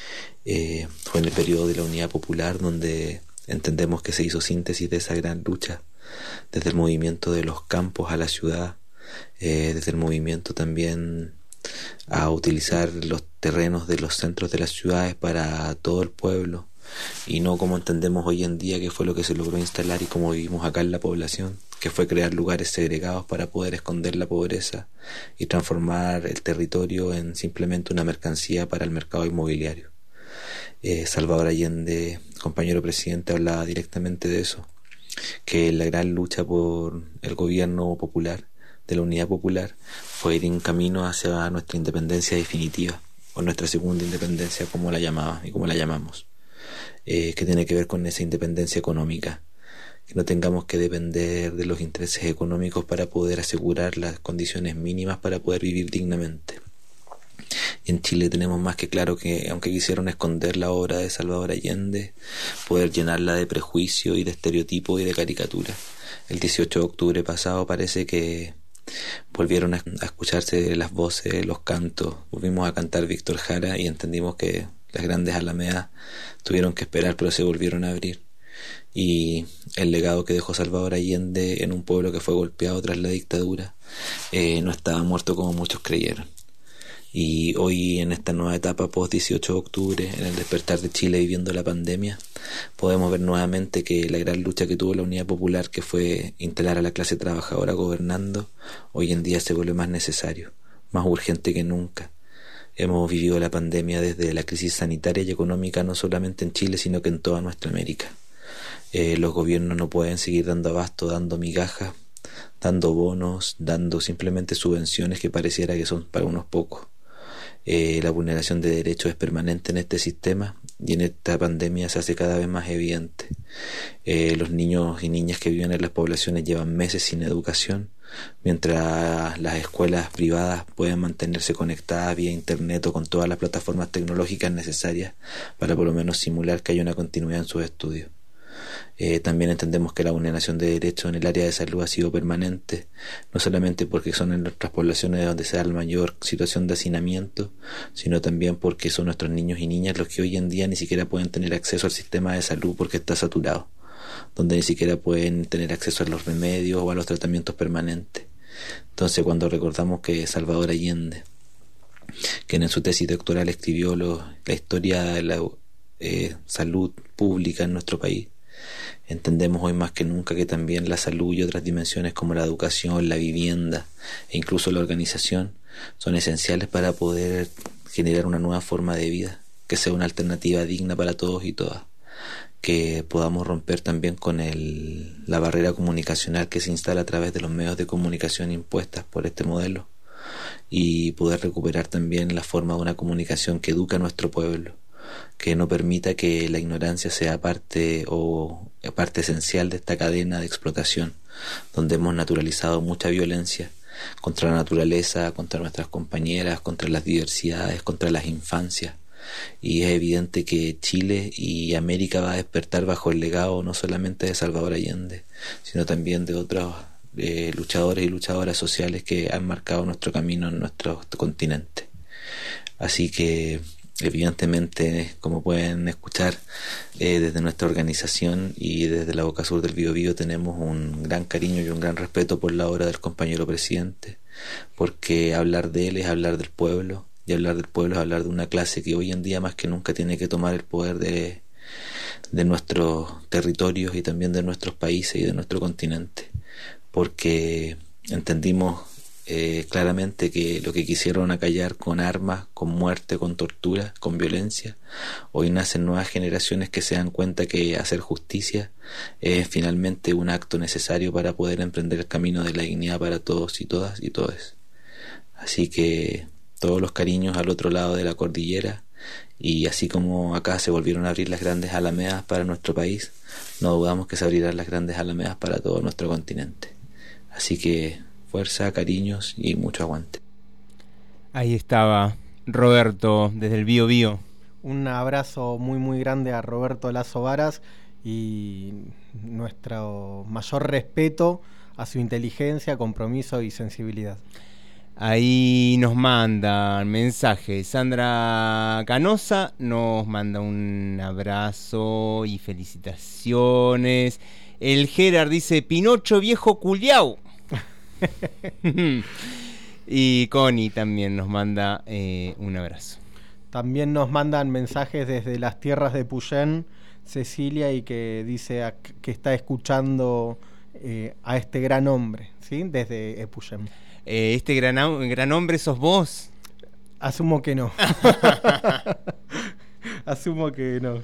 Eh, fue en el periodo de la Unidad Popular donde entendemos que se hizo síntesis de esa gran lucha, desde el movimiento de los campos a la ciudad, eh, desde el movimiento también a utilizar los terrenos de los centros de las ciudades para todo el pueblo, y no como entendemos hoy en día que fue lo que se logró instalar y como vivimos acá en la población, que fue crear lugares segregados para poder esconder la pobreza y transformar el territorio en simplemente una mercancía para el mercado inmobiliario. Eh, Salvador Allende, compañero presidente, hablaba directamente de eso, que la gran lucha por el gobierno popular, de la Unidad Popular, fue ir en camino hacia nuestra independencia definitiva, o nuestra segunda independencia, como la llamaba y como la llamamos, eh, que tiene que ver con esa independencia económica, que no tengamos que depender de los intereses económicos para poder asegurar las condiciones mínimas para poder vivir dignamente. En Chile tenemos más que claro que, aunque quisieron esconder la obra de Salvador Allende, poder llenarla de prejuicio y de estereotipo y de caricatura. El dieciocho de octubre pasado parece que volvieron a escucharse las voces, los cantos. Volvimos a cantar Víctor Jara y entendimos que las grandes alamedas tuvieron que esperar, pero se volvieron a abrir. Y el legado que dejó Salvador Allende en un pueblo que fue golpeado tras la dictadura eh, no estaba muerto como muchos creyeron. Y hoy, en esta nueva etapa post dieciocho de octubre, en el despertar de Chile viviendo la pandemia, podemos ver nuevamente que la gran lucha que tuvo la Unidad Popular, que fue instalar a la clase trabajadora gobernando, hoy en día se vuelve más necesario, más urgente que nunca. Hemos vivido la pandemia desde la crisis sanitaria y económica, no solamente en Chile, sino que en toda nuestra América. Eh, los gobiernos no pueden seguir dando abasto, dando migajas, dando bonos, dando simplemente subvenciones que pareciera que son para unos pocos. Eh, la vulneración de derechos es permanente en este sistema y en esta pandemia se hace cada vez más evidente. Eh, los niños y niñas que viven en las poblaciones llevan meses sin educación, mientras las escuelas privadas pueden mantenerse conectadas vía internet o con todas las plataformas tecnológicas necesarias para por lo menos simular que hay una continuidad en sus estudios. Eh, también entendemos que la vulneración de derechos en el área de salud ha sido permanente, no solamente porque son en nuestras poblaciones donde se da la mayor situación de hacinamiento, sino también porque son nuestros niños y niñas los que hoy en día ni siquiera pueden tener acceso al sistema de salud porque está saturado, donde ni siquiera pueden tener acceso a los remedios o a los tratamientos permanentes. Entonces, cuando recordamos que Salvador Allende, quien en su tesis doctoral escribió lo, la historia de la eh, salud pública en nuestro país, entendemos hoy más que nunca que también la salud y otras dimensiones como la educación, la vivienda e incluso la organización son esenciales para poder generar una nueva forma de vida que sea una alternativa digna para todos y todas, que podamos romper también con el, la barrera comunicacional que se instala a través de los medios de comunicación impuestas por este modelo y poder recuperar también la forma de una comunicación que educa a nuestro pueblo, que no permita que la ignorancia sea parte o parte esencial de esta cadena de explotación, donde hemos naturalizado mucha violencia contra la naturaleza, contra nuestras compañeras, contra las diversidades, contra las infancias. Y es evidente que Chile y América va a despertar bajo el legado no solamente de Salvador Allende, sino también de otros eh, luchadores y luchadoras sociales que han marcado nuestro camino en nuestro continente. Así que evidentemente, como pueden escuchar, eh, desde nuestra organización y desde la Boca Sur del Biobío tenemos un gran cariño y un gran respeto por la obra del compañero presidente, porque hablar de él es hablar del pueblo, y hablar del pueblo es hablar de una clase que hoy en día más que nunca tiene que tomar el poder de, de nuestros territorios y también de nuestros países y de nuestro continente, porque entendimos eh, claramente que lo que quisieron acallar con armas, con muerte, con tortura, con violencia, hoy nacen nuevas generaciones que se dan cuenta que hacer justicia es finalmente un acto necesario para poder emprender el camino de la dignidad para todos y todas y todes. Así que todos los cariños al otro lado de la cordillera, y así como acá se volvieron a abrir las grandes alamedas para nuestro país, no dudamos que se abrirán las grandes alamedas para todo nuestro continente. Así que fuerza, cariños y mucho aguante. Ahí estaba Roberto desde el Bío Bío. Un abrazo muy muy grande a Roberto Lazo Varas y nuestro mayor respeto a su inteligencia, compromiso y sensibilidad. Ahí nos mandan mensajes. Sandra Canosa nos manda un abrazo y felicitaciones. El Gerard dice: Pinocho viejo culiao. Y Connie también nos manda eh, un abrazo. También nos mandan mensajes desde las tierras de Puyén, Cecilia, y que dice a, que está escuchando eh, a este gran hombre, ¿sí? Desde Epuyén. Eh, este gran, gran hombre sos vos. Asumo que no. Asumo que no.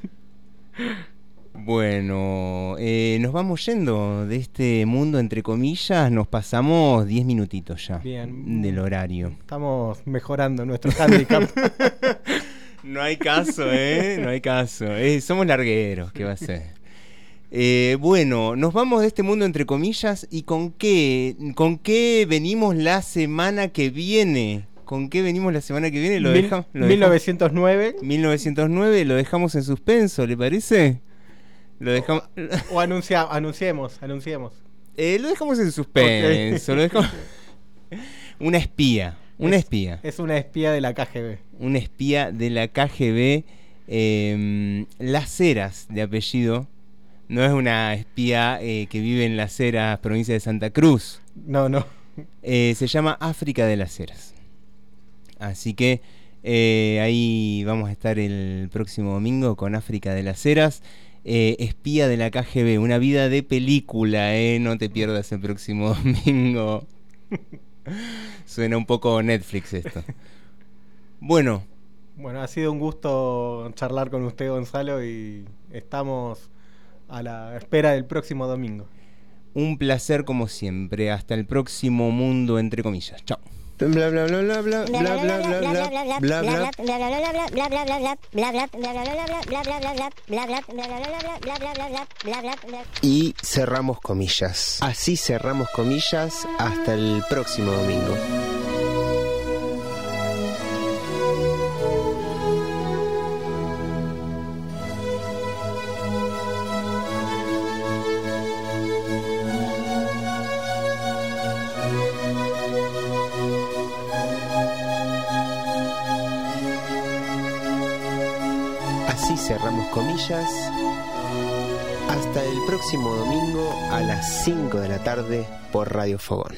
Bueno, eh, nos vamos yendo de este mundo, entre comillas. Nos pasamos diez minutitos ya. Bien. Del horario. Estamos mejorando nuestro handicap. No hay caso, ¿eh? No hay caso. Eh, somos largueros, ¿qué va a ser? Eh, bueno, nos vamos de este mundo, entre comillas. ¿Y con qué? ¿Con qué venimos la semana que viene? ¿Con qué venimos la semana que viene? Lo Mil, dejamos, lo mil novecientos nueve. Dejamos, mil novecientos nueve, lo dejamos en suspenso, ¿le parece? Lo dejamos... O, o anuncia, anunciemos, anunciemos. Eh, lo dejamos en suspenso. Okay. Lo dejamos... Una espía, una es, espía. Es una espía de la K G B. Una espía de la K G B. Eh, Las Heras, de apellido. No es una espía eh, que vive en Las Heras, provincia de Santa Cruz. No, no. Eh, se llama África de las Heras. Así que eh, ahí vamos a estar el próximo domingo con África de las Heras. Eh, espía de la K G B, una vida de película, eh, no te pierdas el próximo domingo. Suena un poco Netflix esto. Bueno. Bueno, ha sido un gusto charlar con usted, Gonzalo, y estamos a la espera del próximo domingo. Un placer como siempre. Hasta el próximo mundo, entre comillas. Chao. Bla bla bla bla bla bla bla bla bla bla. Y cerramos comillas. Así cerramos comillas hasta el próximo domingo. Así cerramos comillas. Hasta el próximo domingo a las cinco de la tarde por Radio Fogón.